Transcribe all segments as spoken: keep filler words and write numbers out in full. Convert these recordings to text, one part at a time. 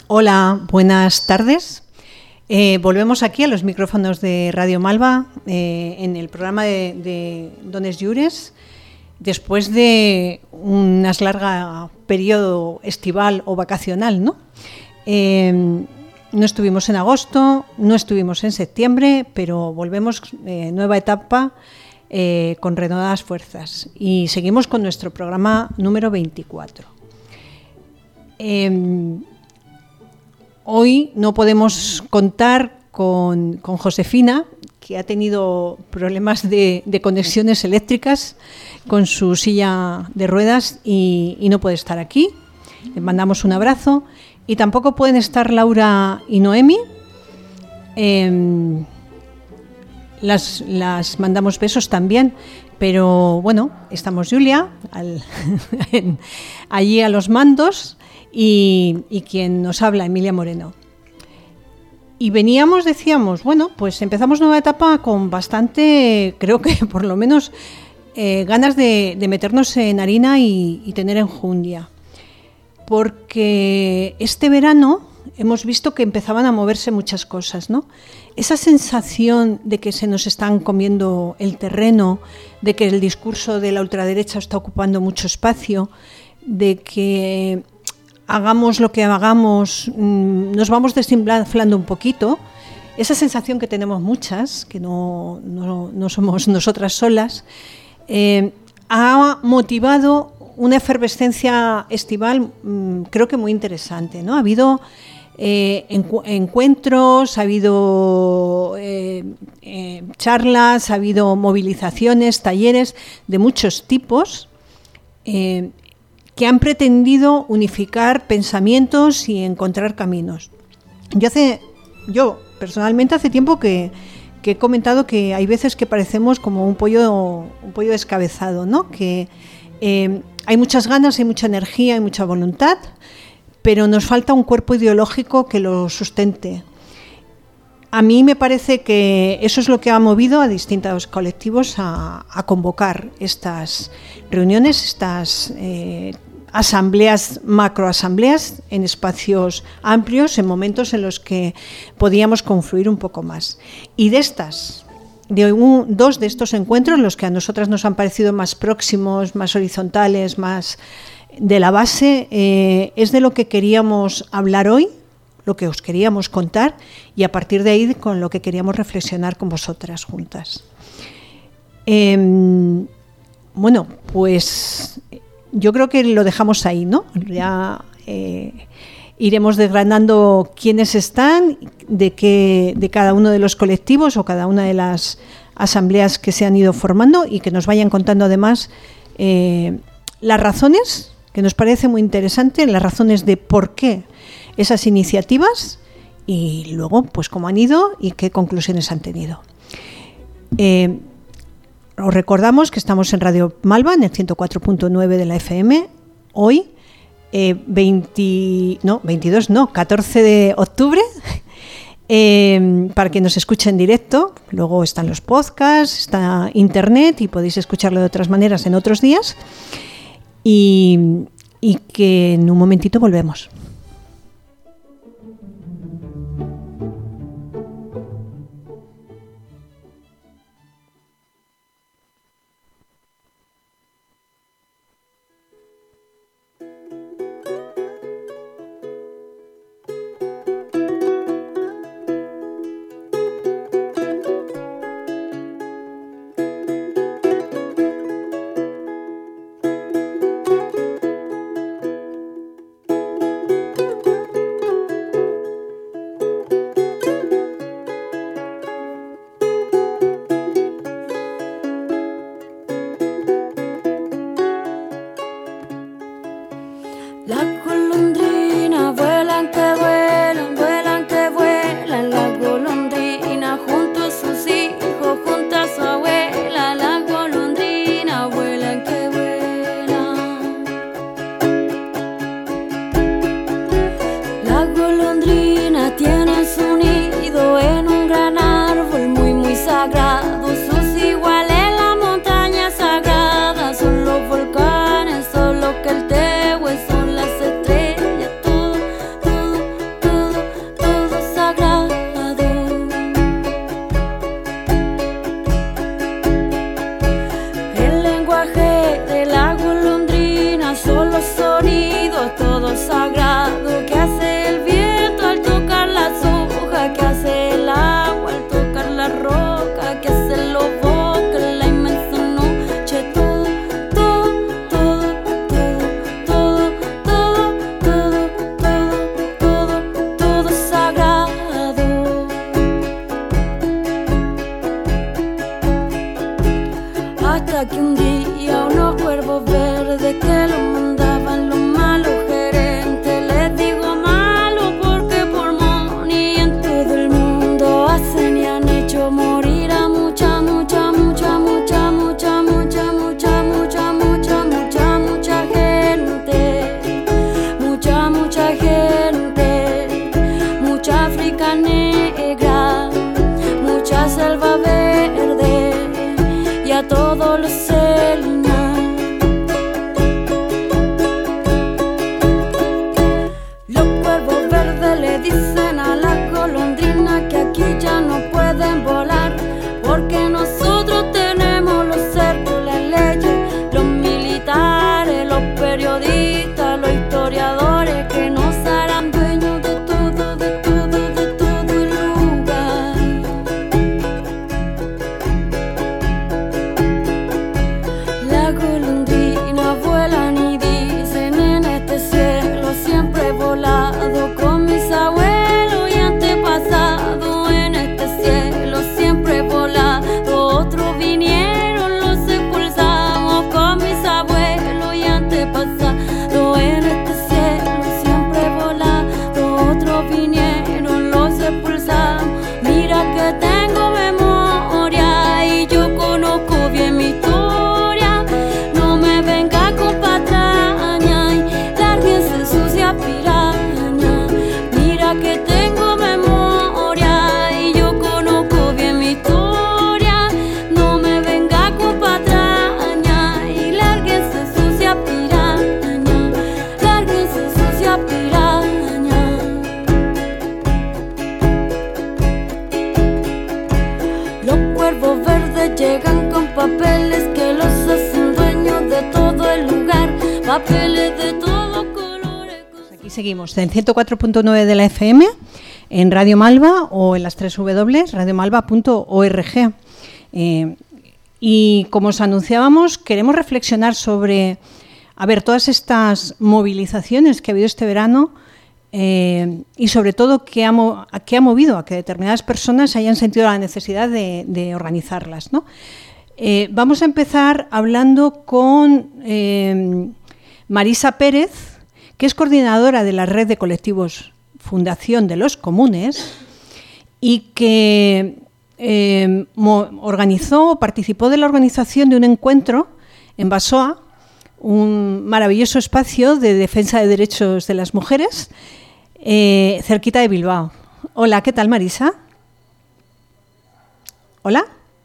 Hola, buenas tardes. Eh, volvemos aquí a los micrófonos de Radio Malva eh, en el programa de, de Dones Llures, después de un largo periodo estival o vacacional, ¿no? Eh, no estuvimos en agosto, no estuvimos en septiembre, pero volvemos, eh, nueva etapa, eh, con renovadas fuerzas. Y seguimos con nuestro programa número veinticuatro. Eh, Hoy no podemos contar con, con Josefina, que ha tenido problemas de, de conexiones eléctricas con su silla de ruedas y, y no puede estar aquí. Le mandamos un abrazo. Y tampoco pueden estar Laura y Noemi. Eh, las, las mandamos besos también. Pero bueno, estamos Julia, al, en, allí a los mandos. Y, y quien nos habla, Emilia Moreno. Y veníamos, decíamos, bueno, pues empezamos nueva etapa con bastante, creo que por lo menos, eh, ganas de, de meternos en harina y, y tener enjundia. Porque este verano hemos visto que empezaban a moverse muchas cosas, ¿no? Esa sensación de que se nos están comiendo el terreno, de que el discurso de la ultraderecha está ocupando mucho espacio, de que hagamos lo que hagamos, nos vamos desinflando un poquito. Esa sensación que tenemos muchas, que no, no, no somos nosotras solas, eh, ha motivado una efervescencia estival, mmm, creo que muy interesante, ¿no? Ha habido eh, encu- encuentros, ha habido eh, eh, charlas, ha habido movilizaciones, talleres de muchos tipos, eh, que han pretendido unificar pensamientos y encontrar caminos. Yo hace, yo personalmente hace tiempo que, que he comentado que hay veces que parecemos como un pollo, un pollo descabezado, ¿no? Que eh, hay muchas ganas, hay mucha energía, hay mucha voluntad, pero nos falta un cuerpo ideológico que lo sustente. A mí me parece que eso es lo que ha movido a distintos colectivos a, a convocar estas reuniones, estas eh, asambleas, macroasambleas en espacios amplios, en momentos en los que podíamos confluir un poco más. Y de estas, de un, dos de estos encuentros, los que a nosotras nos han parecido más próximos, más horizontales, más de la base, eh, es de lo que queríamos hablar hoy, lo que os queríamos contar, y a partir de ahí con lo que queríamos reflexionar con vosotras juntas. Eh, bueno, pues yo creo que lo dejamos ahí, ¿no? Ya eh, iremos desgranando quiénes están, de, qué, de cada uno de los colectivos o cada una de las asambleas que se han ido formando y que nos vayan contando además eh, las razones, que nos parece muy interesante, las razones de por qué esas iniciativas y luego pues cómo han ido y qué conclusiones han tenido. Eh, os recordamos que estamos en Radio Malva en el ciento cuatro punto nueve de la F M hoy, eh, veinte, no, veintidós, no, catorce de octubre, eh, para que nos escuche en directo. Luego están los podcasts, está internet y podéis escucharlo de otras maneras en otros días, y, y que en un momentito volvemos. hasta que un día unos cuervos verdes que los mandaban los malos gerentes, les digo malo porque por money en todo el mundo hacen y han hecho morir a mucha, mucha, mucha, mucha, mucha, mucha, mucha, mucha, mucha, mucha, mucha gente, mucha, mucha gente, mucha África negra, mucha selva verde y a todos los selmas. Los cuervos verdes le dicen a las golondrinas que aquí ya no pueden volar, porque nosotros tenemos los cercos, las leyes, los militares, los periodistas, los historiadores que nos harán dueños de todo, de todo, de todo el lugar. Las golondrinas vuelan y dicen en este cielo siempre he volado con mis abuelos y antepasados, en este cielo siempre he volado, otros vinieron, los expulsamos con mis abuelos y antepasados, en este cielo siempre he volado, otros vinieron, los expulsamos. Mira que tengo memoria y yo conozco bien mi historia, no me venga con patraña y lárguense sucia piraña. Mira que tengo memoria y yo conozco bien mi historia, no me venga con patraña y lárguense sucia piraña, lárguense sucia piraña. Los cuervos verdes llegan con papeles que los hacen dueños de todo el lugar, papeles de todos colores. Aquí seguimos en ciento cuatro punto nueve de la F M, en Radio Malva o en las tres w punto radio malva punto org. Eh, y como os anunciábamos, queremos reflexionar sobre, a ver, todas estas movilizaciones que ha habido este verano eh, y sobre todo qué ha, mo- a qué ha movido a que determinadas personas hayan sentido la necesidad de, de organizarlas, ¿no? Eh, vamos a empezar hablando con eh, Marisa Pérez, que es coordinadora de la red de colectivos Fundación de los Comunes y que eh, mo- organizó, participó de la organización de un encuentro en Basoa, un maravilloso espacio de defensa de derechos de las mujeres, eh, cerquita de Bilbao. Hola, ¿qué tal, Marisa? ¿Hola?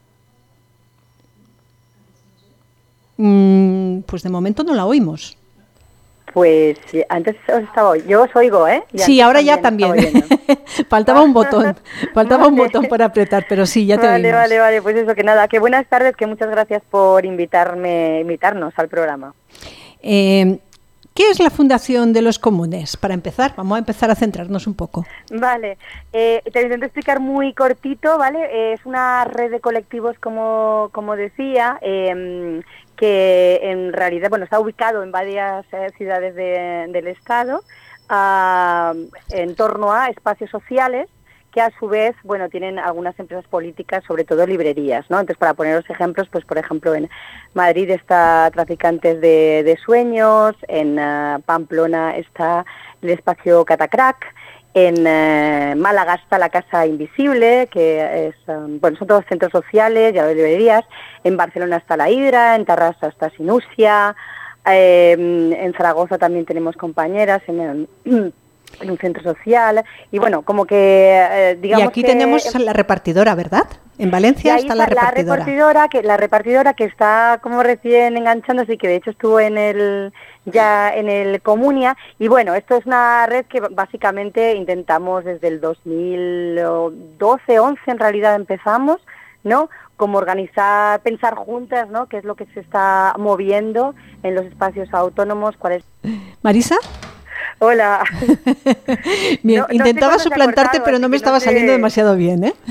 Mm, pues de momento no la oímos. Pues antes os estaba, yo os oigo, ¿eh? Y Sí, antes ahora ya también. Faltaba un botón, faltaba un Vale. botón para apretar, pero sí, ya te Vale, oímos. vale, vale, pues eso, que nada, que buenas tardes, que muchas gracias por invitarme, invitarnos al programa. Eh, ¿Qué es la Fundación de los Comunes? Para empezar, vamos a empezar a centrarnos un poco. Vale, eh, te intento explicar muy cortito, ¿vale? Eh, es una red de colectivos, como, como decía, eh, que en realidad, bueno, está ubicado en varias eh, ciudades de, del estado, uh, en torno a espacios sociales que a su vez, bueno, tienen algunas empresas políticas, sobre todo librerías, ¿no? Entonces, para poneros ejemplos, pues por ejemplo en Madrid está Traficantes de, de Sueños, en uh, Pamplona está el espacio Catacrac, en uh, Málaga está la Casa Invisible, que es, um, bueno, son todos centros sociales, ya de librerías, en Barcelona está la Hidra, en Tarrasa está Sinusia, eh, en Zaragoza también tenemos compañeras, en, en en un centro social, y bueno, como que eh, digamos y aquí que, tenemos la repartidora, ¿verdad? En Valencia está, está la repartidora. La repartidora, que, la repartidora que está como recién enganchándose y que de hecho estuvo en el ya en el Comunia, y bueno, esto es una red que básicamente intentamos desde el dos mil doce, once en realidad empezamos, ¿no? Como organizar, pensar juntas, ¿no? Qué es lo que se está moviendo en los espacios autónomos, cuál es... Marisa. Hola. Bien, no, intentaba no sé suplantarte, cortado, pero no me estaba no sé... saliendo demasiado bien, ¿eh?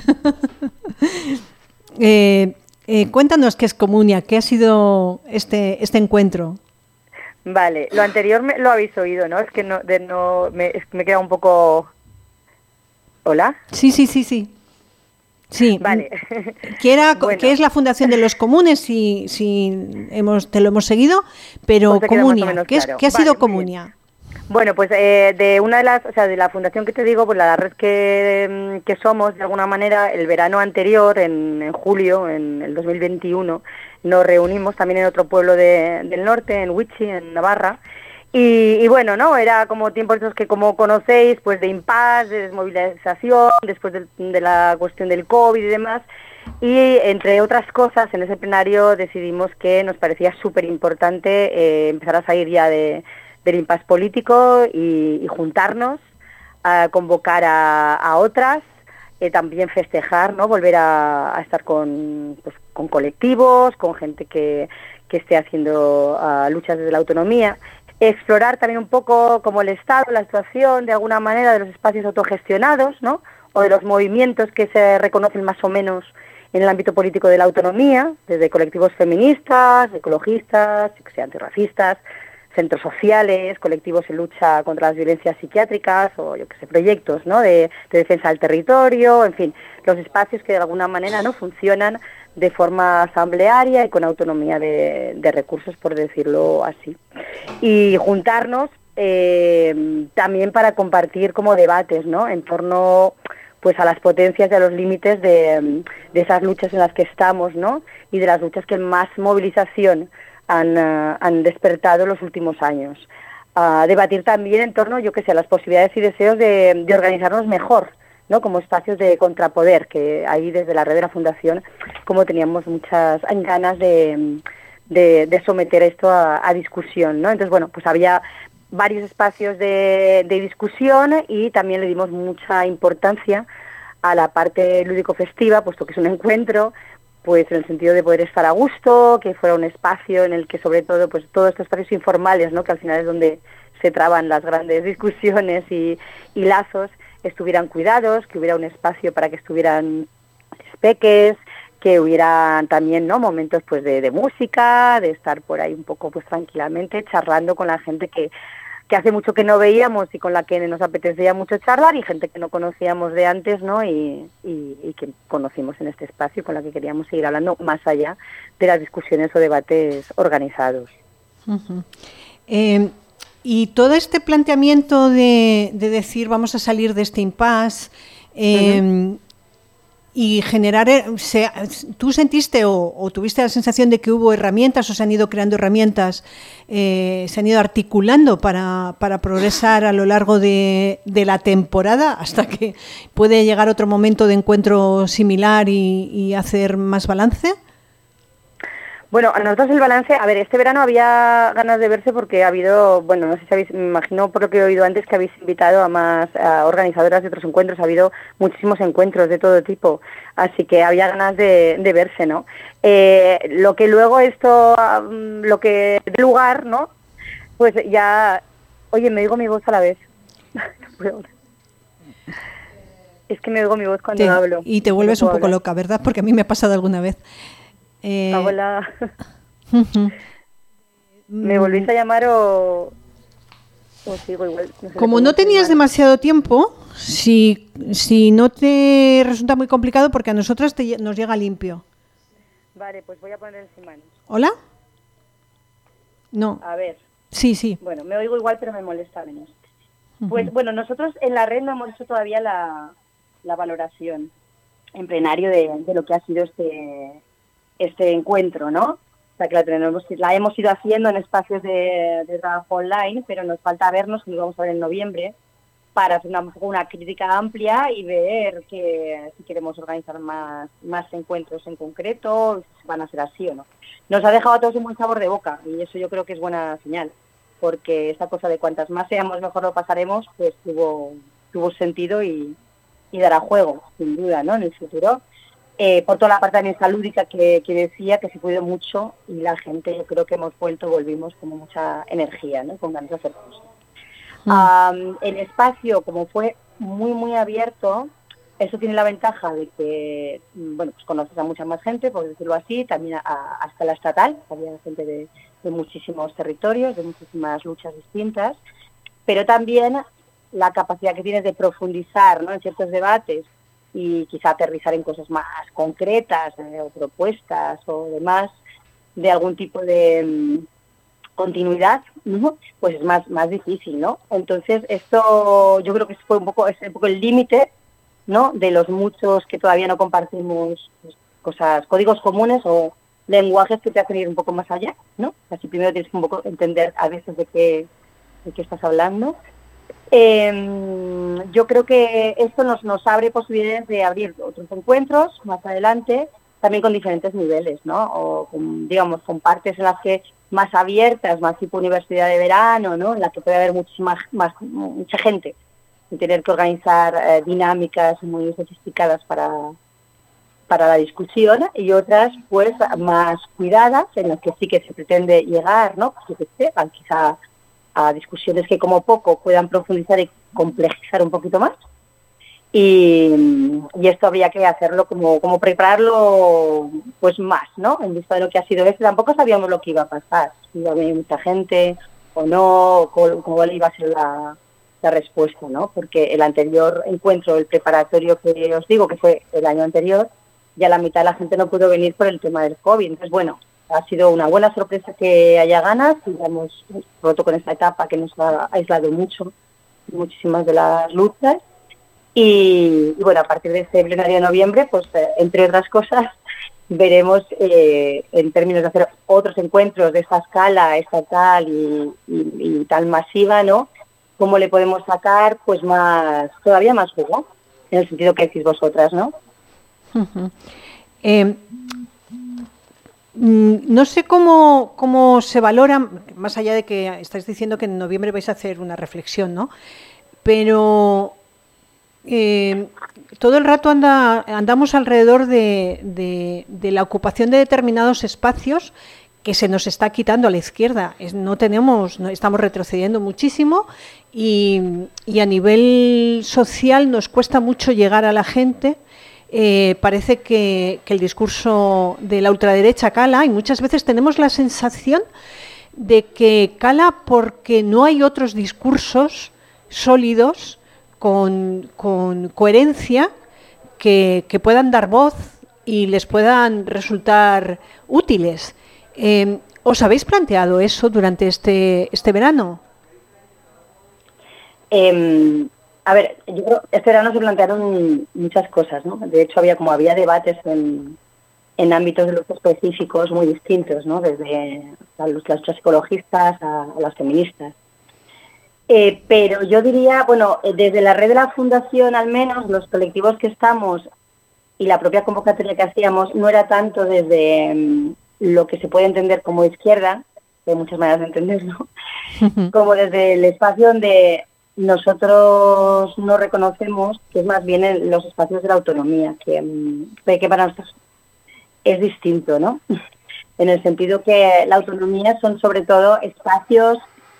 eh, eh, cuéntanos qué es Comunia, qué ha sido este este encuentro. Vale, lo anterior me, lo habéis oído, ¿no? Es que no, de, no me, es que me queda un poco... ¿Hola? Sí, sí, sí, sí. Sí, vale. ¿Qué, era, Bueno. ¿Qué es la Fundación de los Comunes? Si, si hemos, te lo hemos seguido, pero Pues te queda más o Comunia, menos ¿qué, es, claro. ¿qué ha Vale, sido muy Comunia? Bueno, pues eh, de una de las, o sea, de la fundación que te digo, pues la red que, que somos, de alguna manera, el verano anterior, en, en julio, en el dos mil veintiuno, nos reunimos también en otro pueblo de, del norte, en Huichi, en Navarra. Y, y bueno, ¿no? Era como tiempos esos que, como conocéis, pues de impasse, de desmovilización, después de, de la cuestión del COVID y demás. Y entre otras cosas, en ese plenario decidimos que nos parecía súper importante eh, empezar a salir ya de, del impasse político y, y juntarnos, a convocar a, a otras, eh, también festejar, ¿no? Volver a, a estar con, pues, con colectivos, con gente que, que esté haciendo uh, luchas desde la autonomía. Explorar también un poco como el Estado, la situación de alguna manera de los espacios autogestionados, ¿no? O de los movimientos que se reconocen más o menos en el ámbito político de la autonomía, desde colectivos feministas, ecologistas, antirracistas, centros sociales, colectivos en lucha contra las violencias psiquiátricas o yo que sé, proyectos, ¿no? de, de defensa del territorio, en fin, los espacios que de alguna manera no funcionan de forma asamblearia y con autonomía de, de recursos, por decirlo así. Y juntarnos eh, también para compartir como debates, ¿no? En torno pues a las potencias y a los límites de, de esas luchas en las que estamos, ¿no? Y de las luchas que más movilización han, uh, han despertado en los últimos años. Uh, debatir también en torno, yo que sé, a las posibilidades y deseos de, de organizarnos mejor, ¿no? Como espacios de contrapoder, que ahí desde la red de la Fundación, como teníamos muchas ganas de, de, de someter esto a, a discusión, ¿no? Entonces, bueno, pues había varios espacios de, de discusión y también le dimos mucha importancia a la parte lúdico-festiva, puesto que es un encuentro, pues en el sentido de poder estar a gusto, que fuera un espacio en el que sobre todo, pues todos estos espacios informales, ¿no? Que al final es donde se traban las grandes discusiones y, y lazos, estuvieran cuidados, que hubiera un espacio para que estuvieran peques, que hubiera también, ¿no? Momentos pues de, de música, de estar por ahí un poco pues tranquilamente charlando con la gente que que hace mucho que no veíamos y con la que nos apetecía mucho charlar, y gente que no conocíamos de antes, ¿no? Y, y, y que conocimos en este espacio y con la que queríamos seguir hablando más allá de las discusiones o debates organizados. Uh-huh. Eh, y todo este planteamiento de, de decir vamos a salir de este impasse eh, uh-huh. y generar, se, ¿tú sentiste o, o tuviste la sensación de que hubo herramientas o se han ido creando herramientas, eh, se han ido articulando para, para progresar a lo largo de, de la temporada hasta que puede llegar otro momento de encuentro similar y, y hacer más balance? Bueno, a nosotros el balance, a ver, este verano había ganas de verse porque ha habido, bueno, no sé si habéis, me imagino por lo que he oído antes que habéis invitado a más a organizadoras de otros encuentros, ha habido muchísimos encuentros de todo tipo, así que había ganas de, de verse, ¿no? Eh, lo que luego esto, um, lo que de lugar, ¿no? Pues ya, oye, me oigo mi voz a la vez. Es que me oigo mi voz cuando te, hablo. Y te vuelves no un poco hablar. loca, ¿verdad? Porque a mí me ha pasado alguna vez. Eh, Abuela, uh-huh. ¿Me volvéis a llamar o, o sigo igual? No sé. Como no tenías demasiado tiempo, si, si no te resulta muy complicado, porque a nosotras te, nos llega limpio. Vale, pues voy a poner el sin manos. ¿Hola? No. A ver. Sí, sí. Bueno, me oigo igual, pero me molesta menos. Uh-huh. Pues bueno, nosotros en la red no hemos hecho todavía la, la valoración en plenario de, de lo que ha sido este... este encuentro, ¿no? O sea, que la, tenemos, la hemos ido haciendo en espacios de, de trabajo online, pero nos falta vernos, que nos vamos a ver en noviembre, para hacer una, una crítica amplia y ver que si queremos organizar más, más encuentros en concreto, si van a ser así o no. Nos ha dejado a todos un buen sabor de boca, y eso yo creo que es buena señal, porque esta cosa de cuantas más seamos, mejor lo pasaremos, pues tuvo, tuvo sentido y, y dará juego, sin duda, ¿no? En el futuro. Eh, por toda la parte también lúdica que, que decía, que se cuidó mucho, y la gente, yo creo que hemos vuelto, volvimos como mucha energía, ¿no? Con ganas de hacer cosas. Mm. Um, el espacio, como fue muy, muy abierto, eso tiene la ventaja de que, bueno, pues conoces a mucha más gente, por decirlo así, también a, hasta la estatal, había gente de, de muchísimos territorios, de muchísimas luchas distintas, pero también la capacidad que tienes de profundizar, ¿no? En ciertos debates, y quizá aterrizar en cosas más concretas eh, o propuestas o demás de algún tipo de um, continuidad, ¿no? Pues es más más difícil, ¿no? Entonces esto yo creo que fue un poco es un poco el límite, ¿no? De los muchos que todavía no compartimos pues, cosas, códigos comunes o lenguajes que te hacen ir un poco más allá, ¿no? Así primero tienes que un poco entender a veces de qué de qué estás hablando. Eh, yo creo que esto nos, nos abre posibilidades de abrir otros encuentros más adelante, también con diferentes niveles, ¿no? O con, digamos, con partes en las que más abiertas, más tipo universidad de verano, ¿no? En las que puede haber muchísima, más, mucha gente y tener que organizar eh, dinámicas muy sofisticadas para, para la discusión, y otras, pues, más cuidadas, en las que sí que se pretende llegar, ¿no? Pues, que sé, quizá a discusiones que como poco puedan profundizar y complejizar un poquito más. Y, y esto habría que hacerlo como, como prepararlo pues más, ¿no? En vista de lo que ha sido este, tampoco sabíamos lo que iba a pasar, si iba a venir mucha gente o no, cómo, cómo iba a ser la, la respuesta, ¿no? Porque el anterior encuentro, el preparatorio que os digo, que fue el año anterior, ya la mitad de la gente no pudo venir por el tema del COVID. Entonces, bueno, ha sido una buena sorpresa que haya ganas, y ya hemos roto con esta etapa que nos ha aislado mucho, muchísimas de las luchas. Y, y bueno, a partir de este plenario de noviembre, pues eh, entre otras cosas, veremos eh, en términos de hacer otros encuentros de esta escala estatal y, y, y tan masiva, ¿no? Cómo le podemos sacar pues más, todavía más jugo, en el sentido que decís vosotras, ¿no? Uh-huh. Eh, no sé cómo, cómo se valora, más allá de que estáis diciendo que en noviembre vais a hacer una reflexión, ¿no? Pero eh, todo el rato anda, andamos alrededor de, de, de la ocupación de determinados espacios que se nos está quitando a la izquierda. Es, no tenemos, no, estamos retrocediendo muchísimo y, y a nivel social nos cuesta mucho llegar a la gente. Eh, parece que, que el discurso de la ultraderecha cala, y muchas veces tenemos la sensación de que cala porque no hay otros discursos sólidos con, con coherencia que, que puedan dar voz y les puedan resultar útiles. Eh, ¿Os habéis planteado eso durante este, este verano? Eh... A ver, yo creo que este verano se plantearon muchas cosas, ¿no? De hecho, había como había debates en, en ámbitos de lucha específicos muy distintos, ¿no? Desde las luchas ecologistas a, a las feministas. Eh, pero yo diría, bueno, desde la red de la Fundación, al menos, los colectivos que estamos y la propia convocatoria que hacíamos, no era tanto desde um, lo que se puede entender como izquierda, que hay muchas maneras de entenderlo, como desde el espacio donde nosotros no reconocemos, que es más bien en los espacios de la autonomía, que, que para nosotros es distinto, ¿no? En el sentido que la autonomía son sobre todo espacios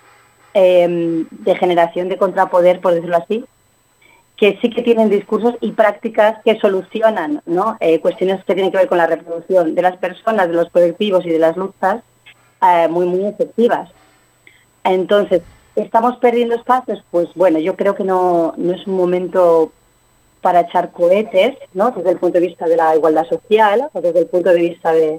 eh, de generación de contrapoder, por decirlo así, que sí que tienen discursos y prácticas que solucionan, ¿no? Eh, cuestiones que tienen que ver con la reproducción de las personas, de los colectivos y de las luchas, eh, muy, muy efectivas. Entonces, ¿estamos perdiendo espacios? Pues bueno, yo creo que no, no es un momento para echar cohetes, ¿no? Desde el punto de vista de la igualdad social o desde el punto de vista de,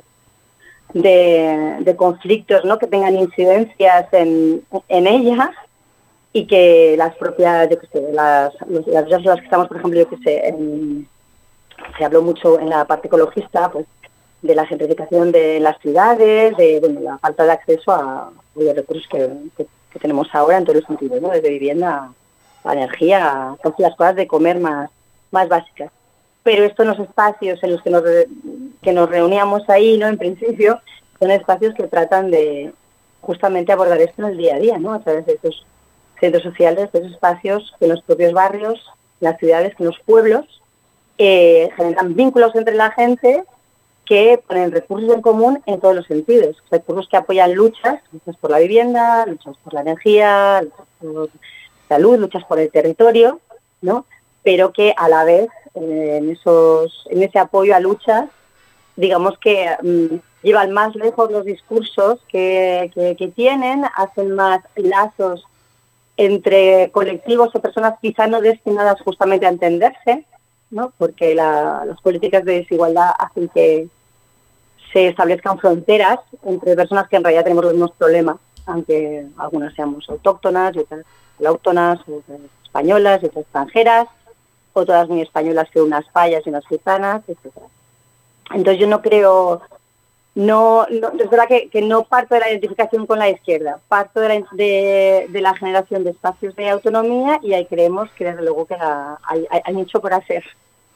de, de conflictos, ¿no? Que tengan incidencias en, en ella, y que las propias, yo qué sé, las, las las que estamos, por ejemplo, yo qué sé, en, se habló mucho en la parte ecologista, pues, de la gentrificación de las ciudades, de bueno, la falta de acceso a, a los recursos que, que que tenemos ahora en todos los sentidos, ¿no? Desde vivienda a energía, a todas las cosas de comer más, más básicas. Pero estos los espacios en los que nos, que nos reuníamos ahí, ¿no? En principio, son espacios que tratan de justamente abordar esto en el día a día, ¿no? A través de esos centros sociales, de esos espacios que en los propios barrios, en las ciudades, que en los pueblos, eh, generan vínculos entre la gente que ponen recursos en común en todos los sentidos, recursos que apoyan luchas, luchas por la vivienda, luchas por la energía, luchas por salud, luchas por el territorio, ¿no? Pero que a la vez eh, en esos, en ese apoyo a luchas, digamos que um, llevan más lejos los discursos que, que, que tienen, hacen más lazos entre colectivos o personas quizá no destinadas justamente a entenderse, ¿no? Porque la, las políticas de desigualdad hacen que se establezcan fronteras entre personas que en realidad tenemos los mismos problemas, aunque algunas seamos autóctonas y otras autóctonas, otras españolas y otras extranjeras, o todas muy españolas que unas fallas y unas gitanas, etcétera. Entonces yo no creo, no, no es verdad que, que no parto de la identificación con la izquierda, parto de la, de, de la generación de espacios de autonomía, y ahí creemos que desde luego que la, hay, hay, hay mucho por hacer.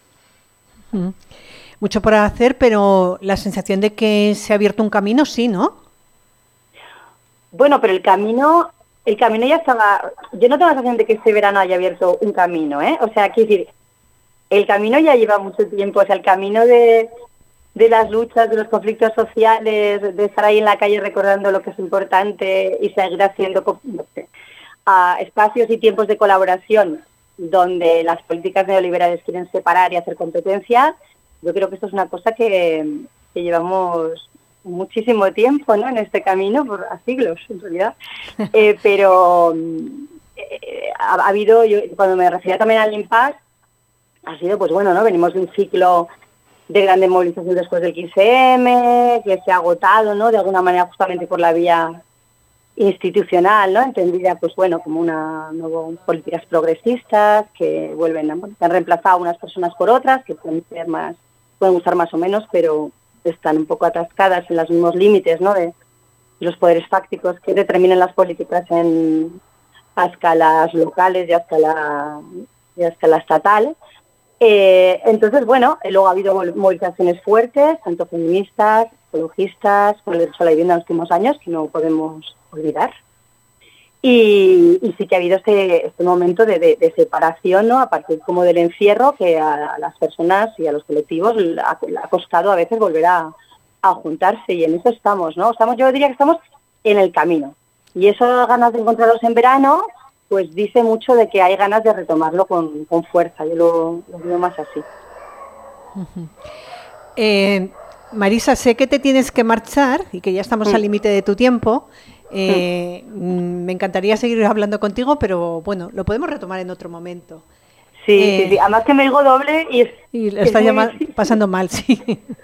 Mm. Mucho por hacer, pero la sensación de que se ha abierto un camino, sí, ¿no? Bueno, pero el camino, el camino ya estaba. Yo no tengo la sensación de que este verano haya abierto un camino, ¿eh? O sea, quiero decir, el camino ya lleva mucho tiempo. O sea, el camino de, de las luchas, de los conflictos sociales, de estar ahí en la calle recordando lo que es importante y seguir haciendo no sé, a espacios y tiempos de colaboración donde las políticas neoliberales quieren separar y hacer competencia. Yo creo que esto es una cosa que, que llevamos muchísimo tiempo, ¿no? En este camino, por a siglos en realidad. Eh, pero eh, ha, ha habido, yo, cuando me refería también al impasse, ha sido, pues bueno, ¿no? Venimos de un ciclo de grande movilización después del quince eme, que se ha agotado, ¿no? De alguna manera justamente por la vía institucional, ¿no? Entendida, pues bueno, como una nueva políticas progresistas que vuelven a, bueno, que han reemplazado a unas personas por otras, que pueden ser más, pueden gustar más o menos, pero están un poco atascadas en los mismos límites, ¿no? De los poderes fácticos que determinan las políticas en a escalas locales y a escala, y a escala estatal. Eh, entonces, bueno, luego ha habido movilizaciones fuertes, tanto feministas, ecologistas, por el derecho a la vivienda en los últimos años, que no podemos olvidar. Y, y sí que ha habido este, este momento de, de, de separación, ¿no? A partir como del encierro, que a, a las personas y a los colectivos le ha, le ha costado a veces volver a, a juntarse, y en eso estamos, ¿no? Estamos, yo diría que estamos en el camino. Y eso, ganas de encontrarlos en verano, pues dice mucho de que hay ganas de retomarlo con, con fuerza. Yo lo, lo veo más así. Uh-huh. Eh, Marisa, sé que te tienes que marchar y que ya estamos mm. al límite de tu tiempo. Eh, mm. Me encantaría seguir hablando contigo, pero bueno, lo podemos retomar en otro momento. Sí, eh, sí, sí. Además que me digo doble y... Es, y lo estás llama- pasando mal, sí.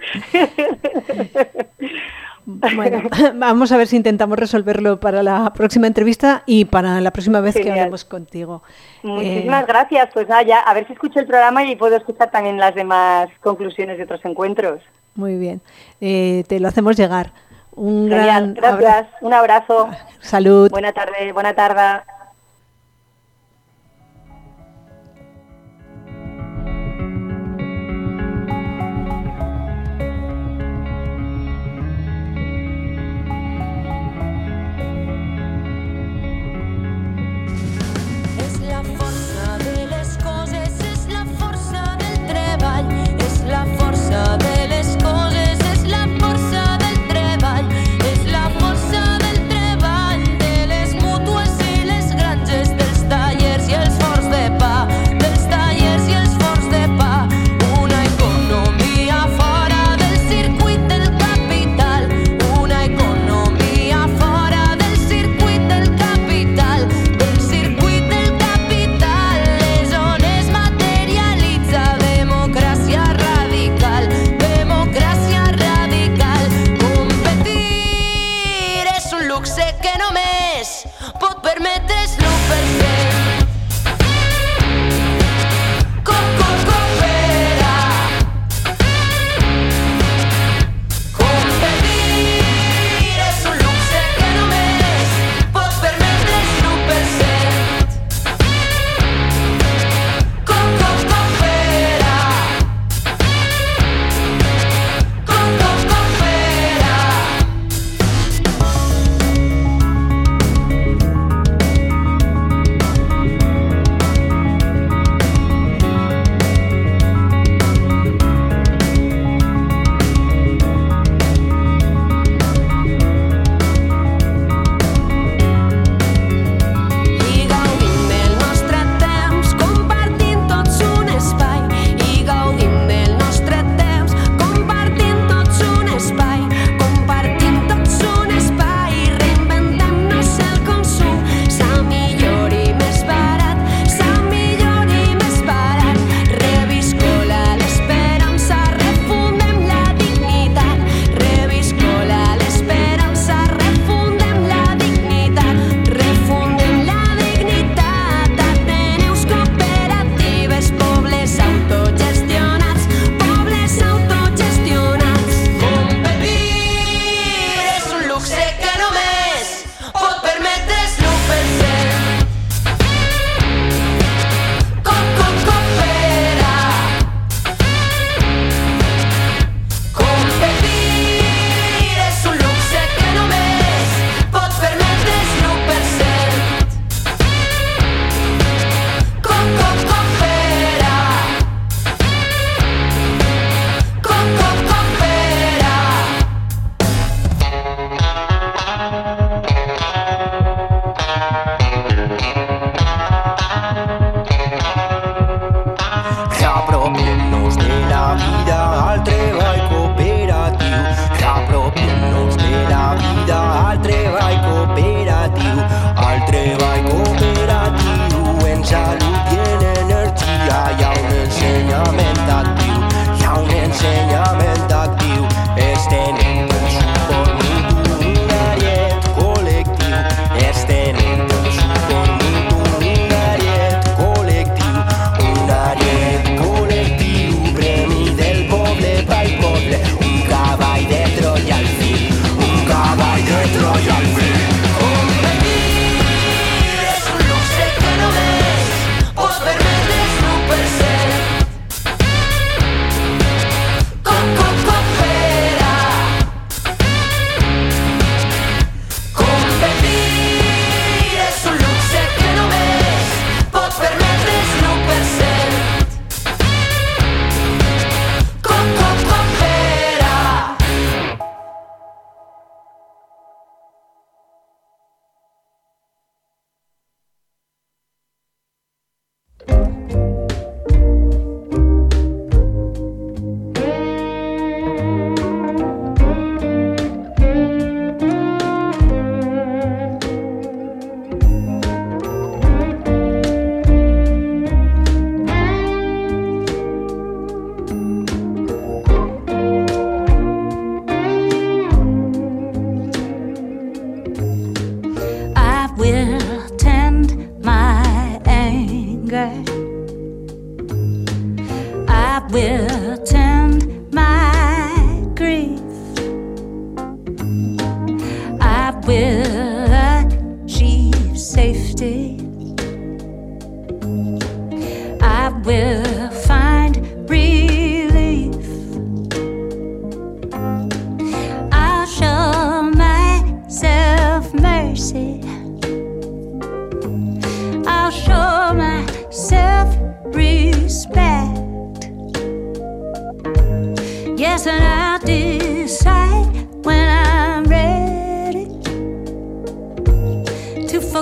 Bueno, vamos a ver si intentamos resolverlo para la próxima entrevista y para la próxima vez Genial. Que hablemos contigo. Muchísimas eh, gracias. Pues nada, ya, a ver si escucho el programa y puedo escuchar también las demás conclusiones de otros encuentros. Muy bien. Eh, te lo hacemos llegar. Un Genial, gran gracias. Abrazo. Un abrazo. Salud. Buena tarde, buena tarde.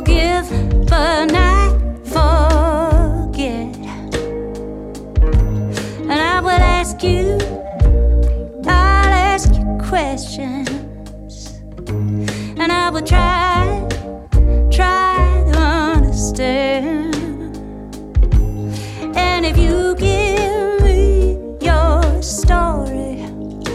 forgive but not forget. And I will ask you, I'll ask you questions, and I will try, try to understand. And if you give me your story,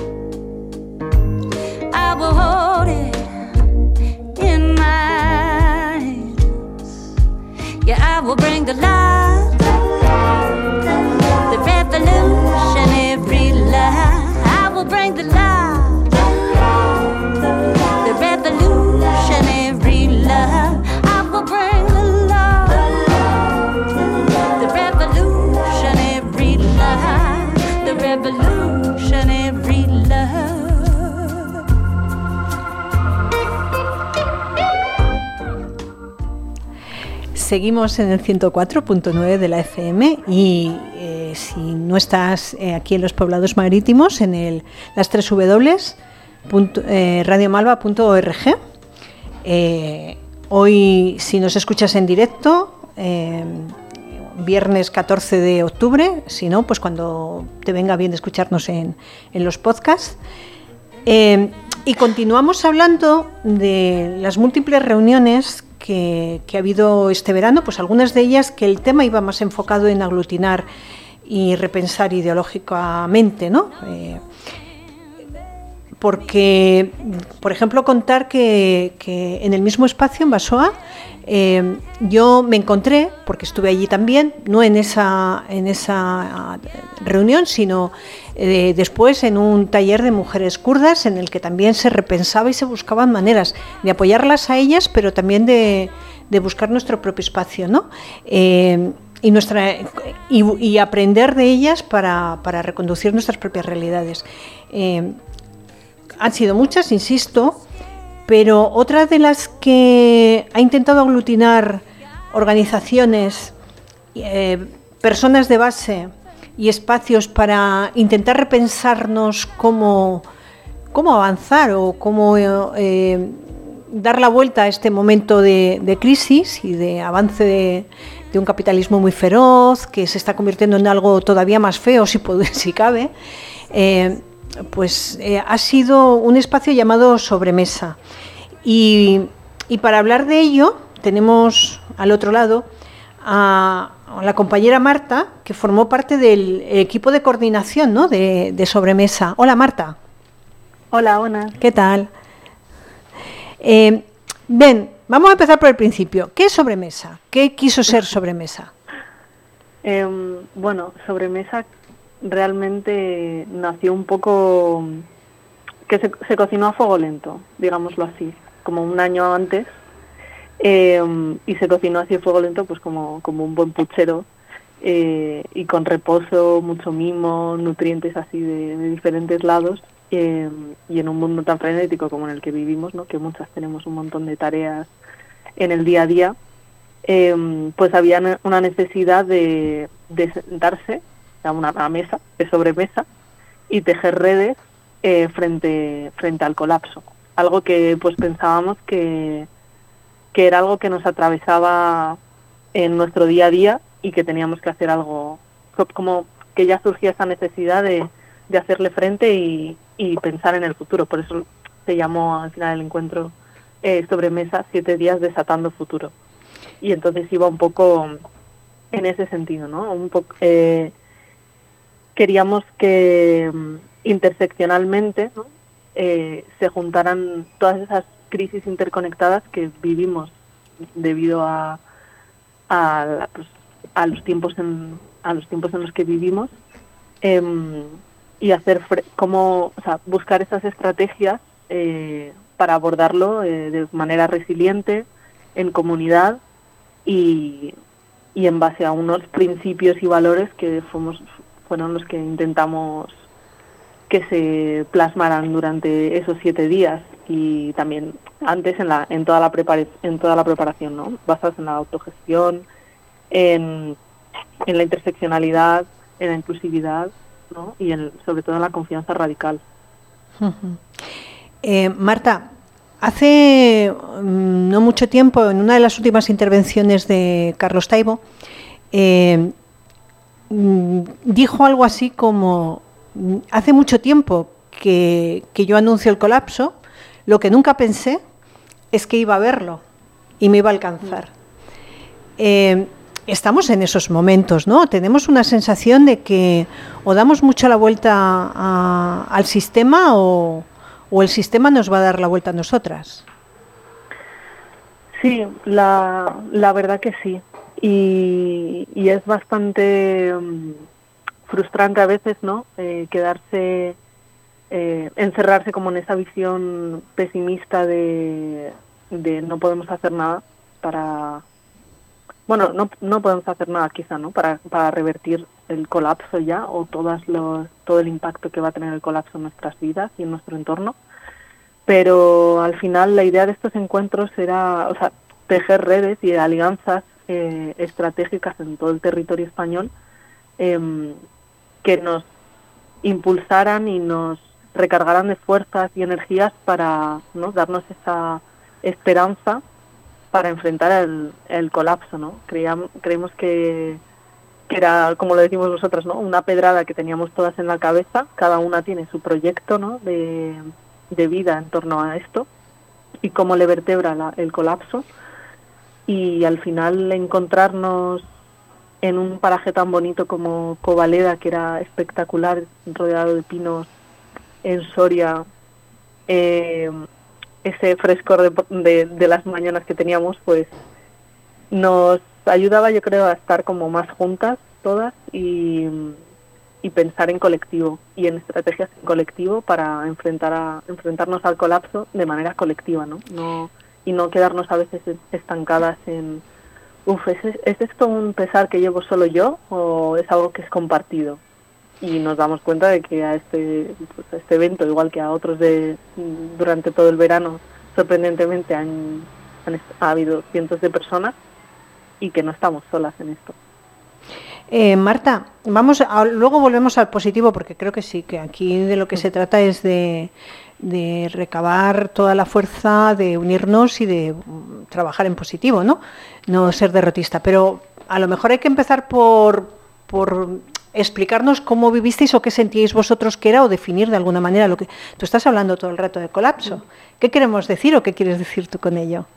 I will hold it in my hands. Yeah, I will bring the love, the revolutionary love. I will bring the love, the revolutionary love. I will bring the love, the revolutionary love, the revolutionary love. Seguimos en el ciento cuatro punto nueve de la F M y eh, si no estás eh, aquí en los poblados marítimos, en el, las tres w punto radio malva punto org. Eh, hoy, si nos escuchas en directo, eh, viernes catorce de octubre, si no, pues cuando te venga bien escucharnos en, en los podcasts. Eh, y continuamos hablando de las múltiples reuniones que, que ha habido este verano, pues algunas de ellas que el tema iba más enfocado en aglutinar y repensar ideológicamente, ¿no? Eh, porque, por ejemplo, contar que, que en el mismo espacio, en Basoa, eh, yo me encontré, porque estuve allí también, no en esa, en esa reunión, sino eh, después en un taller de mujeres kurdas en el que también se repensaba y se buscaban maneras de apoyarlas a ellas, pero también de, de buscar nuestro propio espacio, ¿no? Eh, y, nuestra, y, y aprender de ellas para, para reconducir nuestras propias realidades. Eh, han sido muchas, insisto, pero otra de las que ha intentado aglutinar organizaciones, eh, personas de base y espacios para intentar repensarnos cómo, cómo avanzar o cómo eh, dar la vuelta a este momento de, de crisis y de avance de, de un capitalismo muy feroz que se está convirtiendo en algo todavía más feo, si, puede, si cabe, eh, pues eh, ha sido un espacio llamado Sobremesa. Y, y para hablar de ello tenemos al otro lado a, a la compañera Marta, que formó parte del equipo de coordinación, ¿no?, de, de Sobremesa. Hola, Marta. Hola, buenas. ¿Qué tal? Eh, bien, vamos a empezar por el principio. ¿Qué es Sobremesa? ¿Qué quiso ser Sobremesa? Eh, bueno, Sobremesa realmente nació un poco, que se, se cocinó a fuego lento, digámoslo así, como un año antes, eh, y se cocinó así a fuego lento, pues como, como un buen puchero, eh, y con reposo, mucho mimo, nutrientes así de, de diferentes lados, eh, y en un mundo tan frenético como en el que vivimos, ¿no?, que muchas tenemos un montón de tareas en el día a día, eh, pues había una necesidad de, de sentarse a una, una mesa, de sobremesa, y tejer redes eh, frente, frente al colapso. Algo que pues pensábamos que, que era algo que nos atravesaba en nuestro día a día y que teníamos que hacer algo, como que ya surgía esa necesidad de, de hacerle frente y, y pensar en el futuro. Por eso se llamó al final el encuentro eh, Sobremesa, siete días desatando futuro. Y entonces iba un poco en ese sentido, ¿no? Un poco, eh, queríamos que interseccionalmente, ¿no?, eh, se juntaran todas esas crisis interconectadas que vivimos debido a a, pues, a los tiempos en a los tiempos en los que vivimos, eh, y hacer fre- como, o sea, buscar esas estrategias eh, para abordarlo eh, de manera resiliente, en comunidad y, y en base a unos principios y valores que fuimos fueron los que intentamos que se plasmaran durante esos siete días y también antes en la en toda la prepara- en toda la preparación, ¿no?, basadas en la autogestión, en, en la interseccionalidad, en la inclusividad, ¿no?, y en, sobre todo en la confianza radical. Uh-huh. Eh, Marta, hace um, no mucho tiempo, en una de las últimas intervenciones de Carlos Taibo, eh, dijo algo así como: hace mucho tiempo que, que yo anuncio el colapso, lo que nunca pensé es que iba a verlo y me iba a alcanzar. Eh, estamos en esos momentos, ¿no? Tenemos una sensación de que o damos mucha la vuelta a, al sistema o, o el sistema nos va a dar la vuelta a nosotras. Sí, la, la verdad que sí. Y, y es bastante um, frustrante a veces, ¿no? Eh, quedarse, eh, encerrarse como en esa visión pesimista de, de no podemos hacer nada para, bueno, no, no podemos hacer nada quizá, ¿no? Para, para revertir el colapso ya o todas los, todo el impacto que va a tener el colapso en nuestras vidas y en nuestro entorno. Pero al final la idea de estos encuentros era, o sea, tejer redes y alianzas Eh, estratégicas en todo el territorio español eh, que nos impulsaran y nos recargaran de fuerzas y energías para, ¿no?, darnos esa esperanza para enfrentar el, el colapso, ¿no? Creíamos, creemos que, que era, como lo decimos nosotras, ¿no?, una pedrada que teníamos todas en la cabeza, cada una tiene su proyecto, ¿no?, de, de vida en torno a esto y cómo le vertebra la, el colapso. Y al final encontrarnos en un paraje tan bonito como Covaleda, que era espectacular, rodeado de pinos, en Soria, eh, ese frescor de, de, de las mañanas que teníamos, pues nos ayudaba, yo creo, a estar como más juntas todas y, y pensar en colectivo y en estrategias en colectivo para enfrentar a, enfrentarnos al colapso de manera colectiva, ¿no? No y no quedarnos a veces estancadas en, uff, ¿es, ¿es esto un pesar que llevo solo yo o es algo que es compartido? Y nos damos cuenta de que a este, pues a este evento, igual que a otros de durante todo el verano, sorprendentemente han, han ha habido cientos de personas y que no estamos solas en esto. Eh, Marta, vamos a, luego volvemos al positivo, porque creo que sí, que aquí de lo que se trata es de, de recabar toda la fuerza, de unirnos y de um, trabajar en positivo, ¿no? No ser derrotista. Pero a lo mejor hay que empezar por, por explicarnos cómo vivisteis o qué sentíais vosotros que era, o definir de alguna manera lo que... Tú estás hablando todo el rato de colapso. ¿Qué queremos decir o qué quieres decir tú con ello?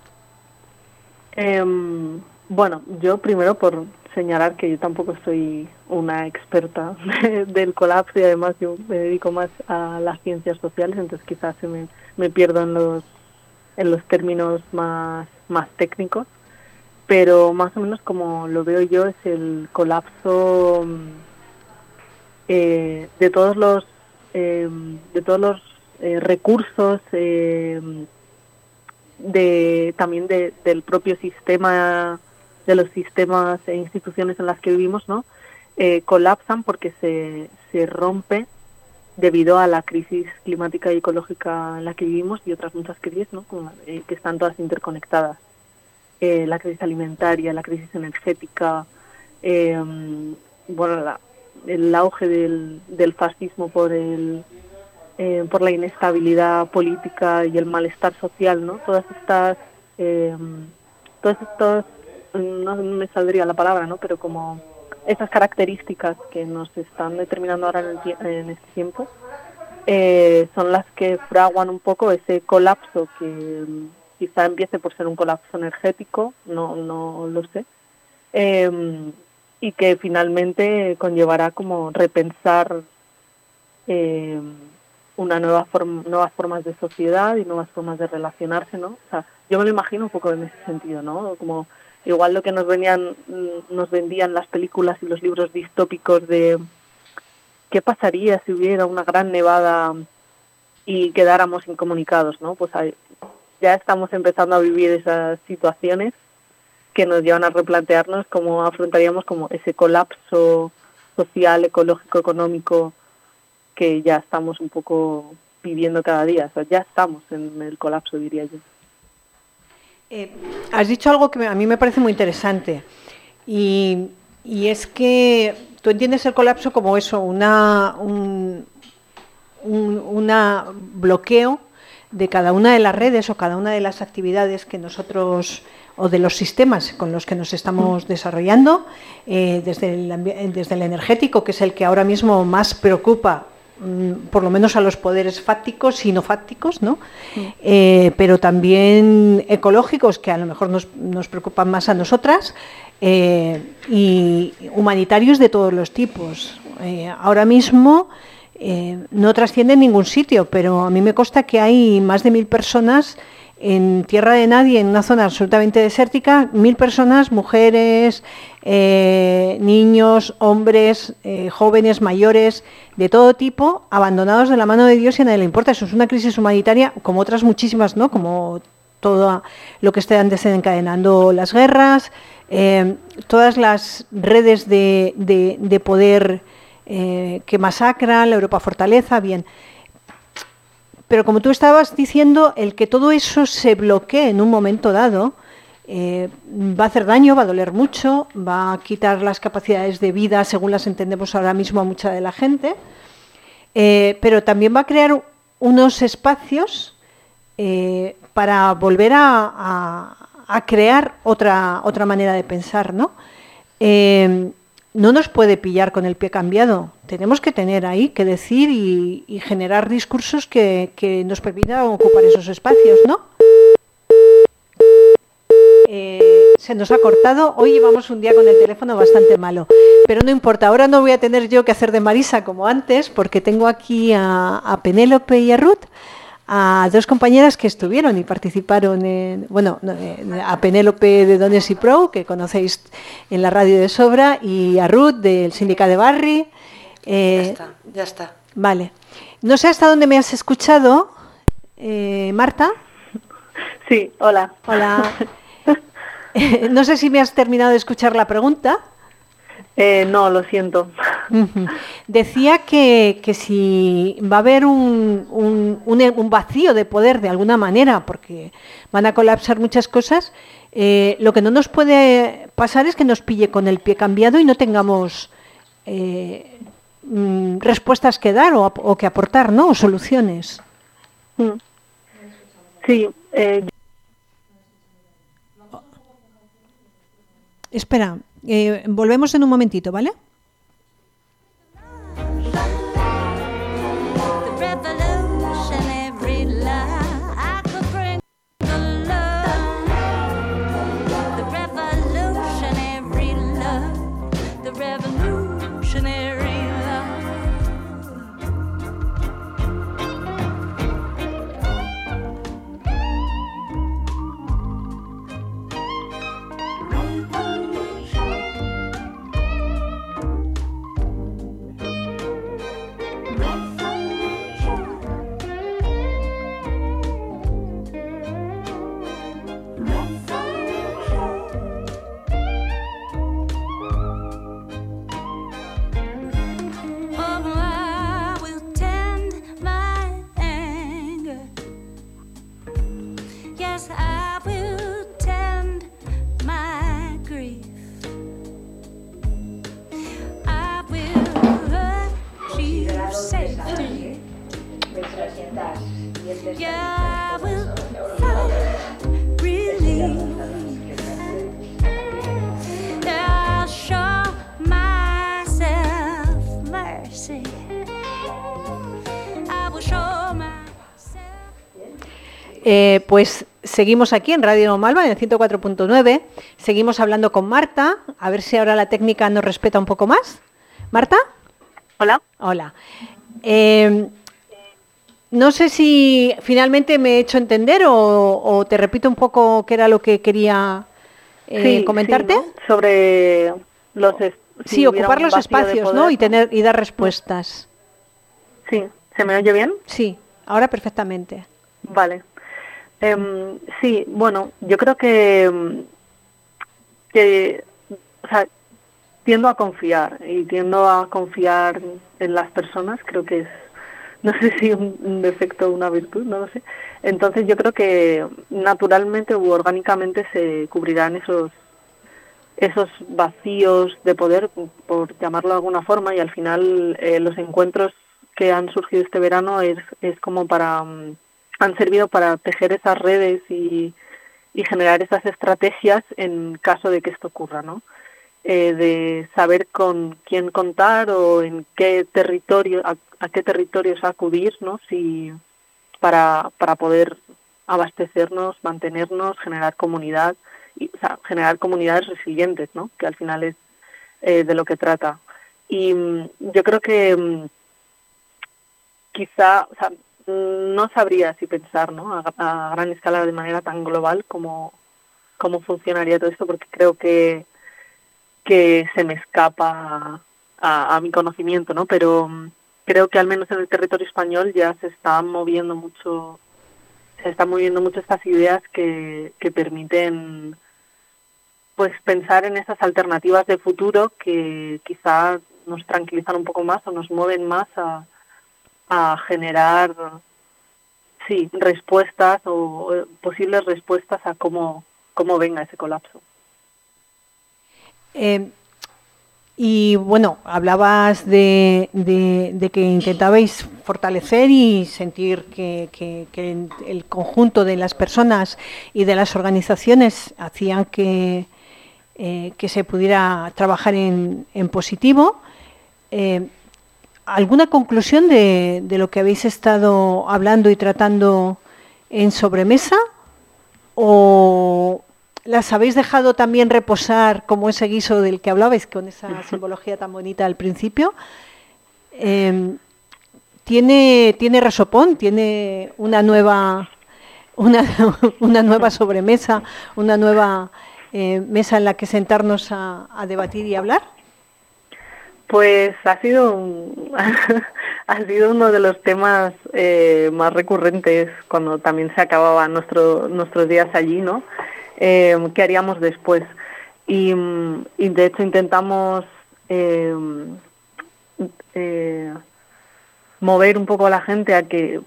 Eh, bueno, yo primero por señalar que yo tampoco soy una experta de, del colapso y además yo me dedico más a las ciencias sociales, entonces quizás se me, me pierdo en los en los términos más, más técnicos, pero más o menos como lo veo yo es el colapso eh, de todos los eh, de todos los eh, recursos eh, de también de, del propio sistema, de los sistemas e instituciones en las que vivimos, ¿no? Eh, colapsan porque se, se rompe debido a la crisis climática y ecológica en la que vivimos y otras muchas crisis, ¿no?, Como, eh, que están todas interconectadas. Eh, la crisis alimentaria, la crisis energética, eh, bueno, la, el auge del, del fascismo por el eh, por la inestabilidad política y el malestar social, ¿no? Todas estas eh, todas estas no me saldría la palabra, ¿no?, pero como esas características que nos están determinando ahora en, el, en este tiempo eh, son las que fraguan un poco ese colapso que quizá empiece por ser un colapso energético, no no lo sé, eh, y que finalmente conllevará como repensar eh, una nueva forma, nuevas formas de sociedad y nuevas formas de relacionarse, ¿no? O sea, yo me lo imagino un poco en ese sentido, ¿no? Como igual lo que nos venían, nos vendían las películas y los libros distópicos de qué pasaría si hubiera una gran nevada y quedáramos incomunicados, ¿no? Pues hay, ya estamos empezando a vivir esas situaciones que nos llevan a replantearnos cómo afrontaríamos como ese colapso social, ecológico, económico que ya estamos un poco viviendo cada día. O sea, ya estamos en el colapso, diría yo. Eh, has dicho algo que a mí me parece muy interesante y, y es que tú entiendes el colapso como eso, una, un, un una bloqueo de cada una de las redes o cada una de las actividades que nosotros o de los sistemas con los que nos estamos desarrollando, eh, desde, el, desde el energético, que es el que ahora mismo más preocupa, por lo menos a los poderes fácticos y no fácticos, ¿no? Sí. Eh, pero también ecológicos, que a lo mejor nos, nos preocupan más a nosotras, eh, y humanitarios de todos los tipos. Eh, ahora mismo eh, no trasciende en ningún sitio, pero a mí me consta que hay más de mil personas en tierra de nadie, en una zona absolutamente desértica, mil personas, mujeres, eh, niños, hombres, eh, jóvenes, mayores, de todo tipo, abandonados de la mano de Dios y a nadie le importa. Eso es una crisis humanitaria, como otras muchísimas, ¿no? Como todo lo que están desencadenando las guerras, eh, todas las redes de, de, de poder eh, que masacran, la Europa Fortaleza, bien. Pero como tú estabas diciendo, el que todo eso se bloquee en un momento dado eh, va a hacer daño, va a doler mucho, va a quitar las capacidades de vida, según las entendemos ahora mismo, a mucha de la gente, eh, pero también va a crear unos espacios eh, para volver a, a, a crear otra, otra manera de pensar, ¿no? Eh, no nos puede pillar con el pie cambiado. Tenemos que tener ahí que decir y, y generar discursos que, que nos permitan ocupar esos espacios, ¿no? Eh, se nos ha cortado. Hoy llevamos un día con el teléfono bastante malo, pero no importa. Ahora no voy a tener yo que hacer de Marisa como antes, porque tengo aquí a, a Penélope y a Ruth, a dos compañeras que estuvieron y participaron en, bueno, a Penélope de Dones y Pro, que conocéis en la radio de sobra, y a Ruth del Sindicato de Barri. Eh, ya está, ya está. Vale. No sé hasta dónde me has escuchado, eh, Marta. Sí, hola. Hola. No sé si me has terminado de escuchar la pregunta. Eh, no, lo siento. Uh-huh. Decía que, que si va a haber un, un, un, un vacío de poder de alguna manera, porque van a colapsar muchas cosas, eh, lo que no nos puede pasar es que nos pille con el pie cambiado y no tengamos eh, mm, respuestas que dar o, o que aportar, ¿no? O soluciones. Sí. Eh... Espera. Eh, volvemos en un momentito, ¿vale? Eh, pues seguimos aquí en Radio Malva, en el ciento cuatro punto nueve. Seguimos hablando con Marta, a ver si ahora la técnica nos respeta un poco más. ¿Marta? Hola. Hola. Eh, no sé si finalmente me he hecho entender o, o te repito un poco qué era lo que quería eh, sí, comentarte. Sí, ¿no? Sobre los... Si sí, ocupar los espacios, poder, ¿no? Y, tener, y dar respuestas. Sí. ¿Se me oye bien? Sí, ahora perfectamente. Vale. Um, sí, bueno, yo creo que, que o sea, tiendo a confiar y tiendo a confiar en las personas, creo que es, no sé si un, un defecto o una virtud, no lo sé. Entonces yo creo que naturalmente u orgánicamente se cubrirán esos esos vacíos de poder, por llamarlo de alguna forma, y al final eh, los encuentros que han surgido este verano es, es como para... Um, han servido para tejer esas redes y, y generar esas estrategias en caso de que esto ocurra, ¿no? Eh, de saber con quién contar o en qué territorio, a, a qué territorios acudir, ¿no? Si, para, para poder abastecernos, mantenernos, generar comunidad, y, o sea, generar comunidades resilientes, ¿no? Que al final es eh, de lo que trata. Y mm, yo creo que mm, quizá, o sea, no sabría si pensar, ¿no? A, a gran escala, de manera tan global, cómo, cómo funcionaría todo esto, porque creo que que se me escapa a, a mi conocimiento, ¿no? Pero um, creo que al menos en el territorio español ya se están moviendo mucho, se están moviendo mucho estas ideas que, que permiten, pues, pensar en esas alternativas de futuro que quizá nos tranquilizan un poco más o nos mueven más a, a generar, sí, respuestas o, o posibles respuestas a cómo, cómo venga ese colapso. Eh, y bueno, hablabas de, de, de que intentabais fortalecer y sentir que, que, que el conjunto de las personas y de las organizaciones hacían que, eh, que se pudiera trabajar en, en positivo. Eh, ¿Alguna conclusión de, de lo que habéis estado hablando y tratando en sobremesa? ¿O las habéis dejado también reposar como ese guiso del que hablabais, con esa simbología tan bonita al principio? Eh, tiene, tiene resopón, tiene una nueva, una, una nueva sobremesa, una nueva eh, mesa en la que sentarnos a, a debatir y hablar. Pues ha sido un, ha sido uno de los temas eh, más recurrentes cuando también se acababan nuestro, nuestros días allí, ¿no? Eh, ¿Qué haríamos después? Y, y de hecho intentamos eh, eh, mover un poco a la gente a que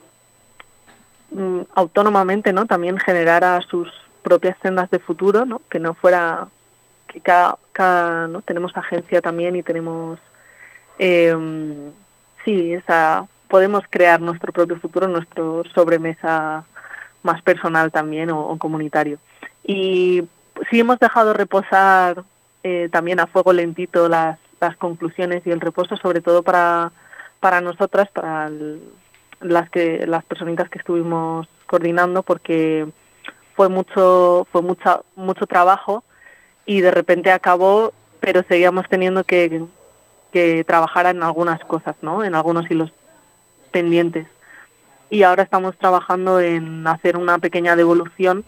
mm, autónomamente, ¿no? También generara sus propias sendas de futuro, ¿no? Que no fuera que cada, cada ¿no? Tenemos agencia también y tenemos eh, sí, esa podemos crear nuestro propio futuro, nuestro sobremesa más personal también o, o comunitario. Y sí hemos dejado reposar eh, también a fuego lentito las, las conclusiones y el reposo, sobre todo para, para nosotras, para el, las que las personitas que estuvimos coordinando, porque fue mucho fue mucha, mucho trabajo y de repente acabó, pero seguíamos teniendo que, que trabajar en algunas cosas, ¿no? En algunos hilos pendientes. Y ahora estamos trabajando en hacer una pequeña devolución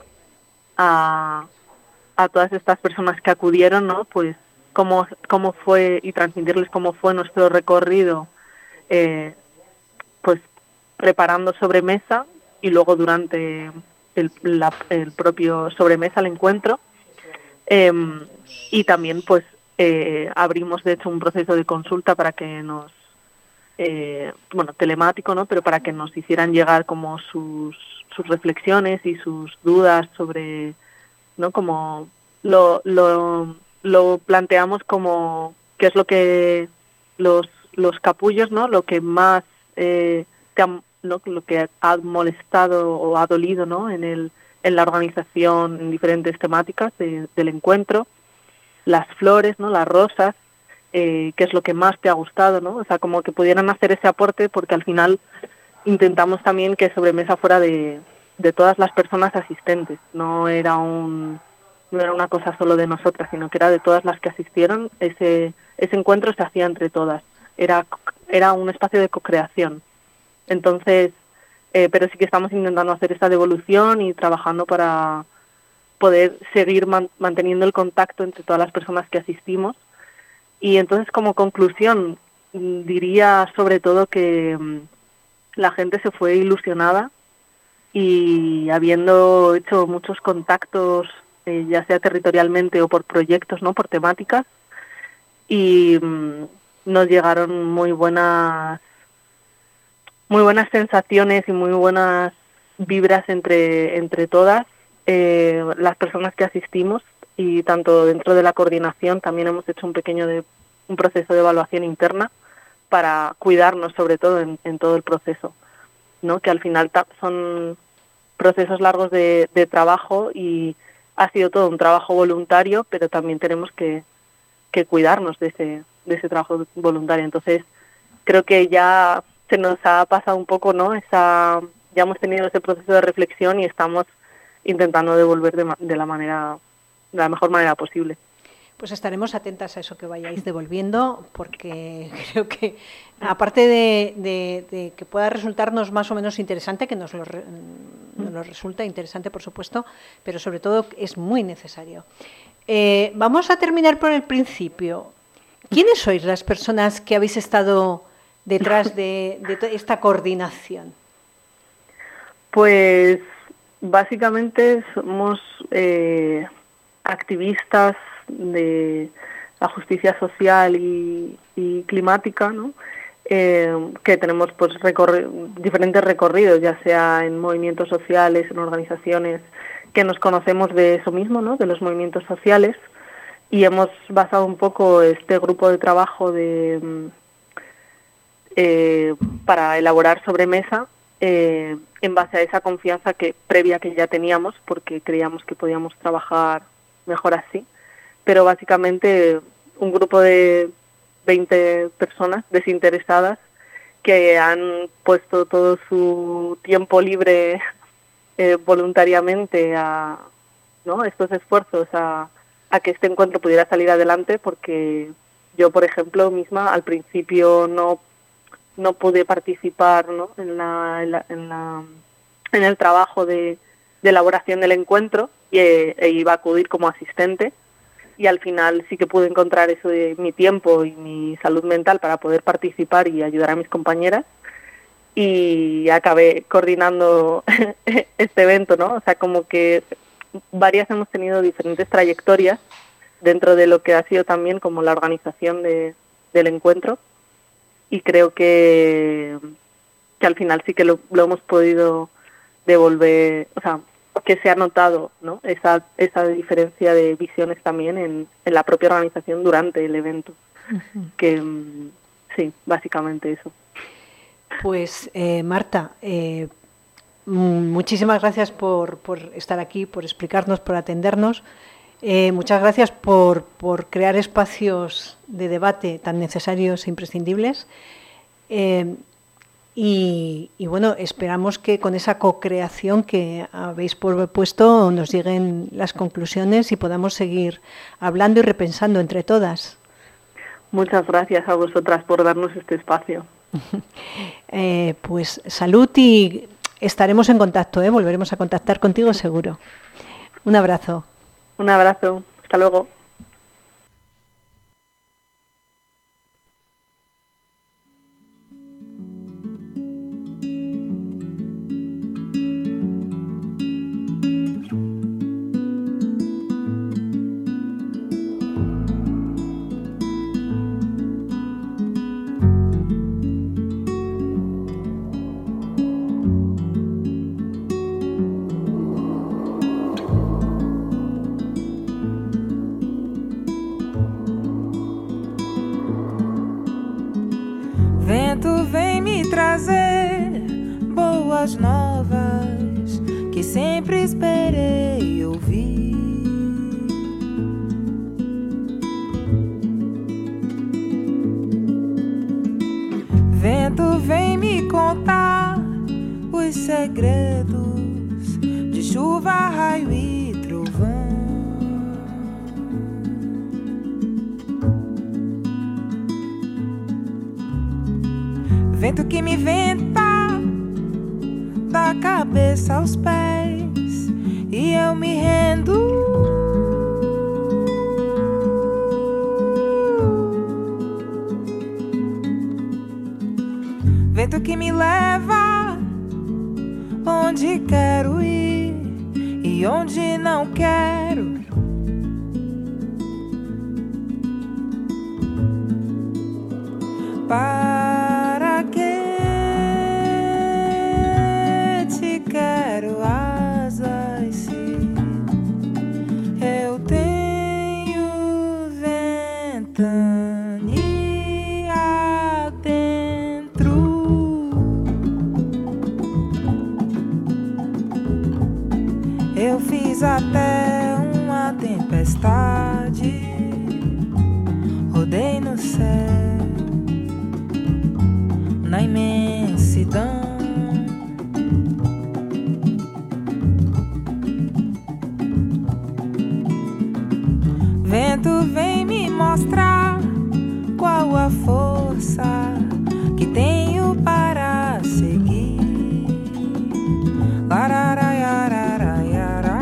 a, a todas estas personas que acudieron, ¿no? Pues cómo, cómo fue, y transmitirles cómo fue nuestro recorrido, eh, pues preparando sobremesa y luego durante el, la, el propio sobremesa, el encuentro. Eh, y también pues eh, abrimos de hecho un proceso de consulta para que nos, eh, bueno, telemático, ¿no? Pero para que nos hicieran llegar como sus sus reflexiones y sus dudas sobre, ¿no? Como lo, lo, lo planteamos como qué es lo que los los capullos, ¿no? Lo que más eh, te ha, ¿no? Lo que ha molestado o ha dolido, ¿no? En el en la organización, en diferentes temáticas de, del encuentro, las flores, ¿no? Las rosas, eh, qué es lo que más te ha gustado, ¿no? O sea, como que pudieran hacer ese aporte, porque al final intentamos también que sobremesa fuera de, de todas las personas asistentes, no era un no era una cosa solo de nosotras, sino que era de todas las que asistieron. Ese ese encuentro se hacía entre todas, era era un espacio de co-creación. Entonces, eh, pero sí que estamos intentando hacer esta devolución y trabajando para poder seguir man, manteniendo el contacto entre todas las personas que asistimos. Y entonces, como conclusión, diría sobre todo que la gente se fue ilusionada y habiendo hecho muchos contactos, eh, ya sea territorialmente o por proyectos, ¿no? Por temáticas, y mmm, nos llegaron muy buenas muy buenas sensaciones y muy buenas vibras entre entre todas eh, las personas que asistimos, y tanto dentro de la coordinación también hemos hecho un pequeño de un proceso de evaluación interna para cuidarnos sobre todo en, en todo el proceso, ¿no? Que al final ta- son procesos largos de, de trabajo y ha sido todo un trabajo voluntario, pero también tenemos que, que cuidarnos de ese, de ese trabajo voluntario. Entonces, creo que ya se nos ha pasado un poco, ¿no? Esa, ya hemos tenido ese proceso de reflexión y estamos intentando devolver de, de la manera, de la mejor manera posible. Pues estaremos atentas a eso que vayáis devolviendo, porque creo que, aparte de, de, de que pueda resultarnos más o menos interesante, que nos lo, nos lo resulta interesante, por supuesto, pero sobre todo es muy necesario. Eh, vamos a terminar por el principio. ¿Quiénes sois las personas que habéis estado detrás de, de esta coordinación? Pues básicamente somos eh, activistas de la justicia social y, y climática, ¿no? Eh, que tenemos pues recorri- diferentes recorridos, ya sea en movimientos sociales, en organizaciones que nos conocemos de eso mismo, ¿no? De los movimientos sociales, y hemos basado un poco este grupo de trabajo de eh, para elaborar sobremesa eh, en base a esa confianza que previa que ya teníamos, porque creíamos que podíamos trabajar mejor así. Pero básicamente un grupo de veinte personas desinteresadas que han puesto todo su tiempo libre eh, voluntariamente a, ¿no? estos esfuerzos a, a que este encuentro pudiera salir adelante, porque yo, por ejemplo, misma al principio no no pude participar, ¿no? en, la, en, la, en, la, en el trabajo de, de elaboración del encuentro y, e iba a acudir como asistente. Y al final sí que pude encontrar eso de mi tiempo y mi salud mental para poder participar y ayudar a mis compañeras, y acabé coordinando este evento, ¿no? O sea, como que varias hemos tenido diferentes trayectorias dentro de lo que ha sido también como la organización de, del encuentro, y creo que, que al final sí que lo, lo hemos podido devolver, o sea, que se ha notado, ¿no? esa esa diferencia de visiones también en, en la propia organización durante el evento. Uh-huh. Que sí, básicamente eso. Pues eh, Marta, eh, muchísimas gracias por, por estar aquí, por explicarnos, por atendernos. Eh, muchas gracias por, por crear espacios de debate tan necesarios e imprescindibles. Eh, Y, y bueno, esperamos que con esa co-creación que habéis propuesto nos lleguen las conclusiones y podamos seguir hablando y repensando entre todas. Muchas gracias a vosotras por darnos este espacio. eh, pues salud, y estaremos en contacto, ¿eh? Volveremos a contactar contigo seguro. Un abrazo. Un abrazo. Hasta luego. Vento vem me trazer boas novas que sempre esperei ouvir. Vento vem me contar os segredos de chuva, raio e trovão. Vento que me venta da cabeça aos pés e eu me rendo. Vento que me leva onde quero ir e onde não quero. Para que te quero asas se eu tenho ventania dentro? fiz até uma tempestade, rodei no céu, na imensidão. Vento vem me mostrar qual a força que tenho para seguir. Lararaiararaiará.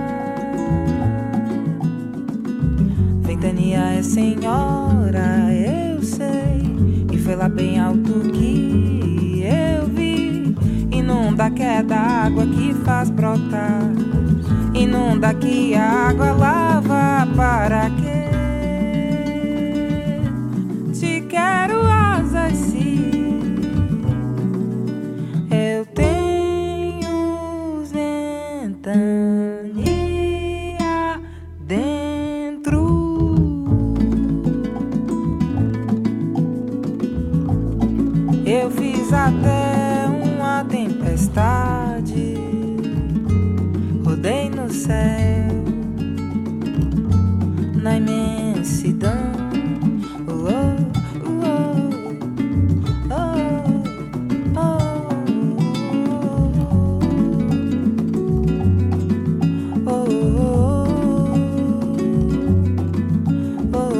Ventania é senhora, eu sei, e foi lá bem alto que eu vi. Inunda que é da água que faz brotar, inunda que a água lava. Para quê? Te quero asas, sim. Eu tenho ventania dentro. Eu fiz até uma tempestade, rodei no céu, na imensidão. Oh, oh, oh, oh, oh, oh, oh, oh.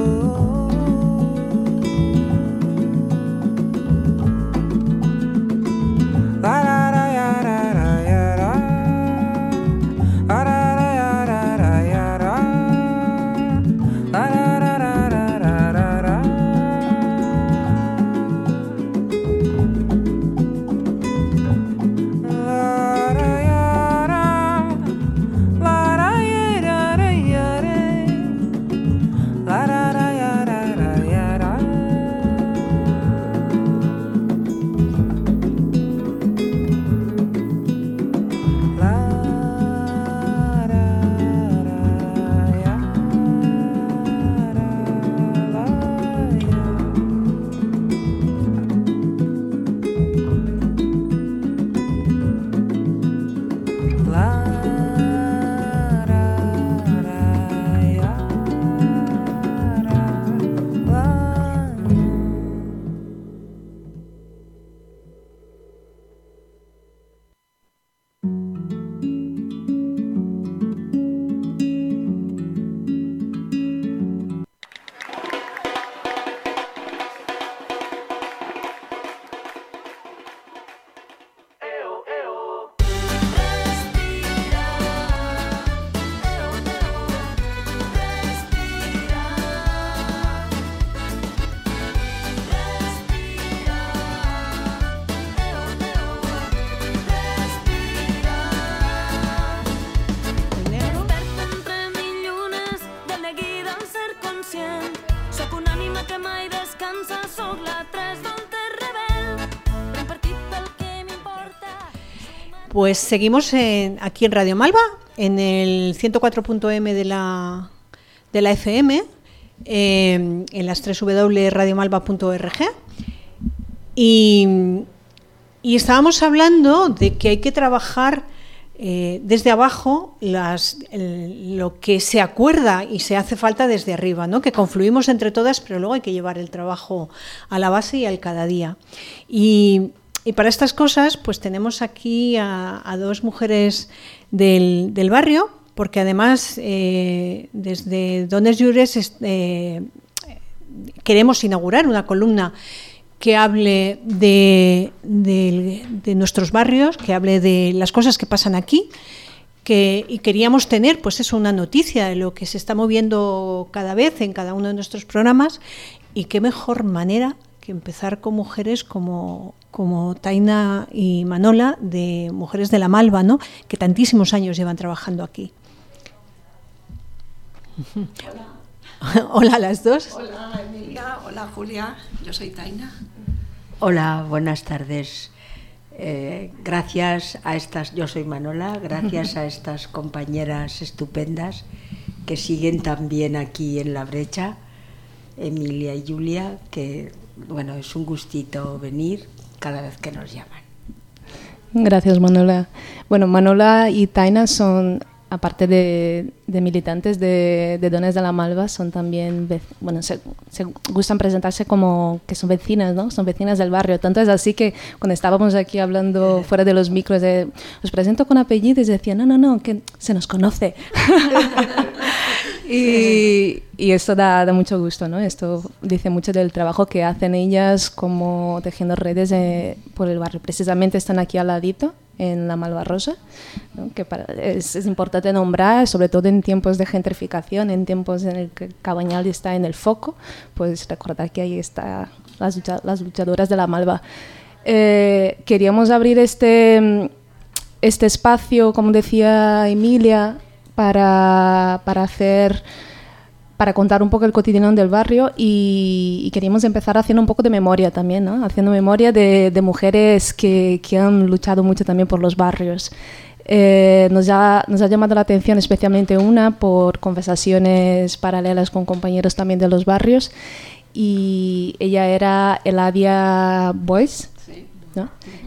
Pues seguimos en, aquí en Radio Malva, en el ciento cuatro punto eme de la, de la efe eme, eh, en las doble u doble u doble u punto radio malva punto org. Y, y estábamos hablando de que hay que trabajar eh, desde abajo las, el, lo que se acuerda y se hace falta desde arriba, ¿no? Que confluimos entre todas, pero luego hay que llevar el trabajo a la base y al cada día. Y Y para estas cosas, pues tenemos aquí a, a dos mujeres del, del barrio, porque además eh, desde Dones Llures eh, queremos inaugurar una columna que hable de, de, de nuestros barrios, que hable de las cosas que pasan aquí, que, y queríamos tener, pues eso, una noticia de lo que se está moviendo cada vez en cada uno de nuestros programas, y qué mejor manera que empezar con mujeres como, como Taina y Manola, de Mujeres de la Malva, ¿no? Que tantísimos años llevan trabajando aquí. Hola. Hola a las dos. Hola Emilia, hola Julia, yo soy Taina. Hola, buenas tardes. Eh, gracias a estas, yo soy Manola, gracias a estas compañeras estupendas que siguen también aquí en La Brecha, Emilia y Julia, que bueno, es un gustito venir cada vez que nos llaman. Gracias, Manola. Bueno, Manola y Taina son aparte de, de militantes de, de Dones de la Malva, son también, bueno, se, se gustan presentarse como que son vecinas, ¿no? Son vecinas del barrio. Tanto es así que cuando estábamos aquí hablando fuera de los micros de, os presento con apellidos, decían, no, no, no, que se nos conoce. y, y esto da, da mucho gusto, ¿no? Esto dice mucho del trabajo que hacen ellas como tejiendo redes eh, por el barrio. Precisamente están aquí al ladito, en la Malvarrosa, ¿no? Que para, es, es importante nombrar, sobre todo en tiempos de gentrificación, en tiempos en el que Cabañal está en el foco, pues recordar que ahí están las, lucha, las luchadoras de la Malva. Eh, queríamos abrir este, este espacio, como decía Emilia, para, para hacer... para contar un poco el cotidiano del barrio y, y queríamos empezar haciendo un poco de memoria también, ¿no? Haciendo memoria de, de mujeres que, que han luchado mucho también por los barrios. Eh, nos, ha, nos ha llamado la atención especialmente una por conversaciones paralelas con compañeros también de los barrios y ella era Eladia Boyce, sí. ¿No?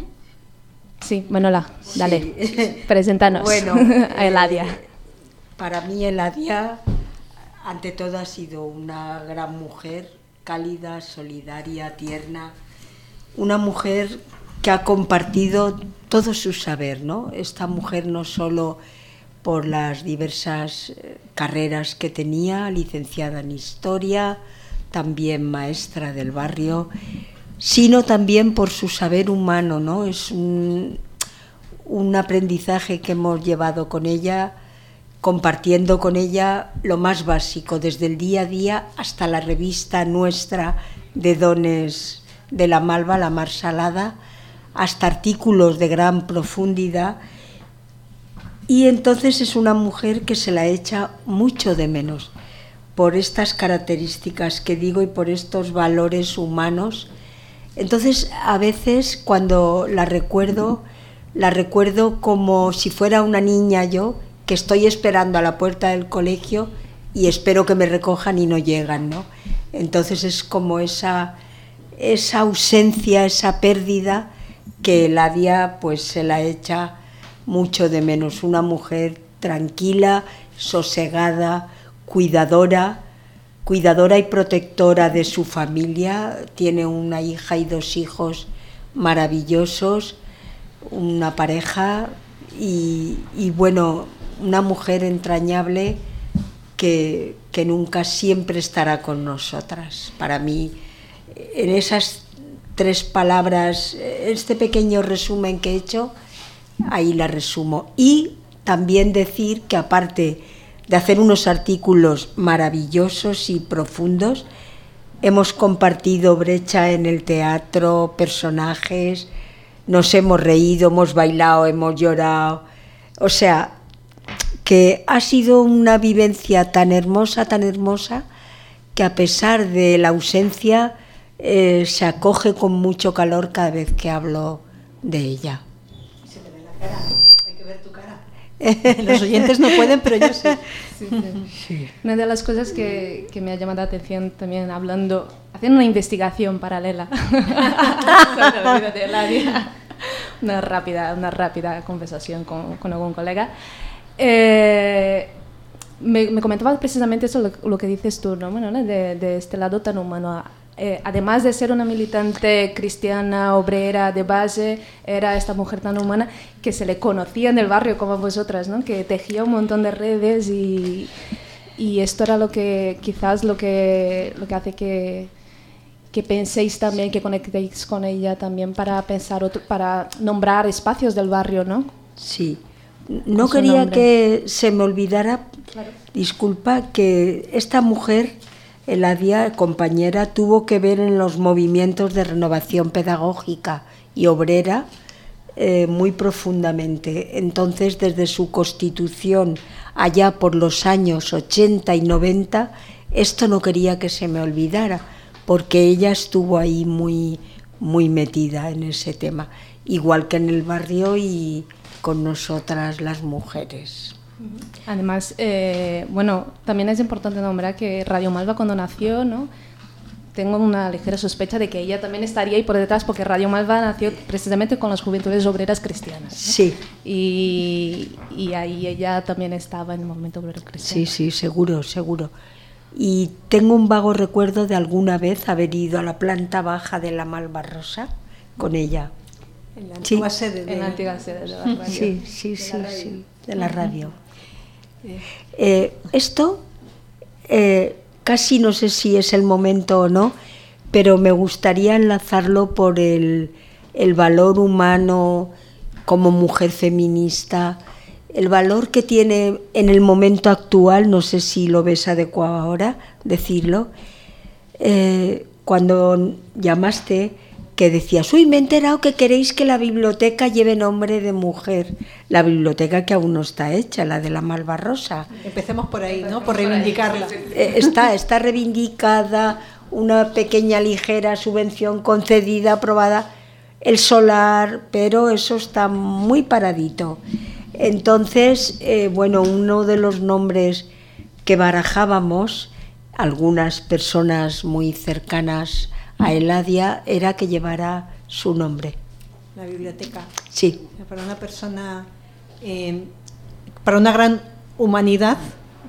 Sí, Manola, dale, sí. Preséntanos. Bueno, a Eladia. Eh, para mí Eladia... ante todo ha sido una gran mujer, cálida, solidaria, tierna, una mujer que ha compartido todo su saber, ¿no? Esta mujer no solo por las diversas carreras que tenía, licenciada en Historia, también maestra del barrio, sino también por su saber humano, ¿no? Es un, un aprendizaje que hemos llevado con ella, compartiendo con ella lo más básico, desde el día a día hasta la revista nuestra de Dones de la Malva, La Mar Salada, hasta artículos de gran profundidad. Y entonces es una mujer que se la echa mucho de menos por estas características que digo y por estos valores humanos. Entonces, a veces cuando la recuerdo, la recuerdo como si fuera una niña yo, que estoy esperando a la puerta del colegio y espero que me recojan y no llegan, ¿no? Entonces es como esa, esa ausencia, esa pérdida que Eladia pues se la echa mucho de menos. Una mujer tranquila, sosegada, cuidadora, cuidadora y protectora de su familia. Tiene una hija y dos hijos maravillosos, una pareja y, y bueno, una mujer entrañable que, que nunca siempre estará con nosotras. Para mí, en esas tres palabras, este pequeño resumen que he hecho, ahí la resumo. Y también decir que aparte de hacer unos artículos maravillosos y profundos, hemos compartido brecha en el teatro, personajes, nos hemos reído, hemos bailado, hemos llorado, o sea, que ha sido una vivencia tan hermosa, tan hermosa, que a pesar de la ausencia eh, se acoge con mucho calor cada vez que hablo de ella. Se te ve la cara, hay que ver tu cara. Los oyentes no pueden, pero yo sí. Sí, sí. Sí. Una de las cosas que, que me ha llamado la atención también hablando, haciendo una investigación paralela sobre la vida de Eladia, una rápida, una rápida conversación con, con algún colega. Eh, me, me comentaba precisamente eso, lo, lo que dices tú, ¿no? Bueno, de, de este lado tan humano. Eh, además de ser una militante cristiana, obrera, de base, era esta mujer tan humana que se le conocía en el barrio como vosotras, ¿no? Que tejía un montón de redes y, y esto era lo que quizás lo que, lo que hace que, que penséis también, que conectéis con ella también para pensar, otro, para nombrar espacios del barrio, ¿no? Sí. No quería que se me olvidara, claro. Disculpa, que esta mujer, Eladia, compañera, tuvo que ver en los movimientos de renovación pedagógica y obrera eh, muy profundamente. Entonces, desde su constitución, allá por los años ochenta y noventa, esto no quería que se me olvidara, porque ella estuvo ahí muy, muy metida en ese tema, igual que en el barrio y con nosotras las mujeres. Además, eh, bueno, también es importante nombrar que Radio Malva cuando nació, ¿no? tengo una ligera sospecha de que ella también estaría ahí por detrás, porque Radio Malva nació precisamente con las Juventudes Obreras Cristianas, ¿no? Sí. Y, y ahí ella también estaba en el movimiento obrero cristiano. Sí, sí, seguro, seguro. Y tengo un vago recuerdo de alguna vez haber ido a la planta baja de la Malvarrosa con ella. En la antigua Sí. sede de... En la antigua sede de la radio. Sí, sí, sí, sí, de la radio. Eh, esto, eh, casi no sé si es el momento o no, pero me gustaría enlazarlo por el, el valor humano como mujer feminista, el valor que tiene en el momento actual, no sé si lo ves adecuado ahora decirlo, eh, cuando llamaste, que decías, uy, me he enterado que queréis que la biblioteca lleve nombre de mujer. La biblioteca que aún no está hecha, la de la Malvarrosa. Empecemos por ahí, ¿no? Por reivindicarla. Eh, está, está reivindicada, una pequeña ligera subvención concedida, aprobada, el solar, pero eso está muy paradito. Entonces, eh, bueno, uno de los nombres que barajábamos, algunas personas muy cercanas a Eladia, era que llevara su nombre. La biblioteca. Sí. Para una persona, eh, para una gran humanidad,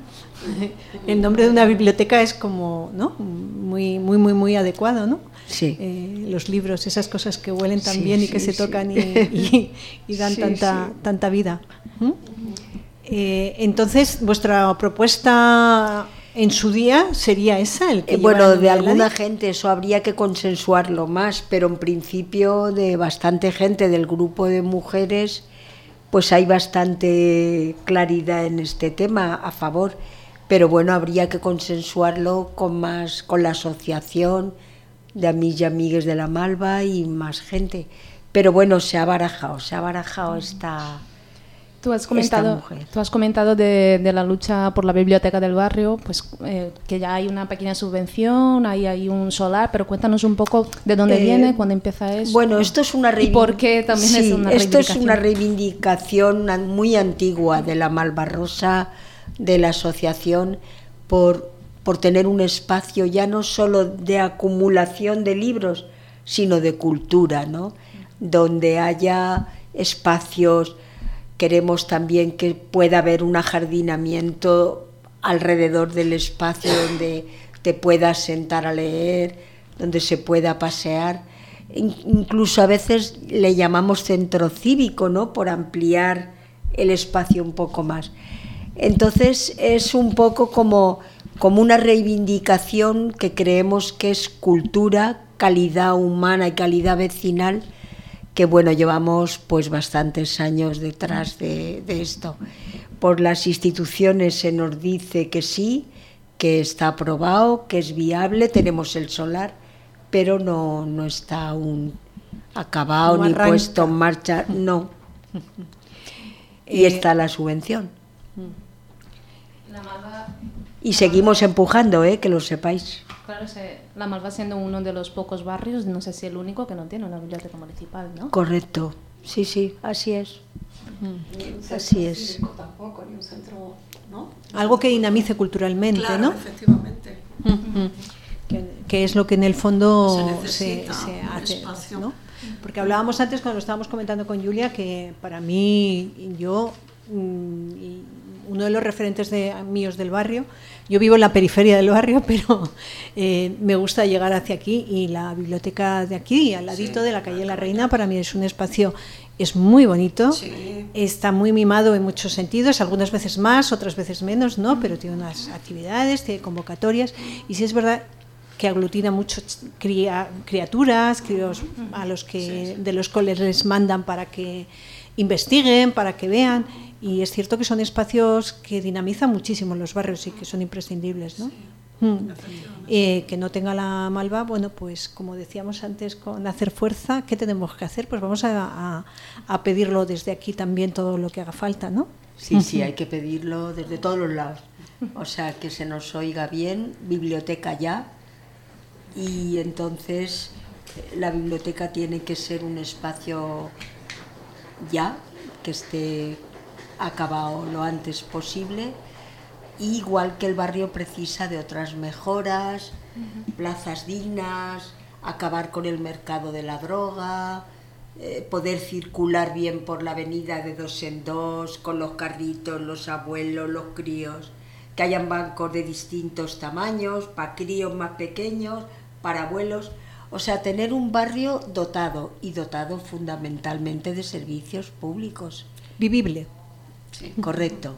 el nombre de una biblioteca es como, ¿no? Muy, muy, muy, muy adecuado, ¿no? Sí. Eh, los libros, esas cosas que huelen tan bien Sí, y que sí, se tocan sí. y, y- y dan Sí, tanta, sí. tanta vida. ¿Mm? Eh, entonces, vuestra propuesta en su día sería esa, el que Eh, lleva bueno, el nombre de alguna Eladia. gente eso habría que consensuarlo más, pero en principio de bastante gente del grupo de mujeres, pues hay bastante claridad en este tema a favor, pero bueno, habría que consensuarlo con más, con la asociación de amigas y amigues de la Malva y más gente. Pero bueno, se ha barajado, se ha barajado esta... Tú has comentado, mujer. tú has comentado de, de la lucha por la biblioteca del barrio, pues eh, que ya hay una pequeña subvención, ahí hay un solar, pero cuéntanos un poco de dónde Eh, viene, cuándo empieza eso. Bueno, esto es una ¿Y por qué también sí, es una esto es reivindicación? una reivindicación an- muy antigua de la Malvarrosa, de la asociación, por, por tener un espacio ya no solo de acumulación de libros, sino de cultura, ¿no? Donde haya espacios. Queremos también que pueda haber un ajardinamiento alrededor del espacio donde te puedas sentar a leer, donde se pueda pasear. In- incluso a veces le llamamos centro cívico, ¿no? Por ampliar el espacio un poco más. Entonces es un poco como, como una reivindicación que creemos que es cultura, calidad humana y calidad vecinal, que bueno, llevamos pues bastantes años detrás de, de esto. Por las instituciones se nos dice que sí, que está aprobado, que es viable, tenemos el solar, pero no, no está aún acabado No ni arranca. puesto en marcha, no. Y Eh, está la subvención. Y seguimos empujando, ¿eh? Que lo sepáis. Claro, se- La Malva siendo uno de los pocos barrios, no sé si el único que no tiene una biblioteca municipal, ¿no? Correcto. Sí, sí, así es. Así es. Tampoco, ni un centro, ¿no? Algo que dinamice culturalmente, Claro, ¿no? efectivamente. que, que es lo que en el fondo Se se, necesita se un hace, espacio. ¿no? Porque hablábamos antes cuando lo estábamos comentando con Julia que para mí, yo, mm, y uno de los referentes de, míos del barrio, yo vivo en la periferia del barrio, pero eh, me gusta llegar hacia aquí y la biblioteca de aquí, al ladito Sí, de la calle La Reina, para mí es un espacio, es muy bonito, Sí. está muy mimado en muchos sentidos, algunas veces más, otras veces menos, ¿no? Pero tiene unas actividades, tiene convocatorias y sí es verdad que aglutina muchas criaturas, críos a los que de los cuales les mandan para que investiguen, para que vean, y es cierto que son espacios que dinamizan muchísimo los barrios y que son imprescindibles, ¿no? Mm. Eh, que no tenga la Malva, bueno, pues como decíamos antes con hacer fuerza, ¿qué tenemos que hacer? Pues vamos a, a, a pedirlo desde aquí también todo lo que haga falta, ¿no? Sí, sí, hay que pedirlo desde todos los lados. O sea, que se nos oiga bien, biblioteca ya. Y entonces la biblioteca tiene que ser un espacio ya, que esté acabado lo antes posible, igual que el barrio precisa de otras mejoras, uh-huh. plazas dignas, acabar con el mercado de la droga, eh, poder circular bien por la avenida de dos en dos, con los carritos, los abuelos, los críos, que hayan bancos de distintos tamaños, para críos más pequeños, para abuelos, o sea, tener un barrio dotado, y dotado fundamentalmente de servicios públicos. Vivible. Sí, correcto.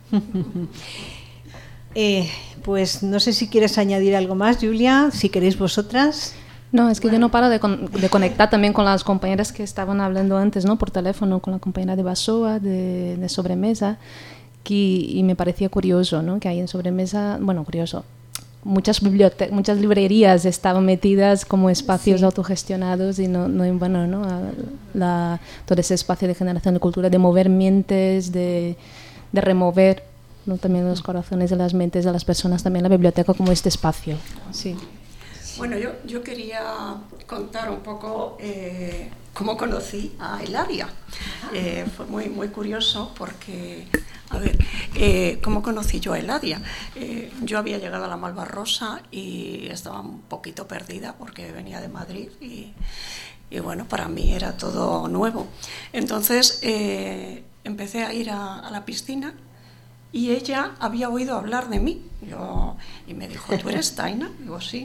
eh, pues no sé si quieres añadir algo más, Julia, si queréis vosotras. No, es que bueno. yo no paro de, con, de conectar también con las compañeras que estaban hablando antes, ¿no? Por teléfono, con la compañera de Basoa, de, de Sobremesa, que, y me parecía curioso, ¿no? Que hay en Sobremesa, bueno, curioso, muchas bibliotecas, muchas librerías estaban metidas como espacios sí. autogestionados y no, no bueno, ¿no? La, todo ese espacio de generación de cultura, de mover mentes, de, de remover, ¿no? También los corazones de las mentes de las personas, también la biblioteca como este espacio. Sí. Bueno, yo, yo quería contar un poco eh, cómo conocí a Eladia. Eh, fue muy, muy curioso porque, a ver, eh, ¿cómo conocí yo a Eladia? Eh, yo había llegado a la Malvarrosa y estaba un poquito perdida porque venía de Madrid y, y bueno, para mí era todo nuevo. Entonces eh, empecé a ir a, a la piscina y ella había oído hablar de mí. Yo, y me dijo, ¿tú eres Taina? Digo, sí.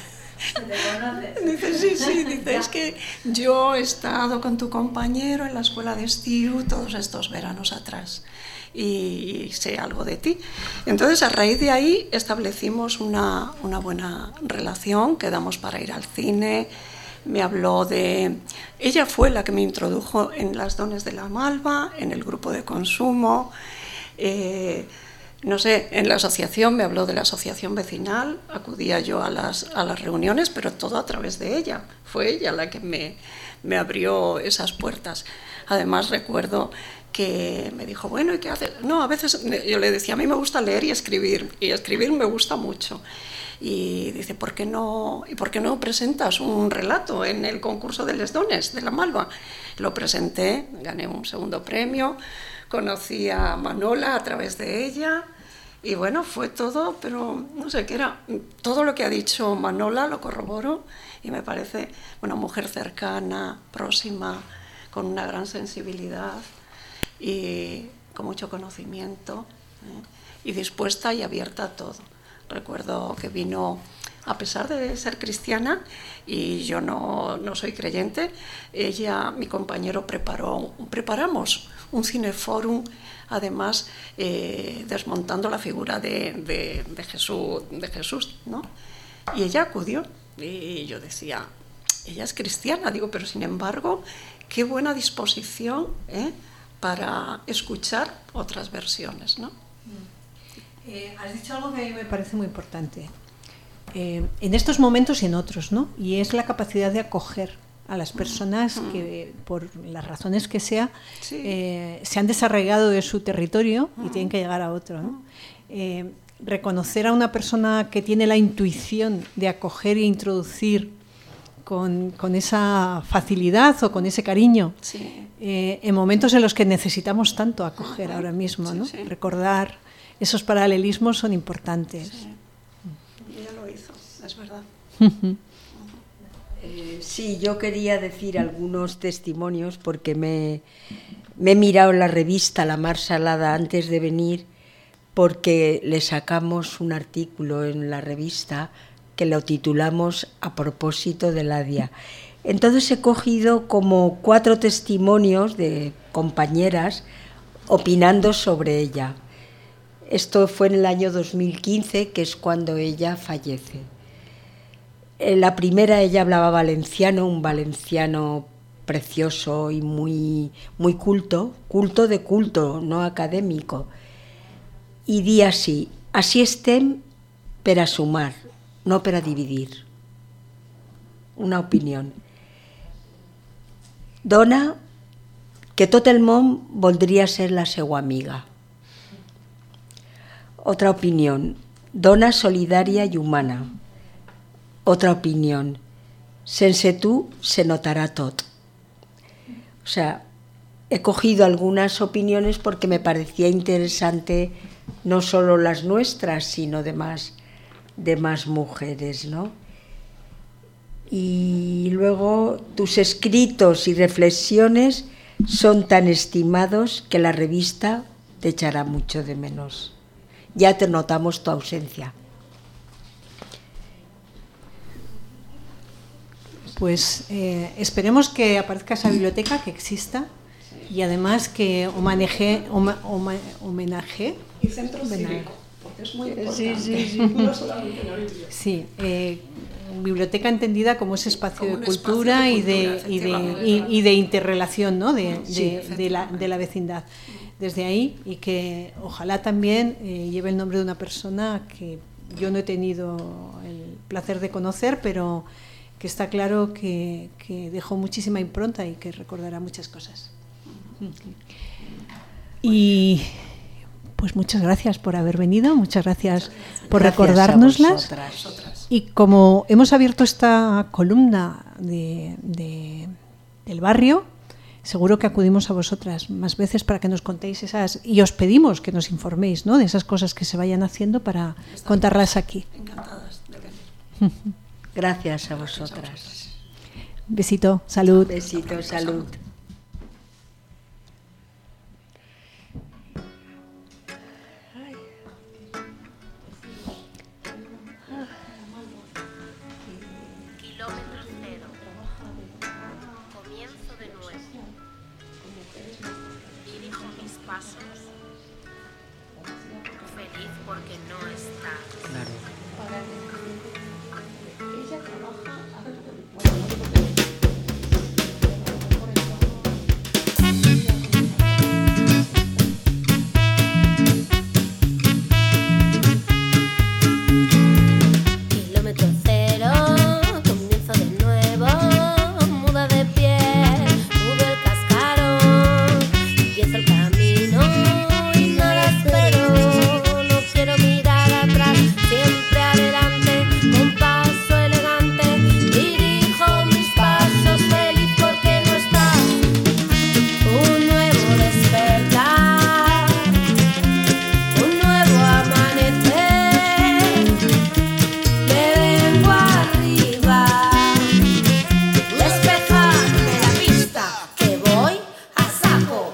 Dice, sí, sí, dice, es que yo he estado con tu compañero en la escuela de Estiu todos estos veranos atrás y, y sé algo de ti. Entonces, a raíz de ahí establecimos una, una buena relación, quedamos para ir al cine, me habló de... Ella fue la que me introdujo en las Dones de la Malva, en el grupo de consumo, eh, no sé, en la asociación, me habló de la asociación vecinal, acudía yo a las, a las reuniones, pero todo a través de ella. Fue ella la que me, me abrió esas puertas. Además, recuerdo que me dijo, bueno, ¿y qué haces? No, a veces yo le decía, a mí me gusta leer y escribir, y escribir me gusta mucho. Y dice, ¿por qué no, ¿y por qué no presentas un relato en el concurso de Les Dones de la Malva? Lo presenté, gané un segundo premio, conocí a Manola a través de ella y bueno, fue todo, pero no sé qué era. Todo lo que ha dicho Manola lo corroboro y me parece una mujer cercana, próxima, con una gran sensibilidad y con mucho conocimiento, ¿eh? Y dispuesta y abierta a todo. Recuerdo que vino, a pesar de ser cristiana, y yo no, no soy creyente, ella, mi compañero, preparó, preparamos un cineforum, además eh, desmontando la figura de, de, de, Jesús, de Jesús, ¿no? Y ella acudió, y yo decía, ella es cristiana, digo, pero sin embargo, qué buena disposición, ¿eh? Para escuchar otras versiones, ¿no? Eh, has dicho algo que a mí me parece muy importante. Eh, en estos momentos y en otros, ¿no? Y es la capacidad de acoger a las personas mm. que, por las razones que sea, sí. eh, se han desarraigado de su territorio mm. y tienen que llegar a otro, ¿no? Eh, reconocer a una persona que tiene la intuición de acoger e introducir con, con esa facilidad o con ese cariño, sí. eh, en momentos en los que necesitamos tanto acoger ahora mismo, ¿no? Sí, sí. Recordar esos paralelismos son importantes. Sí. Ella lo hizo, es verdad. eh, sí, yo quería decir algunos testimonios porque me, me he mirado la revista La Mar Salada antes de venir porque le sacamos un artículo en la revista que lo titulamos A propósito de Eladia. Entonces he cogido como cuatro testimonios de compañeras opinando sobre ella. Esto fue en el año dos mil quince, que es cuando ella fallece. En la primera ella hablaba valenciano, un valenciano precioso y muy, muy culto, culto de culto, no académico. Y di así, así estem per a sumar, no per a dividir. Una opinión. Dona que tot el món voldria ser la seua amiga. Otra opinión, dona solidària i humana. Otra opinión, sense tu se notará tot. O sea, he cogido algunas opiniones porque me parecía interesante no solo las nuestras, sino de más, de más mujeres, ¿no? Y luego tus escritos y reflexiones son tan estimados que la revista te echará mucho de menos. Ya te notamos tu ausencia. Pues eh, esperemos que aparezca esa biblioteca, que exista, y además que homenaje, homenaje y centro cívico, porque es muy importante. Sí, sí, sí. No solamente la biblioteca. Sí, eh, biblioteca entendida como ese espacio, como de, espacio cultura de y cultura de, y, de, y, y de interrelación, ¿no? de, sí, de, de, la, de la vecindad. Desde ahí, y que ojalá también eh, lleve el nombre de una persona que yo no he tenido el placer de conocer, pero que está claro que, que dejó muchísima impronta y que recordará muchas cosas. Y pues muchas gracias por haber venido, muchas gracias por gracias recordárnoslas. A vosotras. Y como hemos abierto esta columna de, de, del barrio, seguro que acudimos a vosotras más veces para que nos contéis esas, y os pedimos que nos informéis, ¿no?, de esas cosas que se vayan haciendo para Estamos contarlas aquí. Encantadas de venir. Gracias a vosotras. Besito, salud. Besito, salud. Kilómetro cero. Comienzo de nuevo. Dirijo mis pasos. Feliz porque no está. Claro. Ella trabaja Kilómetro cero, comienzo de nuevo, muda de pie, sube el cascarón, empiezo el camino y nada espero, no quiero mirar atrás, siempre adelante, con paso elegante, dirijo mis pasos, feliz porque no estás, un nuevo despertar, un nuevo amanecer. Despejarme la pista, que voy a saco.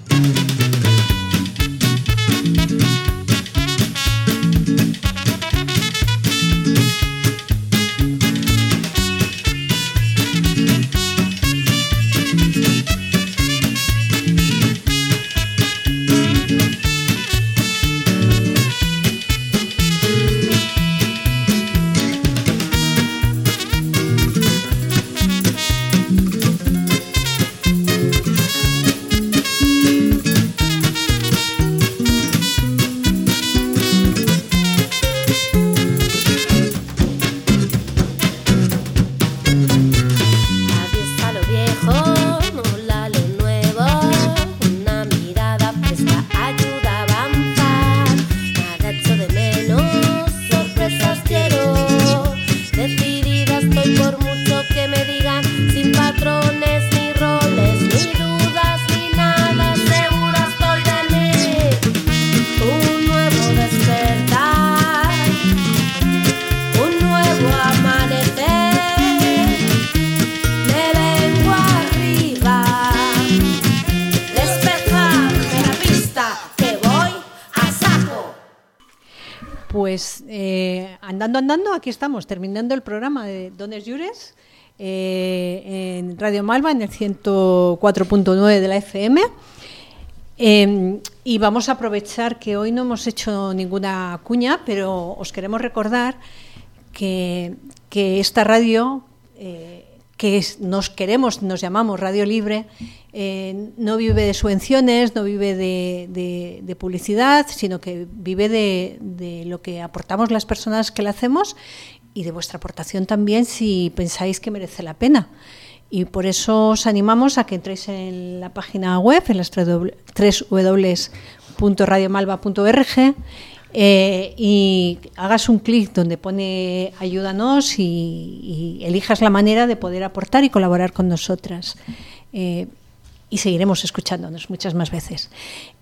Adiós a lo viejo, hola lo nuevo, una mirada fresca ayuda a avanzar, nada echo de menos, sorpresas quiero, decidida estoy por mucho que me digan, sin patrones ni roles, ni dudas ni nada, segura estoy de mí, un nuevo despertar, un nuevo amanecer. Me vengo arriba, despejarme la pista, que voy a saco. Pues eh, andando, andando, aquí estamos, terminando el programa de Dones Llures, eh, en Radio Malva, en el ciento cuatro punto nueve de la F M. Eh, y vamos a aprovechar que hoy no hemos hecho ninguna cuña, pero os queremos recordar que, que esta radio, eh, que es, nos queremos, nos llamamos Radio Libre, eh, no vive de subvenciones, no vive de, de, de publicidad, sino que vive de, de lo que aportamos las personas que la hacemos y de vuestra aportación también si pensáis que merece la pena. Y por eso os animamos a que entréis en la página web, en las doble u doble u doble u punto radio malva punto org, eh, y hagas un clic donde pone ayúdanos y, y elijas la manera de poder aportar y colaborar con nosotras. Eh, y seguiremos escuchándonos muchas más veces.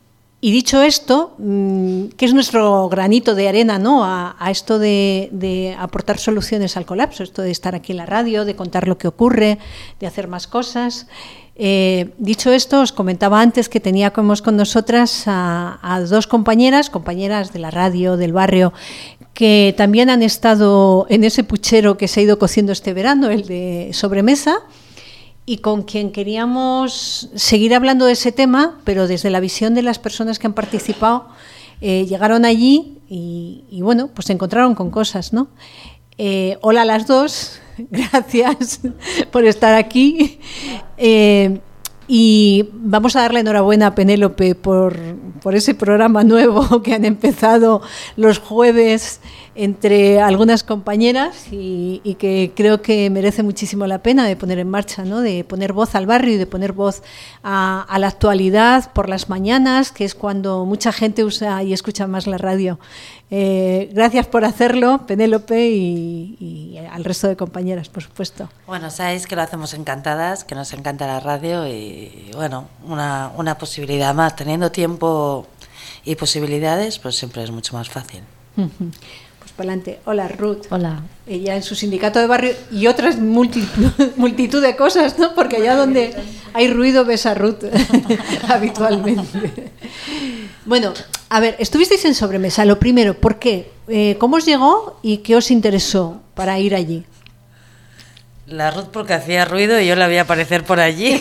Y dicho esto, ¿qué es nuestro granito de arena, ¿no? a, a esto de, de aportar soluciones al colapso, esto de estar aquí en la radio, de contar lo que ocurre, de hacer más cosas? Eh, dicho esto, os comentaba antes que teníamos con nosotras a, a dos compañeras, compañeras de la radio, del barrio, que también han estado en ese puchero que se ha ido cociendo este verano, el de sobremesa, y con quien queríamos seguir hablando de ese tema, pero desde la visión de las personas que han participado. Eh, llegaron allí y, y, bueno, pues se encontraron con cosas, ¿no? Eh, hola a las dos, gracias por estar aquí. Eh, y vamos a darle enhorabuena a Penélope por, por ese programa nuevo que han empezado los jueves entre algunas compañeras y, y que creo que merece muchísimo la pena de poner en marcha, ¿no? De poner voz al barrio y de poner voz a, a la actualidad por las mañanas, que es cuando mucha gente usa y escucha más la radio. Eh, gracias por hacerlo, Penélope, y, y al resto de compañeras, por supuesto. Bueno, sabéis que lo hacemos encantadas, que nos encanta la radio y, bueno, una, una posibilidad más. Teniendo tiempo y posibilidades, pues siempre es mucho más fácil. Uh-huh. Para adelante. Hola, Ruth. Hola. Ella en su sindicato de barrio y otras multitud, multitud de cosas, ¿no? Porque allá donde hay ruido ves a Ruth habitualmente. Bueno, a ver, estuvisteis en sobremesa. Lo primero, ¿por qué? Eh, ¿Cómo os llegó y qué os interesó para ir allí? La Ruth porque hacía ruido y yo la vi aparecer por allí.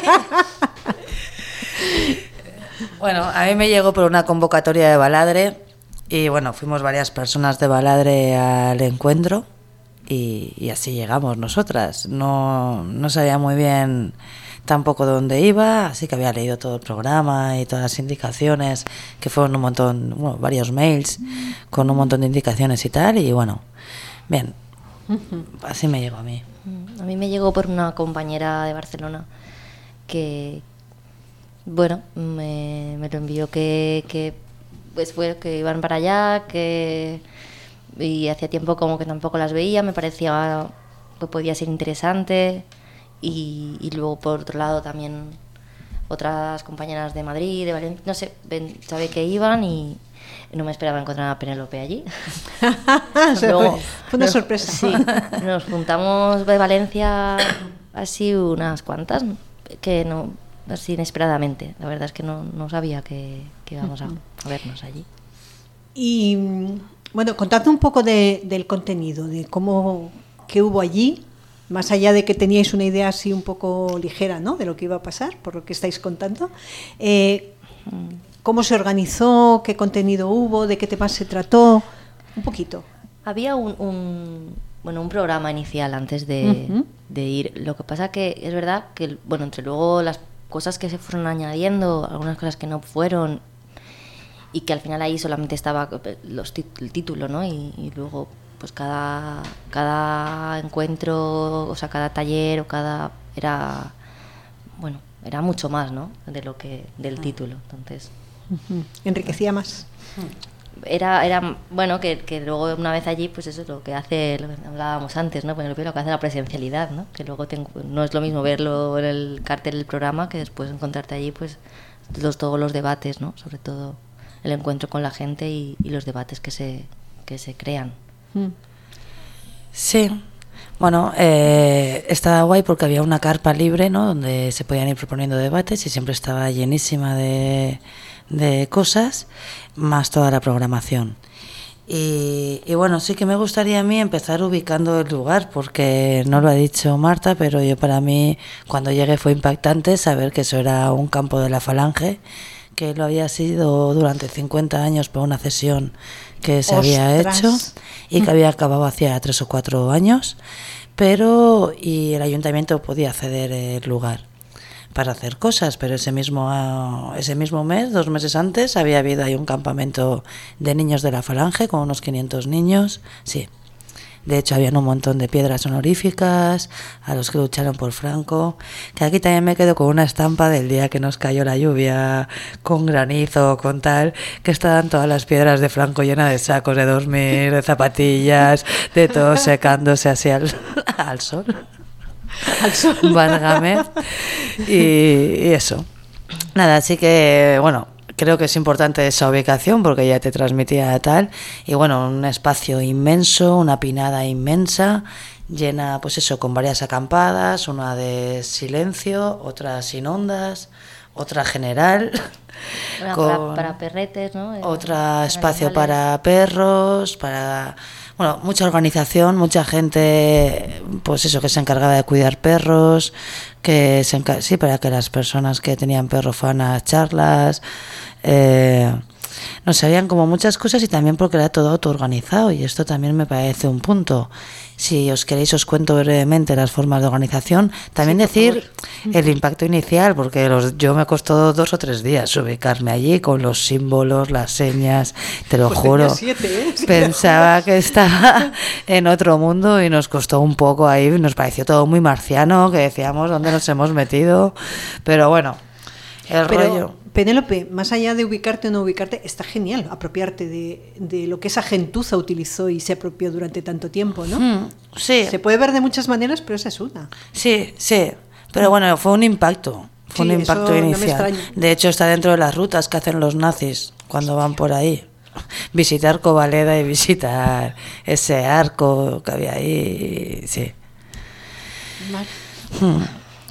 Bueno, a mí me llegó por una convocatoria de Baladre. Y bueno, fuimos varias personas de Baladre al encuentro y, y así llegamos nosotras. No, no sabía muy bien tampoco dónde iba, así que había leído todo el programa y todas las indicaciones, que fueron un montón, bueno, varios mails con un montón de indicaciones y tal, y bueno, bien, así me llegó a mí. A mí me llegó por una compañera de Barcelona que, bueno, me, me lo envió que... que pues fue que iban para allá, que y hacía tiempo como que tampoco las veía, me parecía que podía ser interesante y, y luego por otro lado también otras compañeras de Madrid, de Valencia, no sé, ven, sabe que iban y no me esperaba encontrar a Penélope allí. Luego, fue una nos, sorpresa. Sí, nos juntamos de Valencia así unas cuantas, que no, así inesperadamente, la verdad es que no, no sabía que, que íbamos a, a vernos allí. Y bueno, contadme un poco de, del contenido, de cómo, qué hubo allí, más allá de que teníais una idea así un poco ligera, ¿no?, de lo que iba a pasar, por lo que estáis contando. Eh, ¿Cómo se organizó? ¿Qué contenido hubo? ¿De qué temas se trató? Un poquito. Había un, un bueno un programa inicial antes de, uh-huh. de ir. Lo que pasa que es verdad que, bueno, entre luego las cosas que se fueron añadiendo, algunas cosas que no fueron, y que al final ahí solamente estaba los tit- el título, ¿no? Y, y luego pues cada cada encuentro, o sea, cada taller o cada era bueno, era mucho más, ¿no?, de lo que del título, entonces uh-huh. enriquecía más. Era era bueno que, que luego una vez allí, pues eso es lo que hace, lo que hablábamos antes, ¿no?, pues lo que hace la presencialidad, ¿no?, que luego te, no es lo mismo verlo en el cartel del programa que después encontrarte allí, pues los todos los debates, ¿no?, sobre todo el encuentro con la gente y, y los debates que se que se crean. Sí, bueno, eh, estaba guay porque había una carpa libre, ¿no?, donde se podían ir proponiendo debates y siempre estaba llenísima de, de cosas, más toda la programación. Y, y bueno, sí que me gustaría a mí empezar ubicando el lugar, porque no lo ha dicho Marta, pero yo para mí cuando llegué fue impactante saber que eso era un campo de la Falange, que lo había sido durante cincuenta años por una cesión que se ¡Ostras! Había hecho y que había acabado hacía tres o cuatro años, pero y el ayuntamiento podía ceder el lugar para hacer cosas, pero ese mismo ese mismo mes, dos meses antes, había habido ahí un campamento de niños de la Falange con unos quinientos niños, sí. De hecho, habían un montón de piedras honoríficas a los que lucharon por Franco. Que aquí también me quedo con una estampa del día que nos cayó la lluvia, con granizo, con tal, que estaban todas las piedras de Franco llenas de sacos de dormir, de zapatillas, de todo secándose así al, al sol. Al sol. Válgame. Y, y eso. Nada, así que, bueno, creo que es importante esa ubicación porque ya te transmitía tal. Y bueno, un espacio inmenso, una pinada inmensa, llena, pues eso, con varias acampadas, una de silencio, otra sin ondas, otra general. Bueno, con para, para perretes, ¿no? Eh, Otro para espacio animales. para perros, para... Bueno, mucha organización, mucha gente, pues eso, que se encargaba de cuidar perros, que se encar- sí, para que las personas que tenían perros fueran a charlas, eh, no sé, habían como muchas cosas y también porque era todo autoorganizado y esto también me parece un punto. Si os queréis os cuento brevemente las formas de organización, también Sí, por decir favor. el impacto inicial, porque los, yo me costó dos o tres días ubicarme allí con los símbolos, las señas, te lo Pues juro. tenía siete, ¿eh? Si Pensaba me que estaba en otro mundo y nos costó un poco ahí, nos pareció todo muy marciano, que decíamos dónde nos hemos metido, pero bueno, el Pero, rollo... Penélope, más allá de ubicarte o no ubicarte, está genial apropiarte de, de lo que esa gentuza utilizó y se apropió durante tanto tiempo, ¿no? Hmm, sí, Se puede ver de muchas maneras, pero esa es una. sí, sí, pero bueno, fue un impacto. Fue Sí, un impacto eso no me inicial. extraña. De hecho, está dentro de las rutas que hacen los nazis cuando van por ahí. Visitar Covaleda y visitar ese arco que había ahí. Sí. Hmm.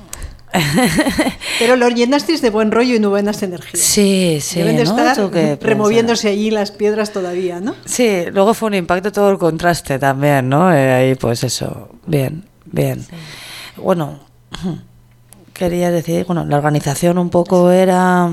Pero lo llenasteis de buen rollo y de buenas energías. Sí, sí. Deben de ¿no? estar ¿Tú qué removiéndose allí las piedras todavía, ¿no? Sí, luego fue un impacto todo el contraste también, ¿no? Eh, ahí, pues eso, bien, bien. Sí. Bueno, quería decir, bueno, la organización un poco era,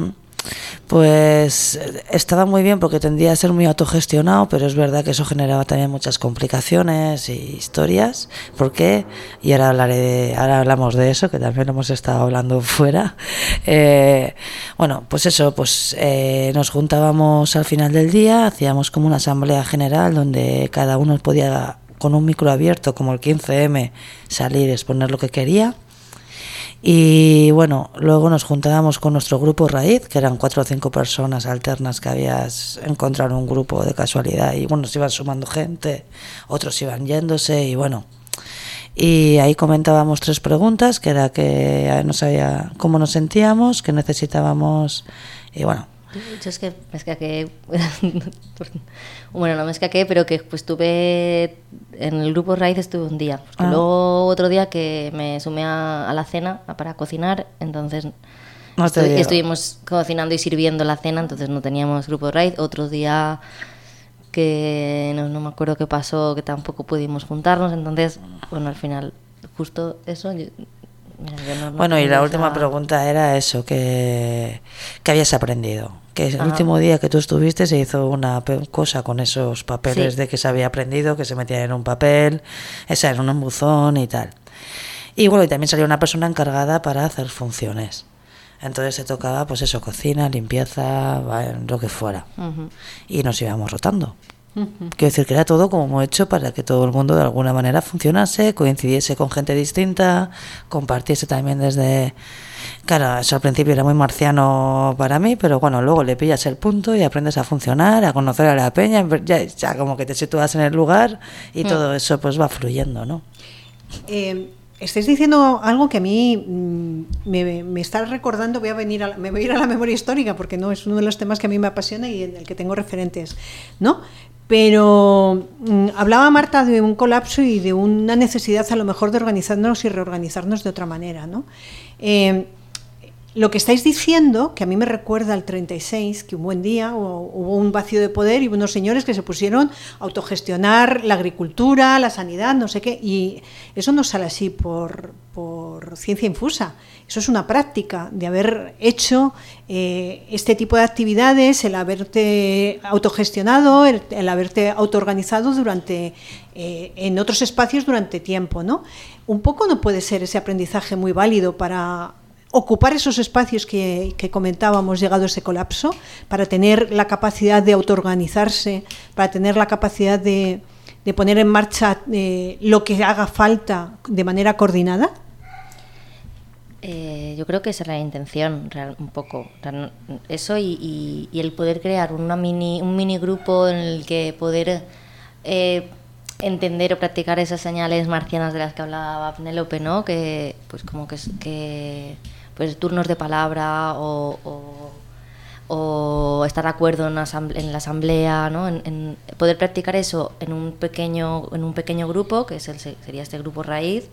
pues, estaba muy bien porque tendía a ser muy autogestionado, pero es verdad que eso generaba también muchas complicaciones y historias. ¿Por qué? Y ahora hablaré, de, ahora hablamos de eso, que también hemos estado hablando fuera. Eh, bueno, pues eso, pues eh, nos juntábamos al final del día, hacíamos como una asamblea general donde cada uno podía, con un micro abierto como el quince eme, salir y exponer lo que quería. Y bueno, luego nos juntábamos con nuestro grupo raíz, que eran cuatro o cinco personas alternas que habías encontrado en un grupo de casualidad, y bueno, se iban sumando gente, otros iban yéndose, y bueno, y ahí comentábamos tres preguntas, que era que no sabía cómo nos sentíamos, qué necesitábamos, y bueno. Yo es que me escaqué, bueno, no me escaqué, pero que pues estuve en el grupo Raíz, estuve un día, porque Ah. luego otro día que me sumé a, a la cena para cocinar, entonces No te estu- digo. estuvimos cocinando y sirviendo la cena, entonces no teníamos grupo Raíz. Otro día que no, no me acuerdo qué pasó, que tampoco pudimos juntarnos, entonces, bueno, al final, justo eso... Yo, mira, yo no- no Bueno, y tengo la esa- última pregunta era eso, que, que habías aprendido. Que el Ajá. último día que tú estuviste se hizo una pe- cosa con esos papeles Sí. de que se había aprendido, que se metían en un papel, esa en un buzón y tal. Y bueno, y también salió una persona encargada para hacer funciones. Entonces se tocaba, pues eso, cocina, limpieza, va, lo que fuera. Ujú. Y nos íbamos rotando. Quiero decir que era todo como hecho para que todo el mundo de alguna manera funcionase, coincidiese con gente distinta, compartiese también desde... Claro, eso al principio era muy marciano para mí, pero bueno, luego le pillas el punto y aprendes a funcionar, a conocer a la peña, ya, ya como que te sitúas en el lugar y Mm. todo eso pues va fluyendo, ¿no? Eh, estáis diciendo algo que a mí mm, me, me está recordando, voy a venir a la, me voy a ir a la memoria histórica porque no es uno de los temas que a mí me apasiona y en el que tengo referentes, ¿no? Pero mm, hablaba Marta de un colapso y de una necesidad a lo mejor de organizarnos y reorganizarnos de otra manera, ¿no? Eh, Lo que estáis diciendo, que a mí me recuerda al treinta y seis, que un buen día hubo un vacío de poder y unos señores que se pusieron a autogestionar la agricultura, la sanidad, no sé qué, y eso no sale así por, por ciencia infusa. Eso es una práctica de haber hecho eh, este tipo de actividades, el haberte autogestionado, el, el haberte autoorganizado durante, eh, en otros espacios durante tiempo, ¿no? Un poco no puede ser ese aprendizaje muy válido para ocupar esos espacios que, que comentábamos llegado ese colapso, para tener la capacidad de autoorganizarse, para tener la capacidad de, de poner en marcha eh, lo que haga falta de manera coordinada? Eh, yo creo que esa es la intención, real, un poco. Eso y, y, y el poder crear una mini, un mini grupo en el que poder eh, entender o practicar esas señales marcianas de las que hablaba Penélope, ¿no? Que, pues como que... que pues turnos de palabra o, o, o estar de acuerdo en, asamble- en la asamblea, ¿no? En, en poder practicar eso en un pequeño, en un pequeño grupo, que es el, sería este grupo raíz,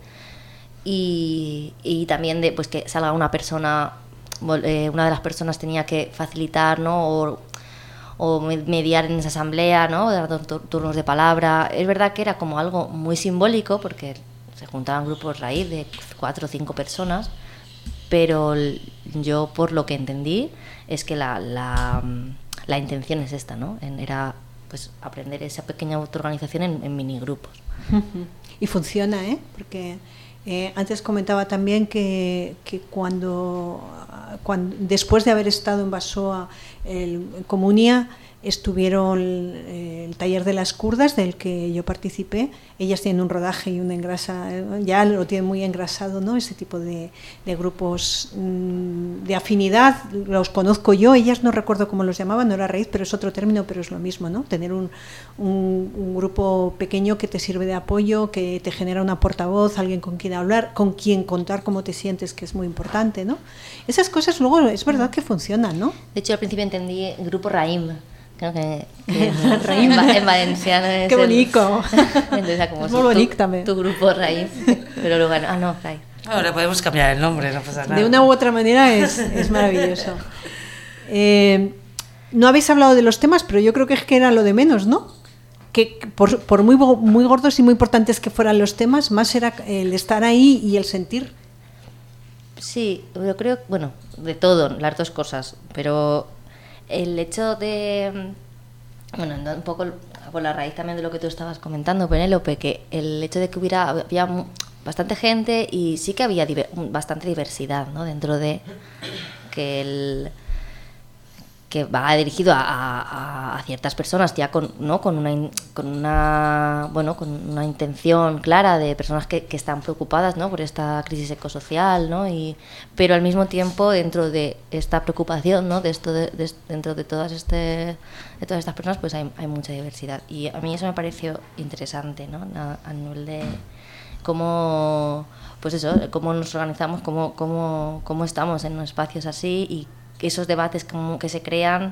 y, y también de pues que salga una persona, eh, una de las personas tenía que facilitar, ¿no? O, o mediar en esa asamblea, ¿no? Dar turnos de palabra. Es verdad que era como algo muy simbólico porque se juntaban grupos raíz de cuatro o cinco personas, pero yo por lo que entendí es que la, la, la intención es esta, ¿no? En, era pues aprender esa pequeña autoorganización en, en minigrupos. Y funciona, ¿eh? Porque eh, antes comentaba también que, que cuando, cuando después de haber estado en Basoa, el, en Comunia, estuvieron el, el taller de las kurdas del que yo participé. Ellas tienen un rodaje y un engrasa, ya lo tienen muy engrasado, ¿no? Ese tipo de, de grupos mmm, de afinidad, los conozco yo, ellas no recuerdo cómo los llamaban, no era raíz, pero es otro término, pero es lo mismo, ¿no? Tener un, un, un grupo pequeño que te sirve de apoyo, que te genera una portavoz, alguien con quien hablar, con quien contar cómo te sientes, que es muy importante, ¿no? Esas cosas luego es verdad que funcionan, ¿no? De hecho, al principio entendí el grupo Raim. Creo que, que en, en valenciano es qué bonito. Entonces, como es muy bonito también. Tu grupo raíz, pero luego ah no, raíz. Ahora podemos cambiar el nombre, no pasa nada. De una u otra manera es, es maravilloso. Eh, no habéis hablado de los temas, pero yo creo que es que era lo de menos, ¿no? Que por, por muy, muy gordos y muy importantes que fueran los temas, más era el estar ahí y el sentir. Sí, yo creo, bueno, de todo, las dos cosas, pero el hecho de, bueno, un poco por la raíz también de lo que tú estabas comentando, Penélope, que el hecho de que hubiera había bastante gente y sí que había diver, bastante diversidad, ¿no? Dentro de que el que va dirigido a, a, a ciertas personas ya con, ¿no? con una con una bueno con una intención clara de personas que, que están preocupadas, ¿no? Por esta crisis ecosocial, ¿no? Y pero al mismo tiempo dentro de esta preocupación, ¿no? de esto de, de, dentro de todas este de todas estas personas pues hay, hay mucha diversidad y a mí eso me pareció interesante, ¿no? a, a nivel de cómo pues eso cómo nos organizamos, cómo cómo cómo estamos en espacios así y esos debates como que se crean,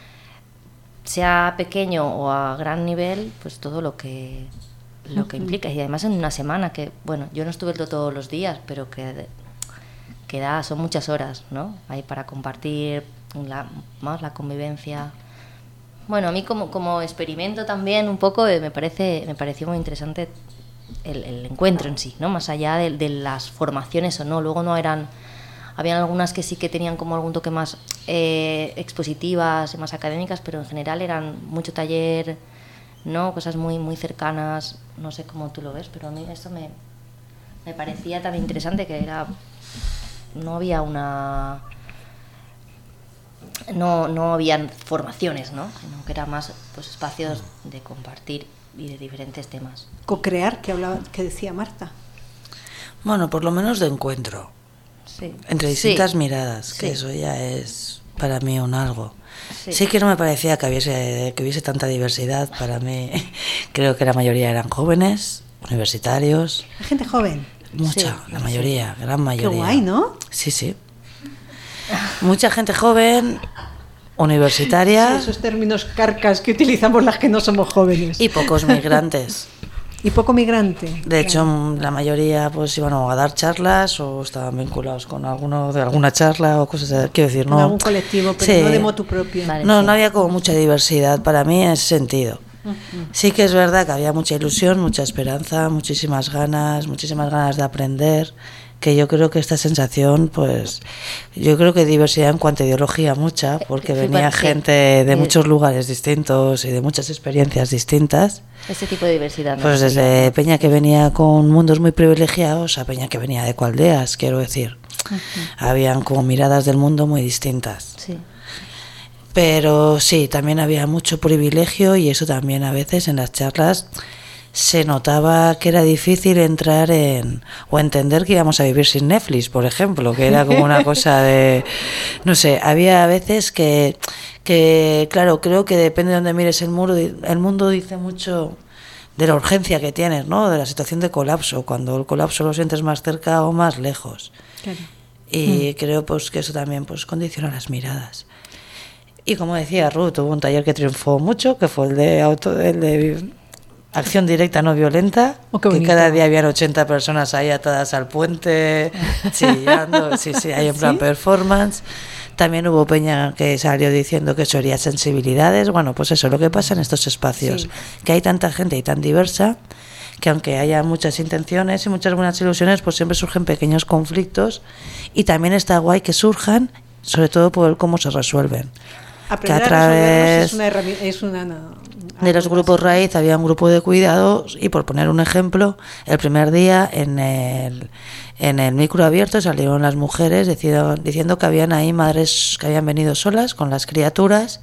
sea pequeño o a gran nivel, pues todo lo que lo que implica. Y además en una semana que, bueno, yo no estuve todos los días, pero que, que da, son muchas horas, ¿no? Ahí para compartir la, más la convivencia. Bueno, a mí como, como experimento también un poco me parece me pareció muy interesante el, el encuentro en sí, ¿no? Más allá de, de las formaciones o no, luego no eran... Habían algunas que sí que tenían como algún toque más eh, expositivas, más académicas, pero en general eran mucho taller, ¿no? Cosas muy muy cercanas, no sé cómo tú lo ves, pero a mí esto me, me parecía también interesante, que era no había una... No, no habían formaciones, ¿no? Sino que era más pues, espacios de compartir y de diferentes temas. Co-crear, que, hablaba, que decía Marta. Bueno, por lo menos de encuentro. Sí. Entre distintas sí. miradas, que sí. Eso ya es para mí un algo. Sí. sí que no me parecía que hubiese, que hubiese tanta diversidad. Para mí creo que la mayoría eran jóvenes, universitarios. ¿La gente joven? Mucha, sí. la mayoría, gran mayoría. Qué guay, ¿no? Sí, sí. Mucha gente joven, universitaria. Sí, esos términos carcas que utilizamos las que no somos jóvenes. Y pocos migrantes. Y poco migrante. De hecho, claro. La mayoría pues iban a dar charlas o estaban vinculados con alguno de alguna charla o cosas así. Quiero decir, no. En algún colectivo, pero sí. No de motu propio. Vale, no, sí. No había como mucha diversidad para mí en ese sentido. Uh-huh. Sí que es verdad que había mucha ilusión, mucha esperanza, muchísimas ganas, muchísimas ganas de aprender. Que yo creo que esta sensación, pues, yo creo que diversidad en cuanto a ideología mucha, porque venía sí. gente de muchos lugares distintos y de muchas experiencias distintas. Ese tipo de diversidad. ¿No? Pues desde Peña que venía con mundos muy privilegiados a Peña que venía de Coaldeas, quiero decir. Uh-huh. Habían como miradas del mundo muy distintas. Sí. Pero sí, también había mucho privilegio y eso también a veces en las charlas se notaba que era difícil entrar en o entender que íbamos a vivir sin Netflix, por ejemplo, que era como una cosa de no sé, había veces que que claro, creo que depende de dónde mires el mundo, el mundo dice mucho de la urgencia que tienes, ¿no? De la situación de colapso, cuando el colapso lo sientes más cerca o más lejos. Claro. Y mm. creo pues que eso también pues condiciona las miradas. Y como decía Ruth, hubo un taller que triunfó mucho, que fue el de, auto, el de acción directa no violenta, oh, que bonito. Cada día habían ochenta personas ahí atadas al puente, chillando, sí, sí, ahí en plan ¿sí? performance. También hubo peña que salió diciendo que eso haría sensibilidades. Bueno, pues eso, lo que pasa en estos espacios, sí. que hay tanta gente y tan diversa, que aunque haya muchas intenciones y muchas buenas ilusiones, pues siempre surgen pequeños conflictos, y también está guay que surjan, sobre todo por el cómo se resuelven. Aprender que a través es una, es una no, de los grupos raíz había un grupo de cuidados, y por poner un ejemplo, el primer día en el en el micro abierto salieron las mujeres diciendo, diciendo que habían ahí madres que habían venido solas con las criaturas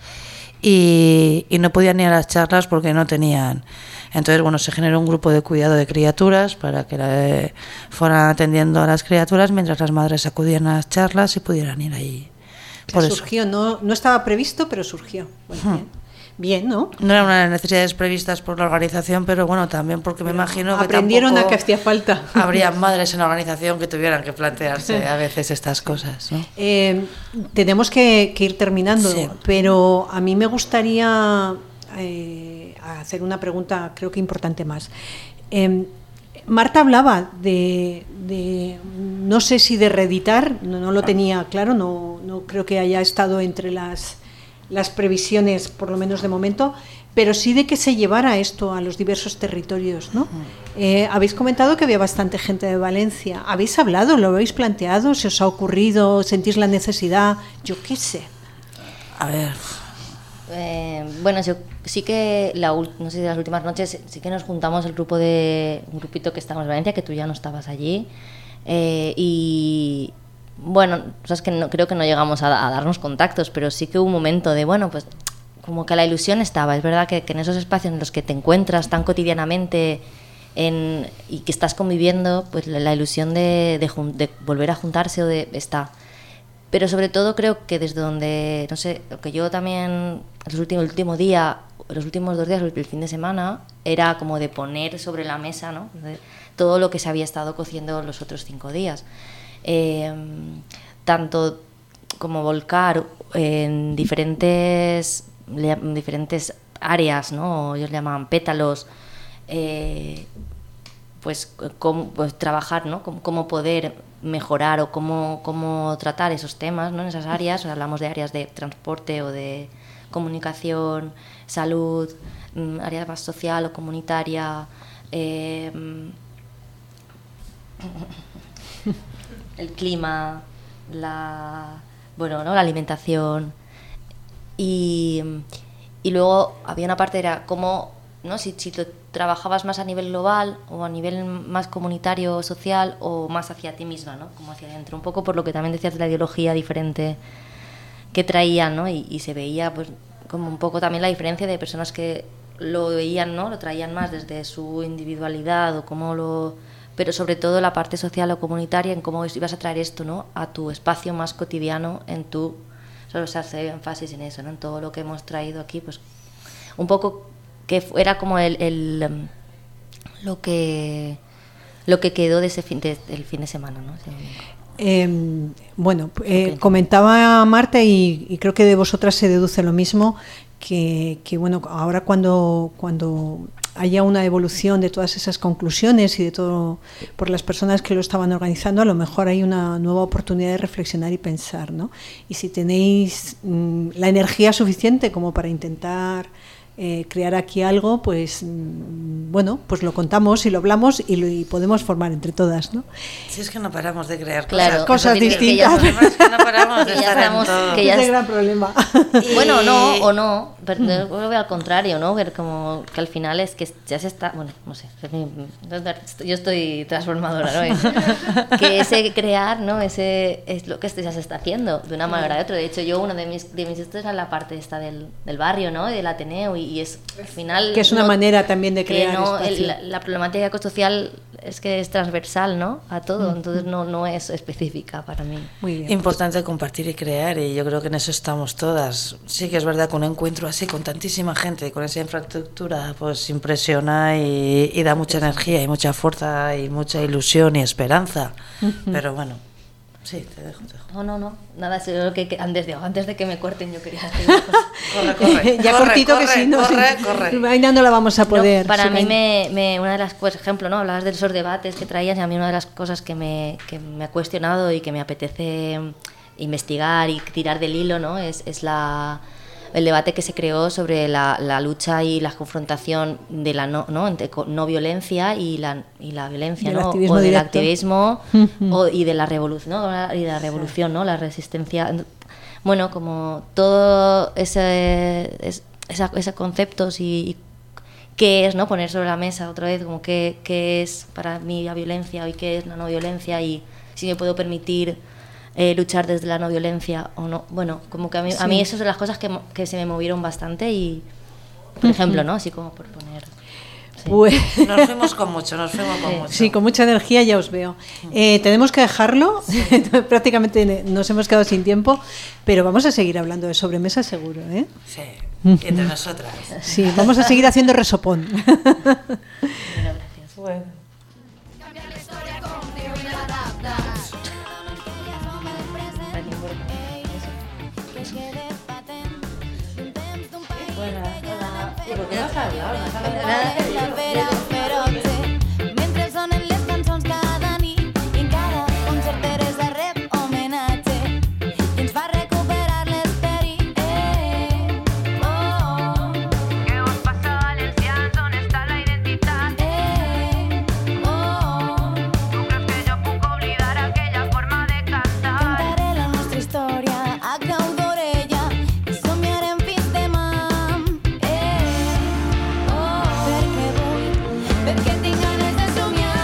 y, y no podían ir a las charlas porque no tenían. Entonces, bueno, se generó un grupo de cuidado de criaturas para que la, fueran atendiendo a las criaturas mientras las madres acudían a las charlas y pudieran ir ahí. Por surgió, no, no estaba previsto, pero surgió. Bueno, hmm. bien. Bien, ¿no? No eran unas necesidades previstas por la organización, pero bueno, también porque me imagino que aprendieron a que hacía falta. Habría madres en la organización que tuvieran que plantearse a veces estas cosas, ¿no? Eh, tenemos que, que ir terminando, sí. pero a mí me gustaría eh, hacer una pregunta, creo que importante más. Eh, Marta hablaba de, de, no sé si de reeditar, no, no lo tenía claro, no, no creo que haya estado entre las... las previsiones, por lo menos de momento, pero sí de que se llevara esto a los diversos territorios, ¿no? Eh, habéis comentado que había bastante gente de Valencia. ¿Habéis hablado? ¿Lo habéis planteado? ¿Se os ha ocurrido? ¿Sentís la necesidad? Yo qué sé. A ver... Eh, bueno, yo, sí que, la, no sé si de las últimas noches, sí que nos juntamos el grupo de... un grupito que estábamos en Valencia, que tú ya no estabas allí, eh, y... Bueno, sabes que no, creo que no llegamos a, a darnos contactos, pero sí que hubo un momento de, bueno, pues como que la ilusión estaba. Es verdad que, que en esos espacios en los que te encuentras tan cotidianamente en, y que estás conviviendo, pues la, la ilusión de, de, de volver a juntarse o de está. Pero sobre todo creo que desde donde, no sé, lo que yo también, el último, el último día, los últimos dos días, el fin de semana, era como de poner sobre la mesa, ¿no?, de todo lo que se había estado cociendo los otros cinco días. Eh, tanto como volcar en diferentes diferentes áreas, ¿no? Ellos le llamaban pétalos, eh, pues, cómo, pues trabajar, ¿no? Cómo, cómo poder mejorar o cómo, cómo tratar esos temas, ¿no? En esas áreas. Hablamos de áreas de transporte o de comunicación, salud, área más social o comunitaria, eh, el clima, la, bueno, ¿no?, la alimentación, y, y luego había una parte, era cómo, ¿no?, si, si lo trabajabas más a nivel global o a nivel más comunitario, social, o más hacia ti misma, ¿no?, como hacia adentro, un poco por lo que también decías de la ideología diferente que traían, ¿no?, y, y se veía pues como un poco también la diferencia de personas que lo veían, ¿no?, lo traían más desde su individualidad o cómo lo... pero sobre todo la parte social o comunitaria, en cómo ibas a traer esto, ¿no?, a tu espacio más cotidiano, en tu, solo se hace énfasis en eso, ¿no?, en todo lo que hemos traído aquí, pues un poco que era como el, el lo que lo que quedó de ese fin de, del fin de semana, ¿no? Eh, bueno, eh, okay. Comentaba Marta y, y creo que de vosotras se deduce lo mismo, que, que bueno, ahora cuando cuando haya una evolución de todas esas conclusiones y de todo por las personas que lo estaban organizando, a lo mejor hay una nueva oportunidad de reflexionar y pensar, ¿no? Y si tenéis mmm, la energía suficiente como para intentar eh, crear aquí algo, pues mmm, bueno, pues lo contamos y lo hablamos y, lo, y podemos formar entre todas, ¿no? Si es que no paramos de crear claro, cosas, cosas distintas. Que ya, es que no paramos de que estar estamos, en todo. Que ya es el gran problema. Y... Bueno, no, o no, pero yo lo veo al contrario, ¿no? Ver como que al final es que ya se está, bueno, no sé, yo estoy transformadora, ¿no? Que ese crear, ¿no? Ese es lo que ya se está haciendo de una manera o de otra. De hecho, yo uno de mis de mis estudios era la parte esta del, del barrio, ¿no? Del Ateneo, y, y es al final que es una no, manera también de crear no, el, la, la problemática ecosocial es que es transversal, ¿no?, a todo, entonces no, no es específica para mí. Muy bien. Importante compartir y crear, y yo creo que en eso estamos todas. Sí que es verdad que un encuentro así con tantísima gente, con esa infraestructura, pues impresiona y, y da mucha energía y mucha fuerza y mucha ilusión y esperanza, uh-huh. Pero bueno, Sí, te dejo, te dejo. No, no, no. Nada, es lo que, que antes, de, antes de que me corten yo quería hacer una cosa. Corre, corre. ya corre, cortito corre, que si no, corre, sí, corre. ahí no la vamos a poder. No, para sí, mí, que- me, me, una de las, pues, ejemplo, ¿no? Hablabas de esos debates que traías y a mí una de las cosas que me, que me ha cuestionado y que me apetece investigar y tirar del hilo, ¿no? Es, es la... el debate que se creó sobre la, la lucha y la confrontación de la no, ¿no? Entre co- no violencia y la, y la violencia, Del ¿no? activismo o del directo. activismo Ujú. o, y de la revolución, ¿no? Y de la revolución, ¿no? La resistencia. Bueno, como todo ese, es, esa, esos conceptos y, y qué es, ¿no? Poner sobre la mesa otra vez como qué, qué es para mí la violencia y qué es la no violencia y si me puedo permitir Eh, luchar desde la no violencia o no. Bueno, como que a mí, Sí. a mí eso son las cosas que, mo- que se me movieron bastante y, por ejemplo, ¿no? Así como por poner... sí. Pues, Nos fuimos con mucho, nos fuimos con Sí. mucho. sí, con mucha energía ya os veo. Eh, tenemos que dejarlo, prácticamente nos hemos quedado sin tiempo, pero vamos a seguir hablando de sobremesa seguro, ¿eh? Sí, y entre nosotras. Sí, vamos a seguir haciendo resopón. Bueno, gracias. Bueno. La vera feroce, mentre sonen les cançons cada nit i en cada concert Teresa rep homenatge i ens fa recuperar l'esperit. Eh, oh, ¿Qué os pasa, valencians? On està la identitat? eh, oh, Tu creus que jo puc oblidar aquella forma de cantar? cantaré la nostra història a cau d'orella i somiarem fins demà. Eh, oh, perquè vull, perquè tinc ganes de somiar.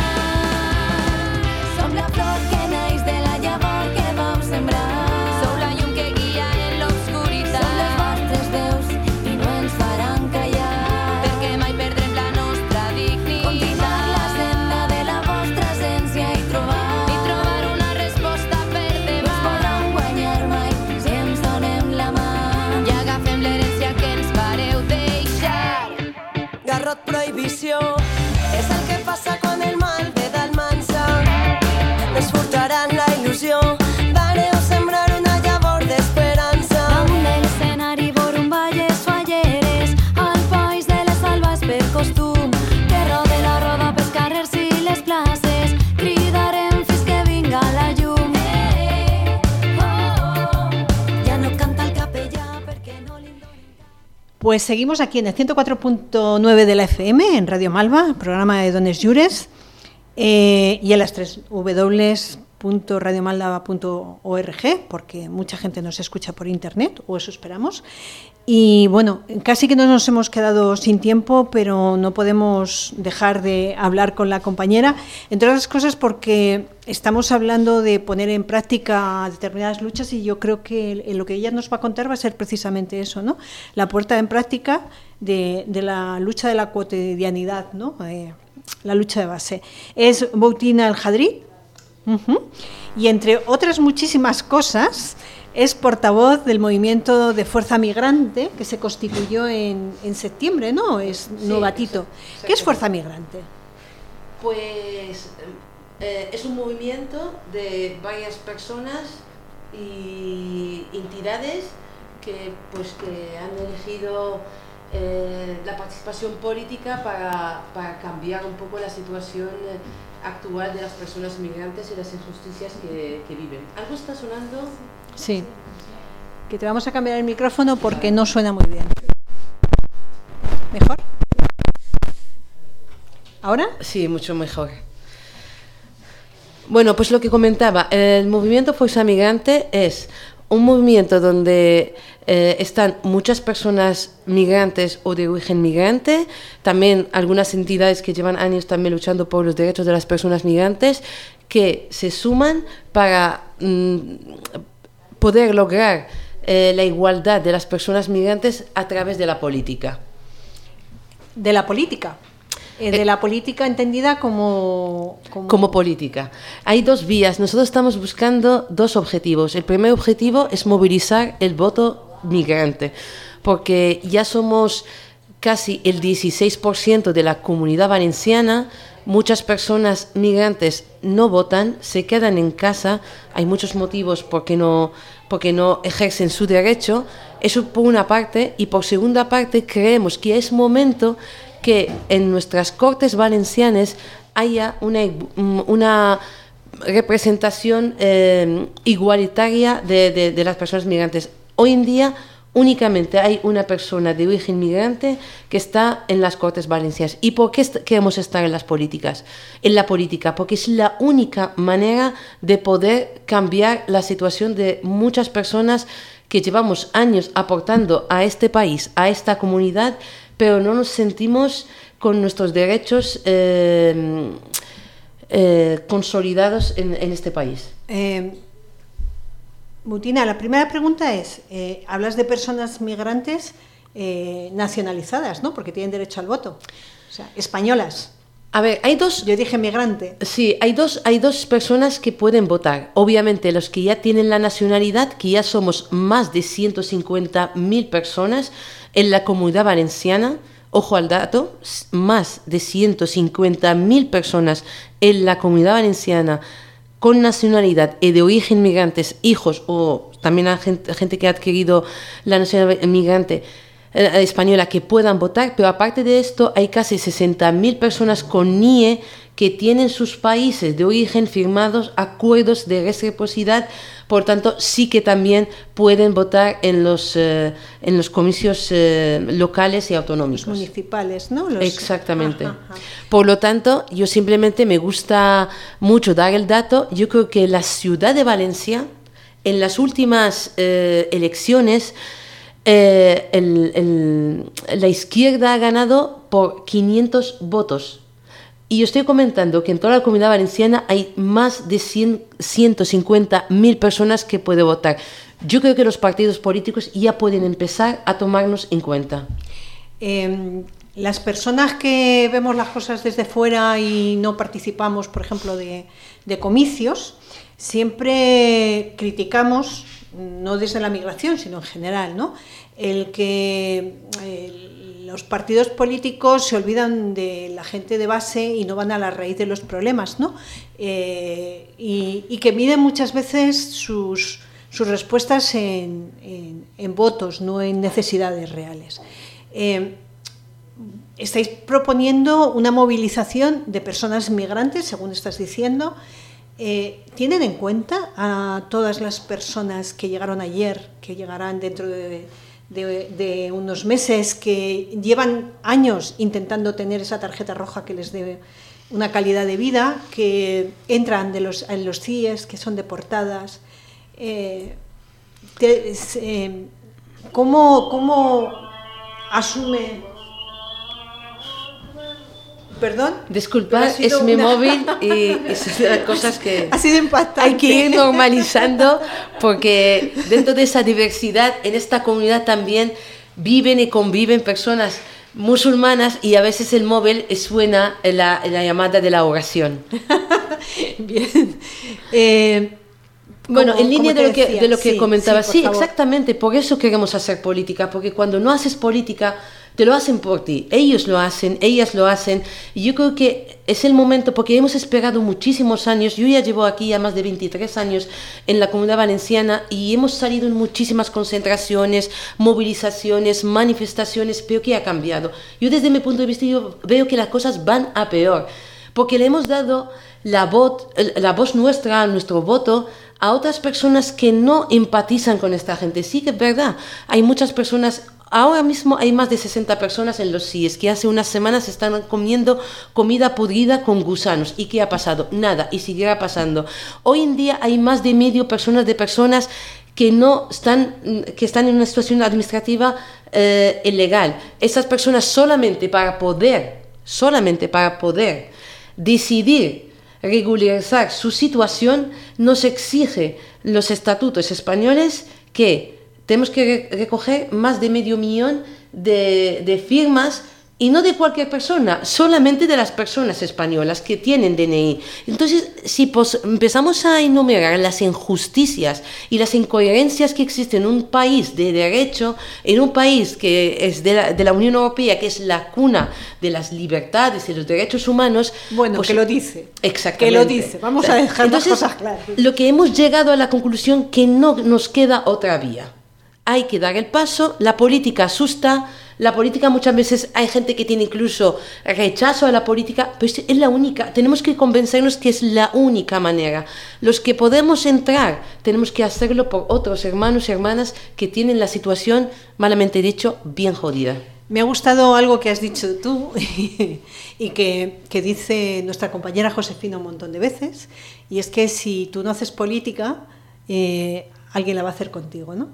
Som la flor que naix de la llavor que vau sembrar. Sou la llum que guia en l'obscuritat. Som les vostres veus i no ens faran callar. Perquè mai perdrem la nostra Continuar la dignitat. senda de la vostra essència i trobar I trobar una resposta per no ens demà. podran guanyar mai si ens donem la mà. I agafem l'herència que ens vareu deixar. Garrot prohibició és el que passa quan el mal ve d'Almansa. Ens furtaran la il·lusió, vareu sembrar una llavor d'esperança. Damunt de l'escenari vorum balles falleres, al país de les salves per costum, que rode la roda pels carrers i les places, cridarem fins que vinga la llum. Eh, oh, oh, ja no canta el capellà perquè no li Pues seguimos aquí en el ciento cuatro punto nueve de la F M, en Radio Malva, programa de Dones Llures, eh, y en las tres w punto radio malva punto org, porque mucha gente nos escucha por internet, o eso esperamos. Y bueno, casi que no nos hemos quedado sin tiempo, pero no podemos dejar de hablar con la compañera, entre otras cosas porque estamos hablando de poner en práctica determinadas luchas y yo creo que lo que ella nos va a contar va a ser precisamente eso, ¿no? La puerta en práctica de, de la lucha de la cotidianidad, ¿no? Eh, la lucha de base. Es Boutina El Hadrí, uh-huh, y entre otras muchísimas cosas es portavoz del movimiento de Fuerza Migrante que se constituyó en, en septiembre, ¿no? Es Sí, novatito. exacto. ¿Qué es Fuerza Migrante? Pues eh, es un movimiento de varias personas y entidades que, pues, que han elegido eh, la participación política para, para cambiar un poco la situación eh, actual de las personas migrantes y las injusticias que, que viven. ¿Algo está sonando? Sí. Que te vamos a cambiar el micrófono porque no suena muy bien. ¿Mejor? ¿Ahora? Sí, mucho mejor. Bueno, pues lo que comentaba, el movimiento Fuerza Migrante es un movimiento donde eh, están muchas personas migrantes o de origen migrante, también algunas entidades que llevan años también luchando por los derechos de las personas migrantes, que se suman para mm, poder lograr eh, la igualdad de las personas migrantes a través de la política. De la política. Eh, de la política entendida como, como... Como política. Hay dos vías. Nosotros estamos buscando dos objetivos. El primer objetivo es movilizar el voto migrante, porque ya somos casi el dieciséis por ciento de la comunidad valenciana muchas personas migrantes no votan, se quedan en casa, hay muchos motivos por qué no, porque no ejercen su derecho, eso por una parte, y por segunda parte creemos que es momento que en nuestras Cortes Valencianas haya una, una representación eh, igualitaria de, de, de las personas migrantes. Hoy en día únicamente hay una persona de origen migrante que está en las Cortes Valencianas. ¿Y por qué est- queremos estar en las políticas? En la política, porque es la única manera de poder cambiar la situación de muchas personas que llevamos años aportando a este país, a esta comunidad, pero no nos sentimos con nuestros derechos eh, eh, consolidados en, en este país. Eh, Mutina, la primera pregunta es, eh, hablas de personas migrantes eh, nacionalizadas, ¿no? Porque tienen derecho al voto, o sea, españolas. A ver, hay dos... Yo dije migrante. Sí, hay dos, hay dos personas que pueden votar. Obviamente los que ya tienen la nacionalidad, que ya somos más de ciento cincuenta mil personas en la Comunidad Valenciana. Ojo al dato, más de ciento cincuenta mil personas en la Comunidad Valenciana con nacionalidad y de origen migrantes, hijos o también a gente, gente que ha adquirido la nacionalidad migrante eh, española que puedan votar, pero aparte de esto hay casi sesenta mil personas con N I E que tienen sus países de origen firmados acuerdos de reciprocidad, por tanto sí que también pueden votar en los, eh, en los comicios eh, locales y autonómicos. Los municipales, ¿no? Los... Exactamente. Ajá, ajá. Por lo tanto, yo simplemente me gusta mucho dar el dato. Yo creo que la ciudad de Valencia, en las últimas eh, elecciones, eh, el, el, la izquierda ha ganado por quinientos votos. Y yo estoy comentando que en toda la Comunidad Valenciana hay más de cien, ciento cincuenta mil personas que pueden votar. Yo creo que los partidos políticos ya pueden empezar a tomarnos en cuenta. Eh, las personas que vemos las cosas desde fuera y no participamos, por ejemplo, de, de comicios, siempre criticamos, no desde la migración, sino en general, ¿no? El que el, los partidos políticos se olvidan de la gente de base y no van a la raíz de los problemas, ¿no? Eh, y, y que miden muchas veces sus, sus respuestas en, en, en votos, no en necesidades reales. Eh, estáis proponiendo una movilización de personas migrantes, según estás diciendo. Eh, ¿Tienen en cuenta a todas las personas que llegaron ayer, que llegarán dentro de... De, de unos meses, que llevan años intentando tener esa tarjeta roja que les dé una calidad de vida, que entran de los, en los C I E S, que son deportadas? Eh, te, eh, ¿cómo, ¿Cómo asume...? ¿Perdón? Disculpad, es mi una... móvil y es de las cosas que ha sido impactante. Hay que ir normalizando, porque dentro de esa diversidad, en esta comunidad también viven y conviven personas musulmanas y a veces el móvil suena en la, en la llamada de la oración. Bien. Eh, Bueno, en línea de lo, que, de lo que sí, comentaba, sí, sí, exactamente, por eso queremos hacer política, porque cuando no haces política, te lo hacen por ti, ellos lo hacen, ellas lo hacen, y yo creo que es el momento, porque hemos esperado muchísimos años, yo ya llevo aquí ya más de veintitrés años en la Comunidad Valenciana, y hemos salido en muchísimas concentraciones, movilizaciones, manifestaciones, pero ¿qué ha cambiado? Yo desde mi punto de vista yo veo que las cosas van a peor, porque le hemos dado la voz, la voz nuestra, nuestro voto, a otras personas que no empatizan con esta gente. Sí que es verdad, hay muchas personas, ahora mismo hay más de sesenta personas en los C I E S que hace unas semanas están comiendo comida podrida con gusanos. ¿Y qué ha pasado? Nada, y seguirá pasando. Hoy en día hay más de medio personas de personas que no están, que están en una situación administrativa eh, ilegal. Esas personas solamente para poder, solamente para poder decidir regularizar su situación, nos exige los estatutos españoles que tenemos que recoger más de medio millón de, de firmas y no de cualquier persona, solamente de las personas españolas que tienen D N I. Entonces, si pos- empezamos a enumerar las injusticias y las incoherencias que existen en un país de derecho, en un país que es de la, de la Unión Europea, que es la cuna de las libertades y los derechos humanos... Bueno, pues, que lo dice. Exactamente. Que lo dice. Vamos a dejar Entonces, las cosas claras. Lo que hemos llegado a la conclusión que no nos queda otra vía. Hay que dar el paso, la política asusta, la política muchas veces hay gente que tiene incluso rechazo a la política, pero es la única, tenemos que convencernos que es la única manera. Los que podemos entrar, tenemos que hacerlo por otros hermanos y hermanas que tienen la situación, malamente dicho, bien jodida. Me ha gustado algo que has dicho tú y que, que dice nuestra compañera Josefina un montón de veces, y es que si tú no haces política, eh, alguien la va a hacer contigo, ¿no?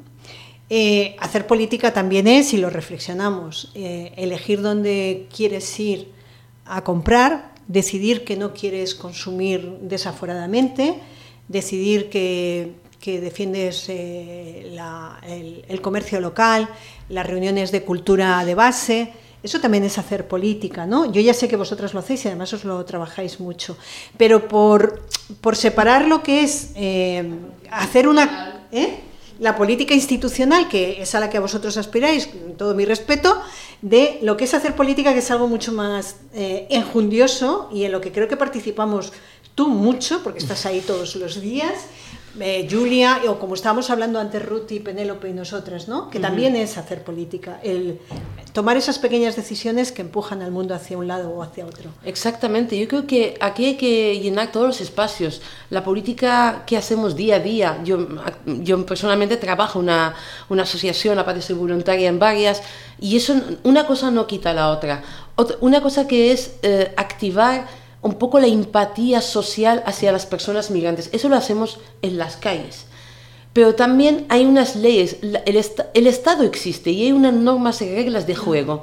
Eh, hacer política también es, si lo reflexionamos, eh, elegir dónde quieres ir a comprar, decidir que no quieres consumir desaforadamente, decidir que, que defiendes eh, la, el, el comercio local, las reuniones de cultura de base. Eso también es hacer política, ¿no? Yo ya sé que vosotras lo hacéis y además os lo trabajáis mucho, pero por, por separar lo que es eh, hacer una... ¿eh? La política institucional, que es a la que vosotros aspiráis, con todo mi respeto, de lo que es hacer política, que es algo mucho más eh, enjundioso y en lo que creo que participamos tú mucho, porque estás ahí todos los días, eh, Julia, o como estábamos hablando antes Ruth y Penélope y nosotras, ¿no? Que también uh-huh. es hacer política, el tomar esas pequeñas decisiones que empujan al mundo hacia un lado o hacia otro. Exactamente, yo creo que aquí hay que llenar todos los espacios. La política que hacemos día a día, yo, yo personalmente trabajo en una, una asociación, aparte soy voluntaria en varias, y eso, una cosa no quita la otra. Otra una cosa que es eh, activar un poco la empatía social hacia las personas migrantes. Eso lo hacemos en las calles. Pero también hay unas leyes, el, est el Estado existe y hay unas normas y reglas de juego.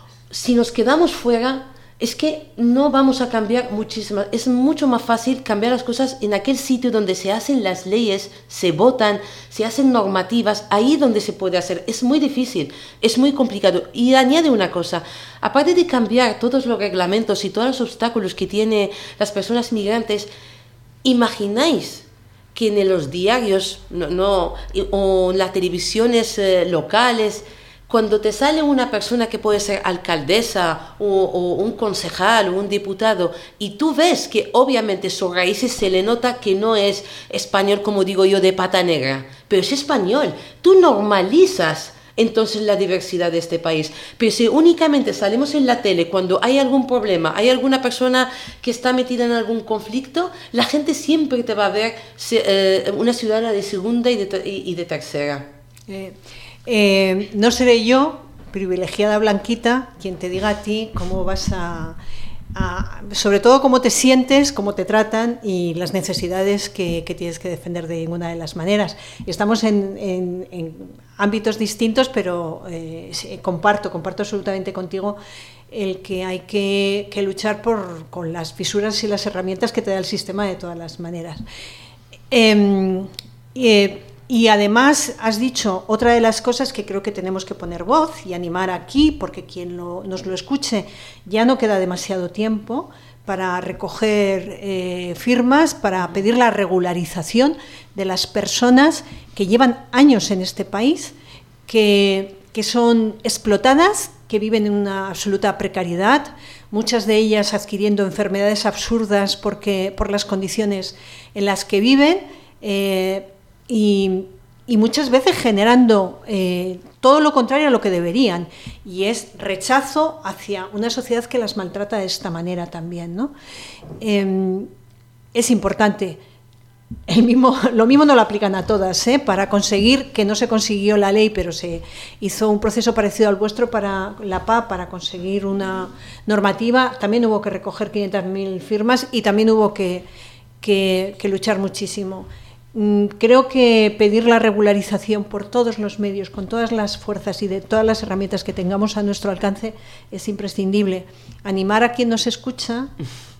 Si nos quedamos fuera, es que no vamos a cambiar muchísimas. Es mucho más fácil cambiar las cosas en aquel sitio donde se hacen las leyes, se votan, se hacen normativas, ahí donde se puede hacer. Es muy difícil, es muy complicado. Y añade una cosa, aparte de cambiar todos los reglamentos y todos los obstáculos que tienen las personas migrantes, imagináis que en los diarios no, no, o en las televisiones eh, locales, cuando te sale una persona que puede ser alcaldesa o, o un concejal o un diputado y tú ves que obviamente sus raíces se le nota que no es español, como digo yo, de pata negra, pero es español, tú normalizas entonces la diversidad de este país. Pero si únicamente salimos en la tele cuando hay algún problema, hay alguna persona que está metida en algún conflicto, la gente siempre te va a ver eh, una ciudadana de segunda y de, y, y de tercera. Eh, eh, no seré yo, privilegiada blanquita, quien te diga a ti cómo vas a... A, sobre todo cómo te sientes, cómo te tratan y las necesidades que, que tienes que defender de ninguna de las maneras. Estamos en, en, en ámbitos distintos, pero eh, comparto, comparto absolutamente contigo el que hay que, que luchar por, con las fisuras y las herramientas que te da el sistema de todas las maneras. Eh, eh, Y además has dicho otra de las cosas que creo que tenemos que poner voz y animar aquí, porque quien lo, nos lo escuche ya no queda demasiado tiempo para recoger eh, firmas, para pedir la regularización de las personas que llevan años en este país, que, que son explotadas, que viven en una absoluta precariedad, muchas de ellas adquiriendo enfermedades absurdas porque, por las condiciones en las que viven, eh, Y, y muchas veces generando eh, todo lo contrario a lo que deberían, y es rechazo hacia una sociedad que las maltrata de esta manera también, ¿no? Eh, es importante. El mismo, lo mismo no lo aplican a todas, ¿eh? Para conseguir, que no se consiguió la ley, pero se hizo un proceso parecido al vuestro para la P A, para conseguir una normativa, también hubo que recoger quinientas mil firmas y también hubo que, que, que luchar muchísimo. Creo que pedir la regularización por todos los medios, con todas las fuerzas y de todas las herramientas que tengamos a nuestro alcance es imprescindible. Animar a quien nos escucha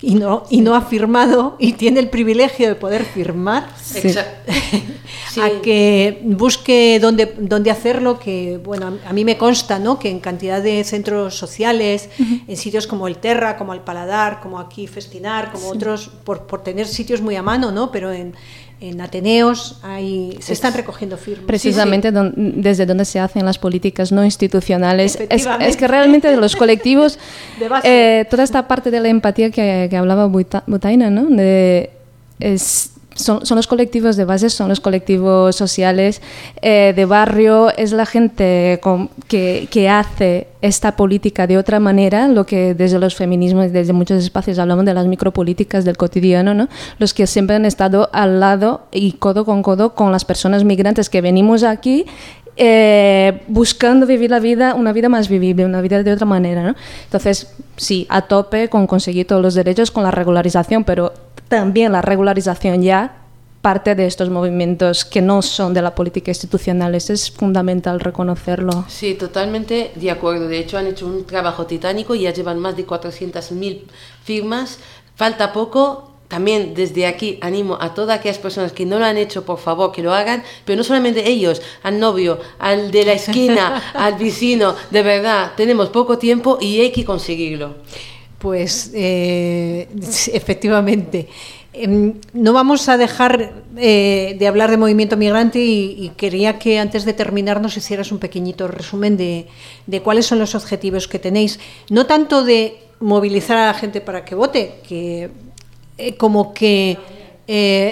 y no, y no ha firmado y tiene el privilegio de poder firmar, sí. Sí. a que busque dónde, dónde hacerlo, que bueno, a mí me consta, ¿no?, que en cantidad de centros sociales, uh-huh. en sitios como el Terra, como el Paladar, como aquí Festinar, como sí. otros, por, por tener sitios muy a mano, ¿no?, pero en, en Ateneos hay, se están recogiendo firmas. Precisamente sí, sí. Don, desde donde se hacen las políticas no institucionales. Es, es que realmente de los colectivos, de eh, toda esta parte de la empatía que, que hablaba Butaina, ¿no?, de, es, Son, son los colectivos de base, son los colectivos sociales eh, de barrio, es la gente con, que, que hace esta política de otra manera, lo que desde los feminismos, desde muchos espacios hablamos de las micropolíticas del cotidiano, ¿no? Los que siempre han estado al lado y codo con codo con las personas migrantes que venimos aquí Eh, buscando vivir la vida, una vida más vivible, una vida de otra manera, ¿no? Entonces, sí, a tope con conseguir todos los derechos, con la regularización, pero también la regularización ya parte de estos movimientos que no son de la política institucional. Es fundamental reconocerlo. Sí, totalmente de acuerdo. De hecho, han hecho un trabajo titánico, ya llevan más de cuatrocientas mil firmas, falta poco. También desde aquí animo a todas aquellas personas que no lo han hecho, por favor, que lo hagan, pero no solamente ellos, al novio, al de la esquina, al vecino, de verdad, tenemos poco tiempo y hay que conseguirlo. Pues eh, efectivamente. Eh, no vamos a dejar eh, de hablar de movimiento migrante y, y quería que antes de terminar nos hicieras un pequeñito resumen de, de cuáles son los objetivos que tenéis. No tanto de movilizar a la gente para que vote, que... Eh, como que eh,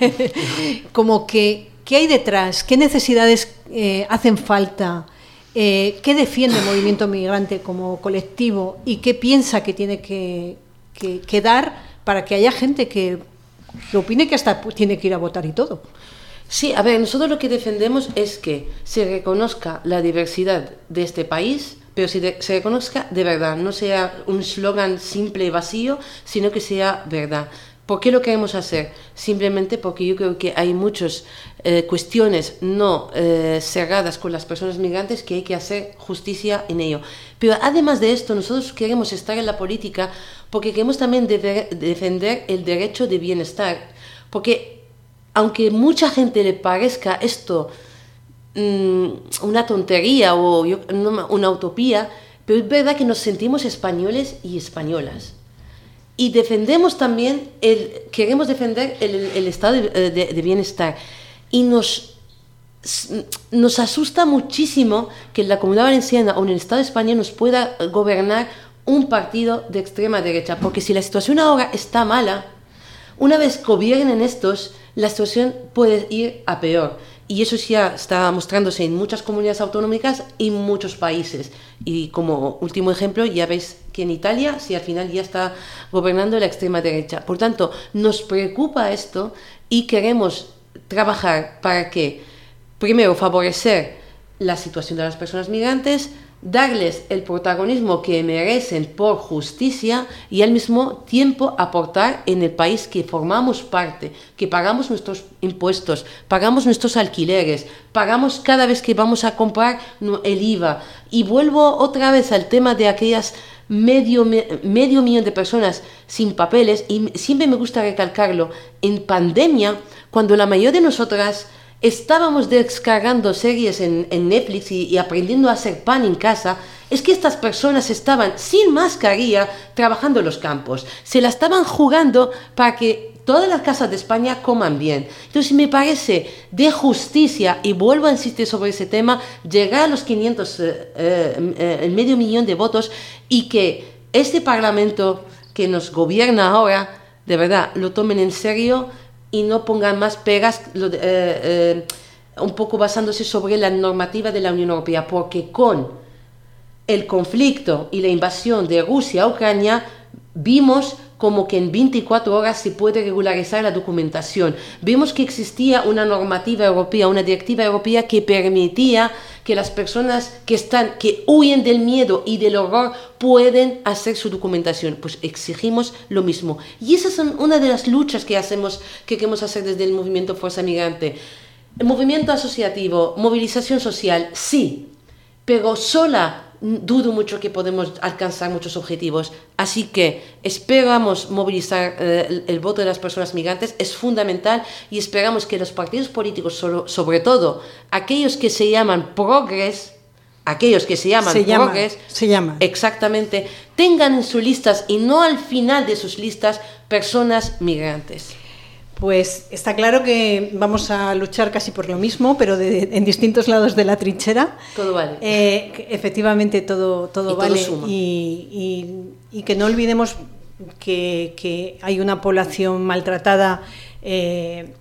como que ¿qué hay detrás? ¿Qué necesidades eh, hacen falta? Eh, ¿Qué defiende el movimiento migrante como colectivo? ¿Y qué piensa que tiene que, que, que dar para que haya gente que, que opine que hasta tiene que ir a votar y todo? Sí, a ver, nosotros lo que defendemos es que se reconozca la diversidad de este país, pero si de, se reconozca de verdad, no sea un eslogan simple y vacío, sino que sea verdad. ¿Por qué lo queremos hacer? Simplemente porque yo creo que hay muchas eh, cuestiones no eh, cerradas con las personas migrantes que hay que hacer justicia en ello. Pero además de esto, nosotros queremos estar en la política porque queremos también de, de defender el derecho de bienestar. Porque aunque mucha gente le parezca esto una tontería o una utopía, pero es verdad que nos sentimos españoles y españolas y defendemos también el, queremos defender el, el estado de, de, de bienestar y nos, nos asusta muchísimo que en la Comunidad Valenciana o en el Estado español nos pueda gobernar un partido de extrema derecha, porque si la situación ahora está mala, una vez gobiernen estos, la situación puede ir a peor. Y eso ya está mostrándose en muchas comunidades autonómicas y en muchos países. Y como último ejemplo, ya veis que en Italia, si al final ya está gobernando la extrema derecha. Por tanto, nos preocupa esto y queremos trabajar para que, primero, favorecer la situación de las personas migrantes, darles el protagonismo que merecen por justicia y al mismo tiempo aportar en el país que formamos parte, que pagamos nuestros impuestos, pagamos nuestros alquileres, pagamos cada vez que vamos a comprar el I V A. Y vuelvo otra vez al tema de aquellas medio, medio millón de personas sin papeles, y siempre me gusta recalcarlo, en pandemia, cuando la mayoría de nosotras estábamos descargando series en, en Netflix y, y aprendiendo a hacer pan en casa, es que estas personas estaban sin mascarilla trabajando en los campos. Se la estaban jugando para que todas las casas de España coman bien. Entonces me parece de justicia, y vuelvo a insistir sobre ese tema, llegar a los quinientos, eh, eh, el medio millón de votos y que este Parlamento que nos gobierna ahora, de verdad, lo tomen en serio y no pongan más pegas, eh, eh, un poco basándose sobre la normativa de la Unión Europea, porque con el conflicto y la invasión de Rusia a Ucrania vimos como que en veinticuatro horas se puede regularizar la documentación. Vimos que existía una normativa europea, una directiva europea que permitía que las personas que están, que huyen del miedo y del horror pueden hacer su documentación. Pues exigimos lo mismo. Y esas son una de las luchas que hacemos, que queremos hacer desde el movimiento Fuerza Migrante. El movimiento asociativo, movilización social, sí, pero sola dudo mucho que podemos alcanzar muchos objetivos. Así que esperamos movilizar eh, el, el voto de las personas migrantes, es fundamental, y esperamos que los partidos políticos, sobre, sobre todo aquellos que se llaman progres, aquellos que se llaman se llama, progres, se llama. exactamente, tengan en sus listas y no al final de sus listas personas migrantes. Pues está claro que vamos a luchar casi por lo mismo, pero de, en distintos lados de la trinchera. Todo vale. Eh, que efectivamente, todo, todo y vale. Todo suma. Y, y, y que no olvidemos que, que hay una población maltratada eh,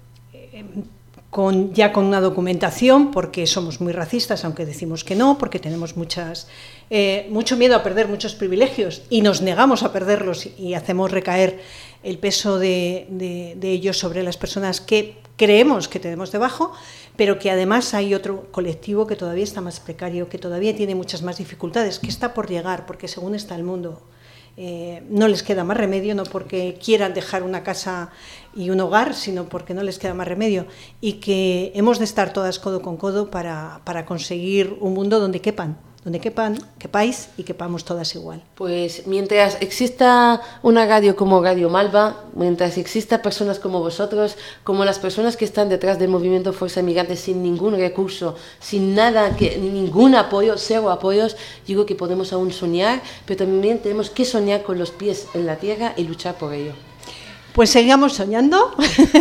con, ya con una documentación, porque somos muy racistas, aunque decimos que no, porque tenemos muchas, eh, mucho miedo a perder muchos privilegios y nos negamos a perderlos y hacemos recaer el peso de, de, de ellos sobre las personas que creemos que tenemos debajo, pero que además hay otro colectivo que todavía está más precario, que todavía tiene muchas más dificultades, que está por llegar, porque según está el mundo, eh, no les queda más remedio, no porque quieran dejar una casa y un hogar, sino porque no les queda más remedio, y que hemos de estar todas codo con codo para, para conseguir un mundo donde quepan, donde quepan, quepáis y quepamos todas igual. Pues mientras exista una radio como Radio Malva, mientras exista personas como vosotros, como las personas que están detrás del movimiento Fuerza Migrante sin ningún recurso, sin nada, que, ningún apoyo, cero apoyos, digo que podemos aún soñar, pero también tenemos que soñar con los pies en la tierra y luchar por ello. Pues sigamos soñando.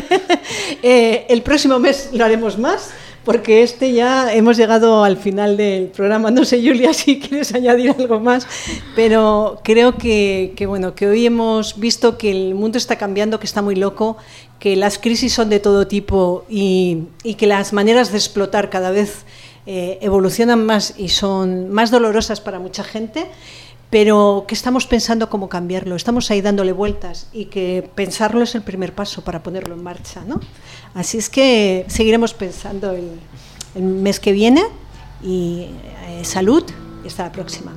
eh, el próximo mes lo haremos más, porque este ya hemos llegado al final del programa. No sé, Julia, si quieres añadir algo más, pero creo que, que, bueno, que hoy hemos visto que el mundo está cambiando, que está muy loco, que las crisis son de todo tipo y, y que las maneras de explotar cada vez eh, evolucionan más y son más dolorosas para mucha gente, pero que estamos pensando cómo cambiarlo, estamos ahí dándole vueltas y que pensarlo es el primer paso para ponerlo en marcha, ¿no? Así es que seguiremos pensando el, el mes que viene y eh, salud y hasta la próxima.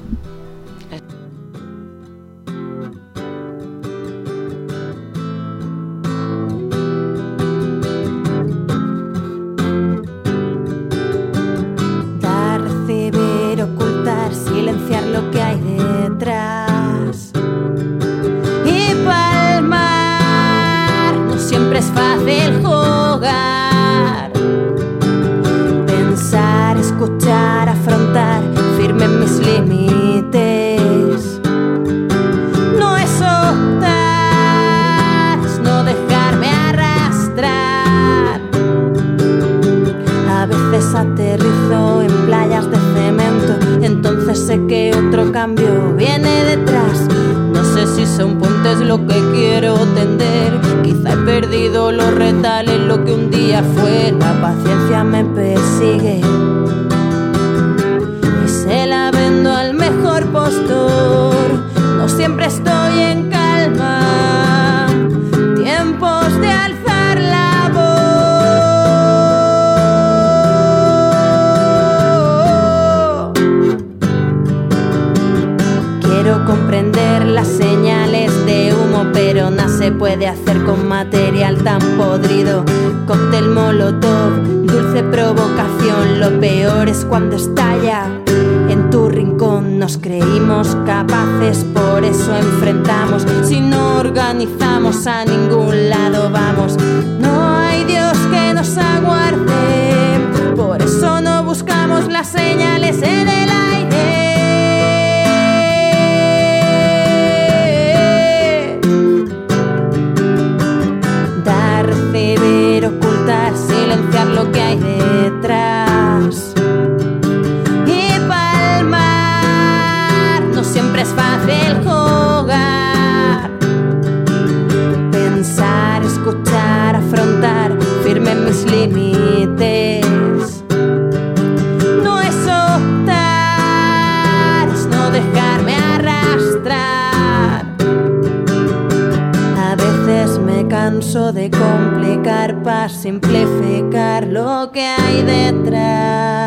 Dar, recibir, ocultar, silenciar lo que hay detrás y palmar. No siempre es fácil jugar, pensar, escuchar, afrontar, firme en mis límites. No es optar, es no dejarme arrastrar. A veces aterrizo en playas de cemento, entonces sé que otro cambio viene detrás. No sé si son puentes lo que quiero tender, quizá he perdido los retales, lo que un día fue. La paciencia me persigue y se la vendo al mejor postor. No siempre estoy en calma, tiempos de alzar la voz. Quiero comprender las señales de humo, pero nada se puede hacer con material tan podrido. Cóctel molotov, dulce provocación, lo peor es cuando estalla en tu rincón. Nos creímos capaces, por eso enfrentamos. Si no organizamos, a ningún lado vamos. No hay Dios que nos aguarde, por eso no buscamos las señales en el aire. Dar, recibir, ocultar, silenciar lo que hay detrás y palmar. No siempre es fácil jugar, pensar, escuchar, afrontar, firme en mis límites. No es optar, es no dejarme arrastrar. A veces me canso de complicar para simplificar lo que hay detrás.